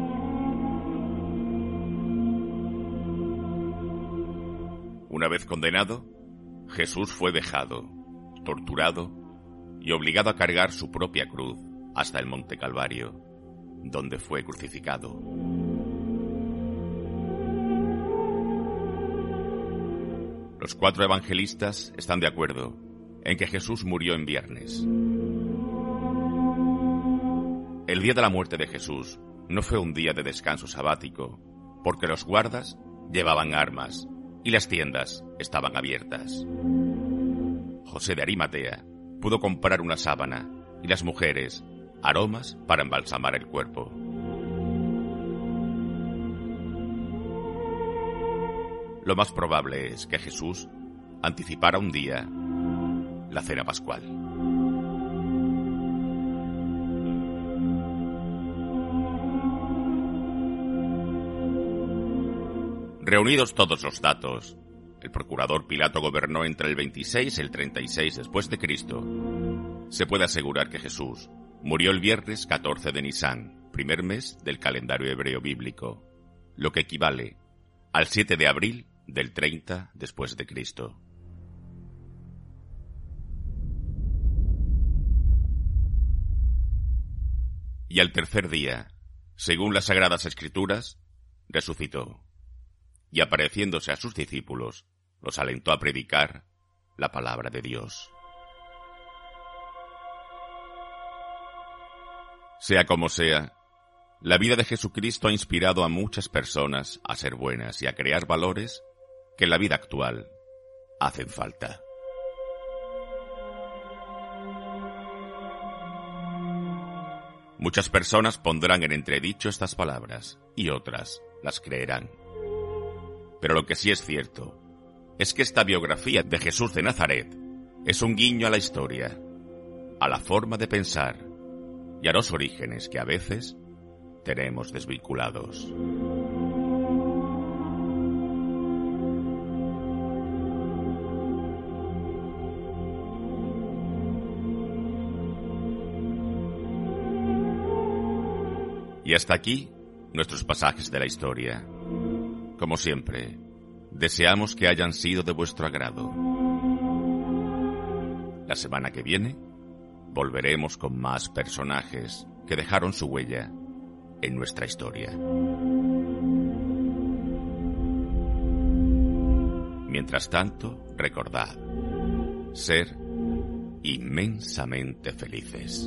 Una vez condenado, Jesús fue vejado, torturado y obligado a cargar su propia cruz hasta el Monte Calvario, donde fue crucificado. Los 4 evangelistas están de acuerdo en que Jesús murió en viernes. El día de la muerte de Jesús no fue un día de descanso sabático, porque los guardas llevaban armas y las tiendas estaban abiertas. José de Arimatea pudo comprar una sábana y las mujeres aromas para embalsamar el cuerpo. Lo más probable es que Jesús anticipara un día la cena pascual. Reunidos todos los datos, el procurador Pilato gobernó entre el 26 y el 36 después de Cristo. Se puede asegurar que Jesús murió el viernes 14 de Nisán, primer mes del calendario hebreo bíblico, lo que equivale al 7 de abril del 30 después de Cristo. Y al tercer día, según las Sagradas Escrituras, resucitó, y apareciéndose a sus discípulos, los alentó a predicar la palabra de Dios. Sea como sea, la vida de Jesucristo ha inspirado a muchas personas a ser buenas y a crear valores que en la vida actual hacen falta. Muchas personas pondrán en entredicho estas palabras y otras las creerán. Pero lo que sí es cierto es que esta biografía de Jesús de Nazaret es un guiño a la historia, a la forma de pensar y a los orígenes que a veces tenemos desvinculados. Y hasta aquí nuestros pasajes de la historia. Como siempre, deseamos que hayan sido de vuestro agrado. La semana que viene volveremos con más personajes que dejaron su huella en nuestra historia. Mientras tanto, recordad, ser inmensamente felices.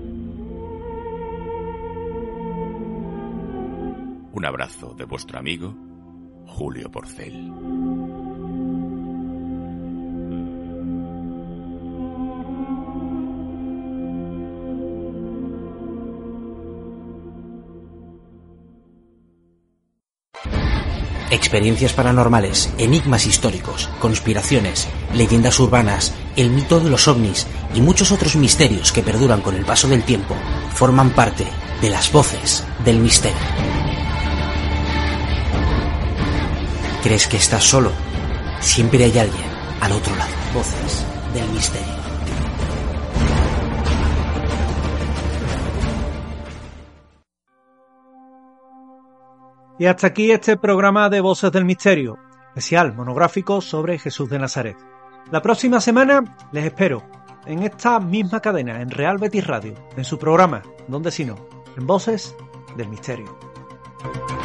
Un abrazo de vuestro amigo Julio Porcel. Experiencias paranormales, enigmas históricos, conspiraciones, leyendas urbanas, el mito de los ovnis y muchos otros misterios que perduran con el paso del tiempo forman parte de las voces del misterio. ¿Crees que estás solo? Siempre hay alguien al otro lado. Voces del misterio. Y hasta aquí este programa de Voces del Misterio, especial monográfico sobre Jesús de Nazaret. La próxima semana les espero en esta misma cadena, en Real Betis Radio, en su programa, ¿Dónde si no?, en Voces del Misterio.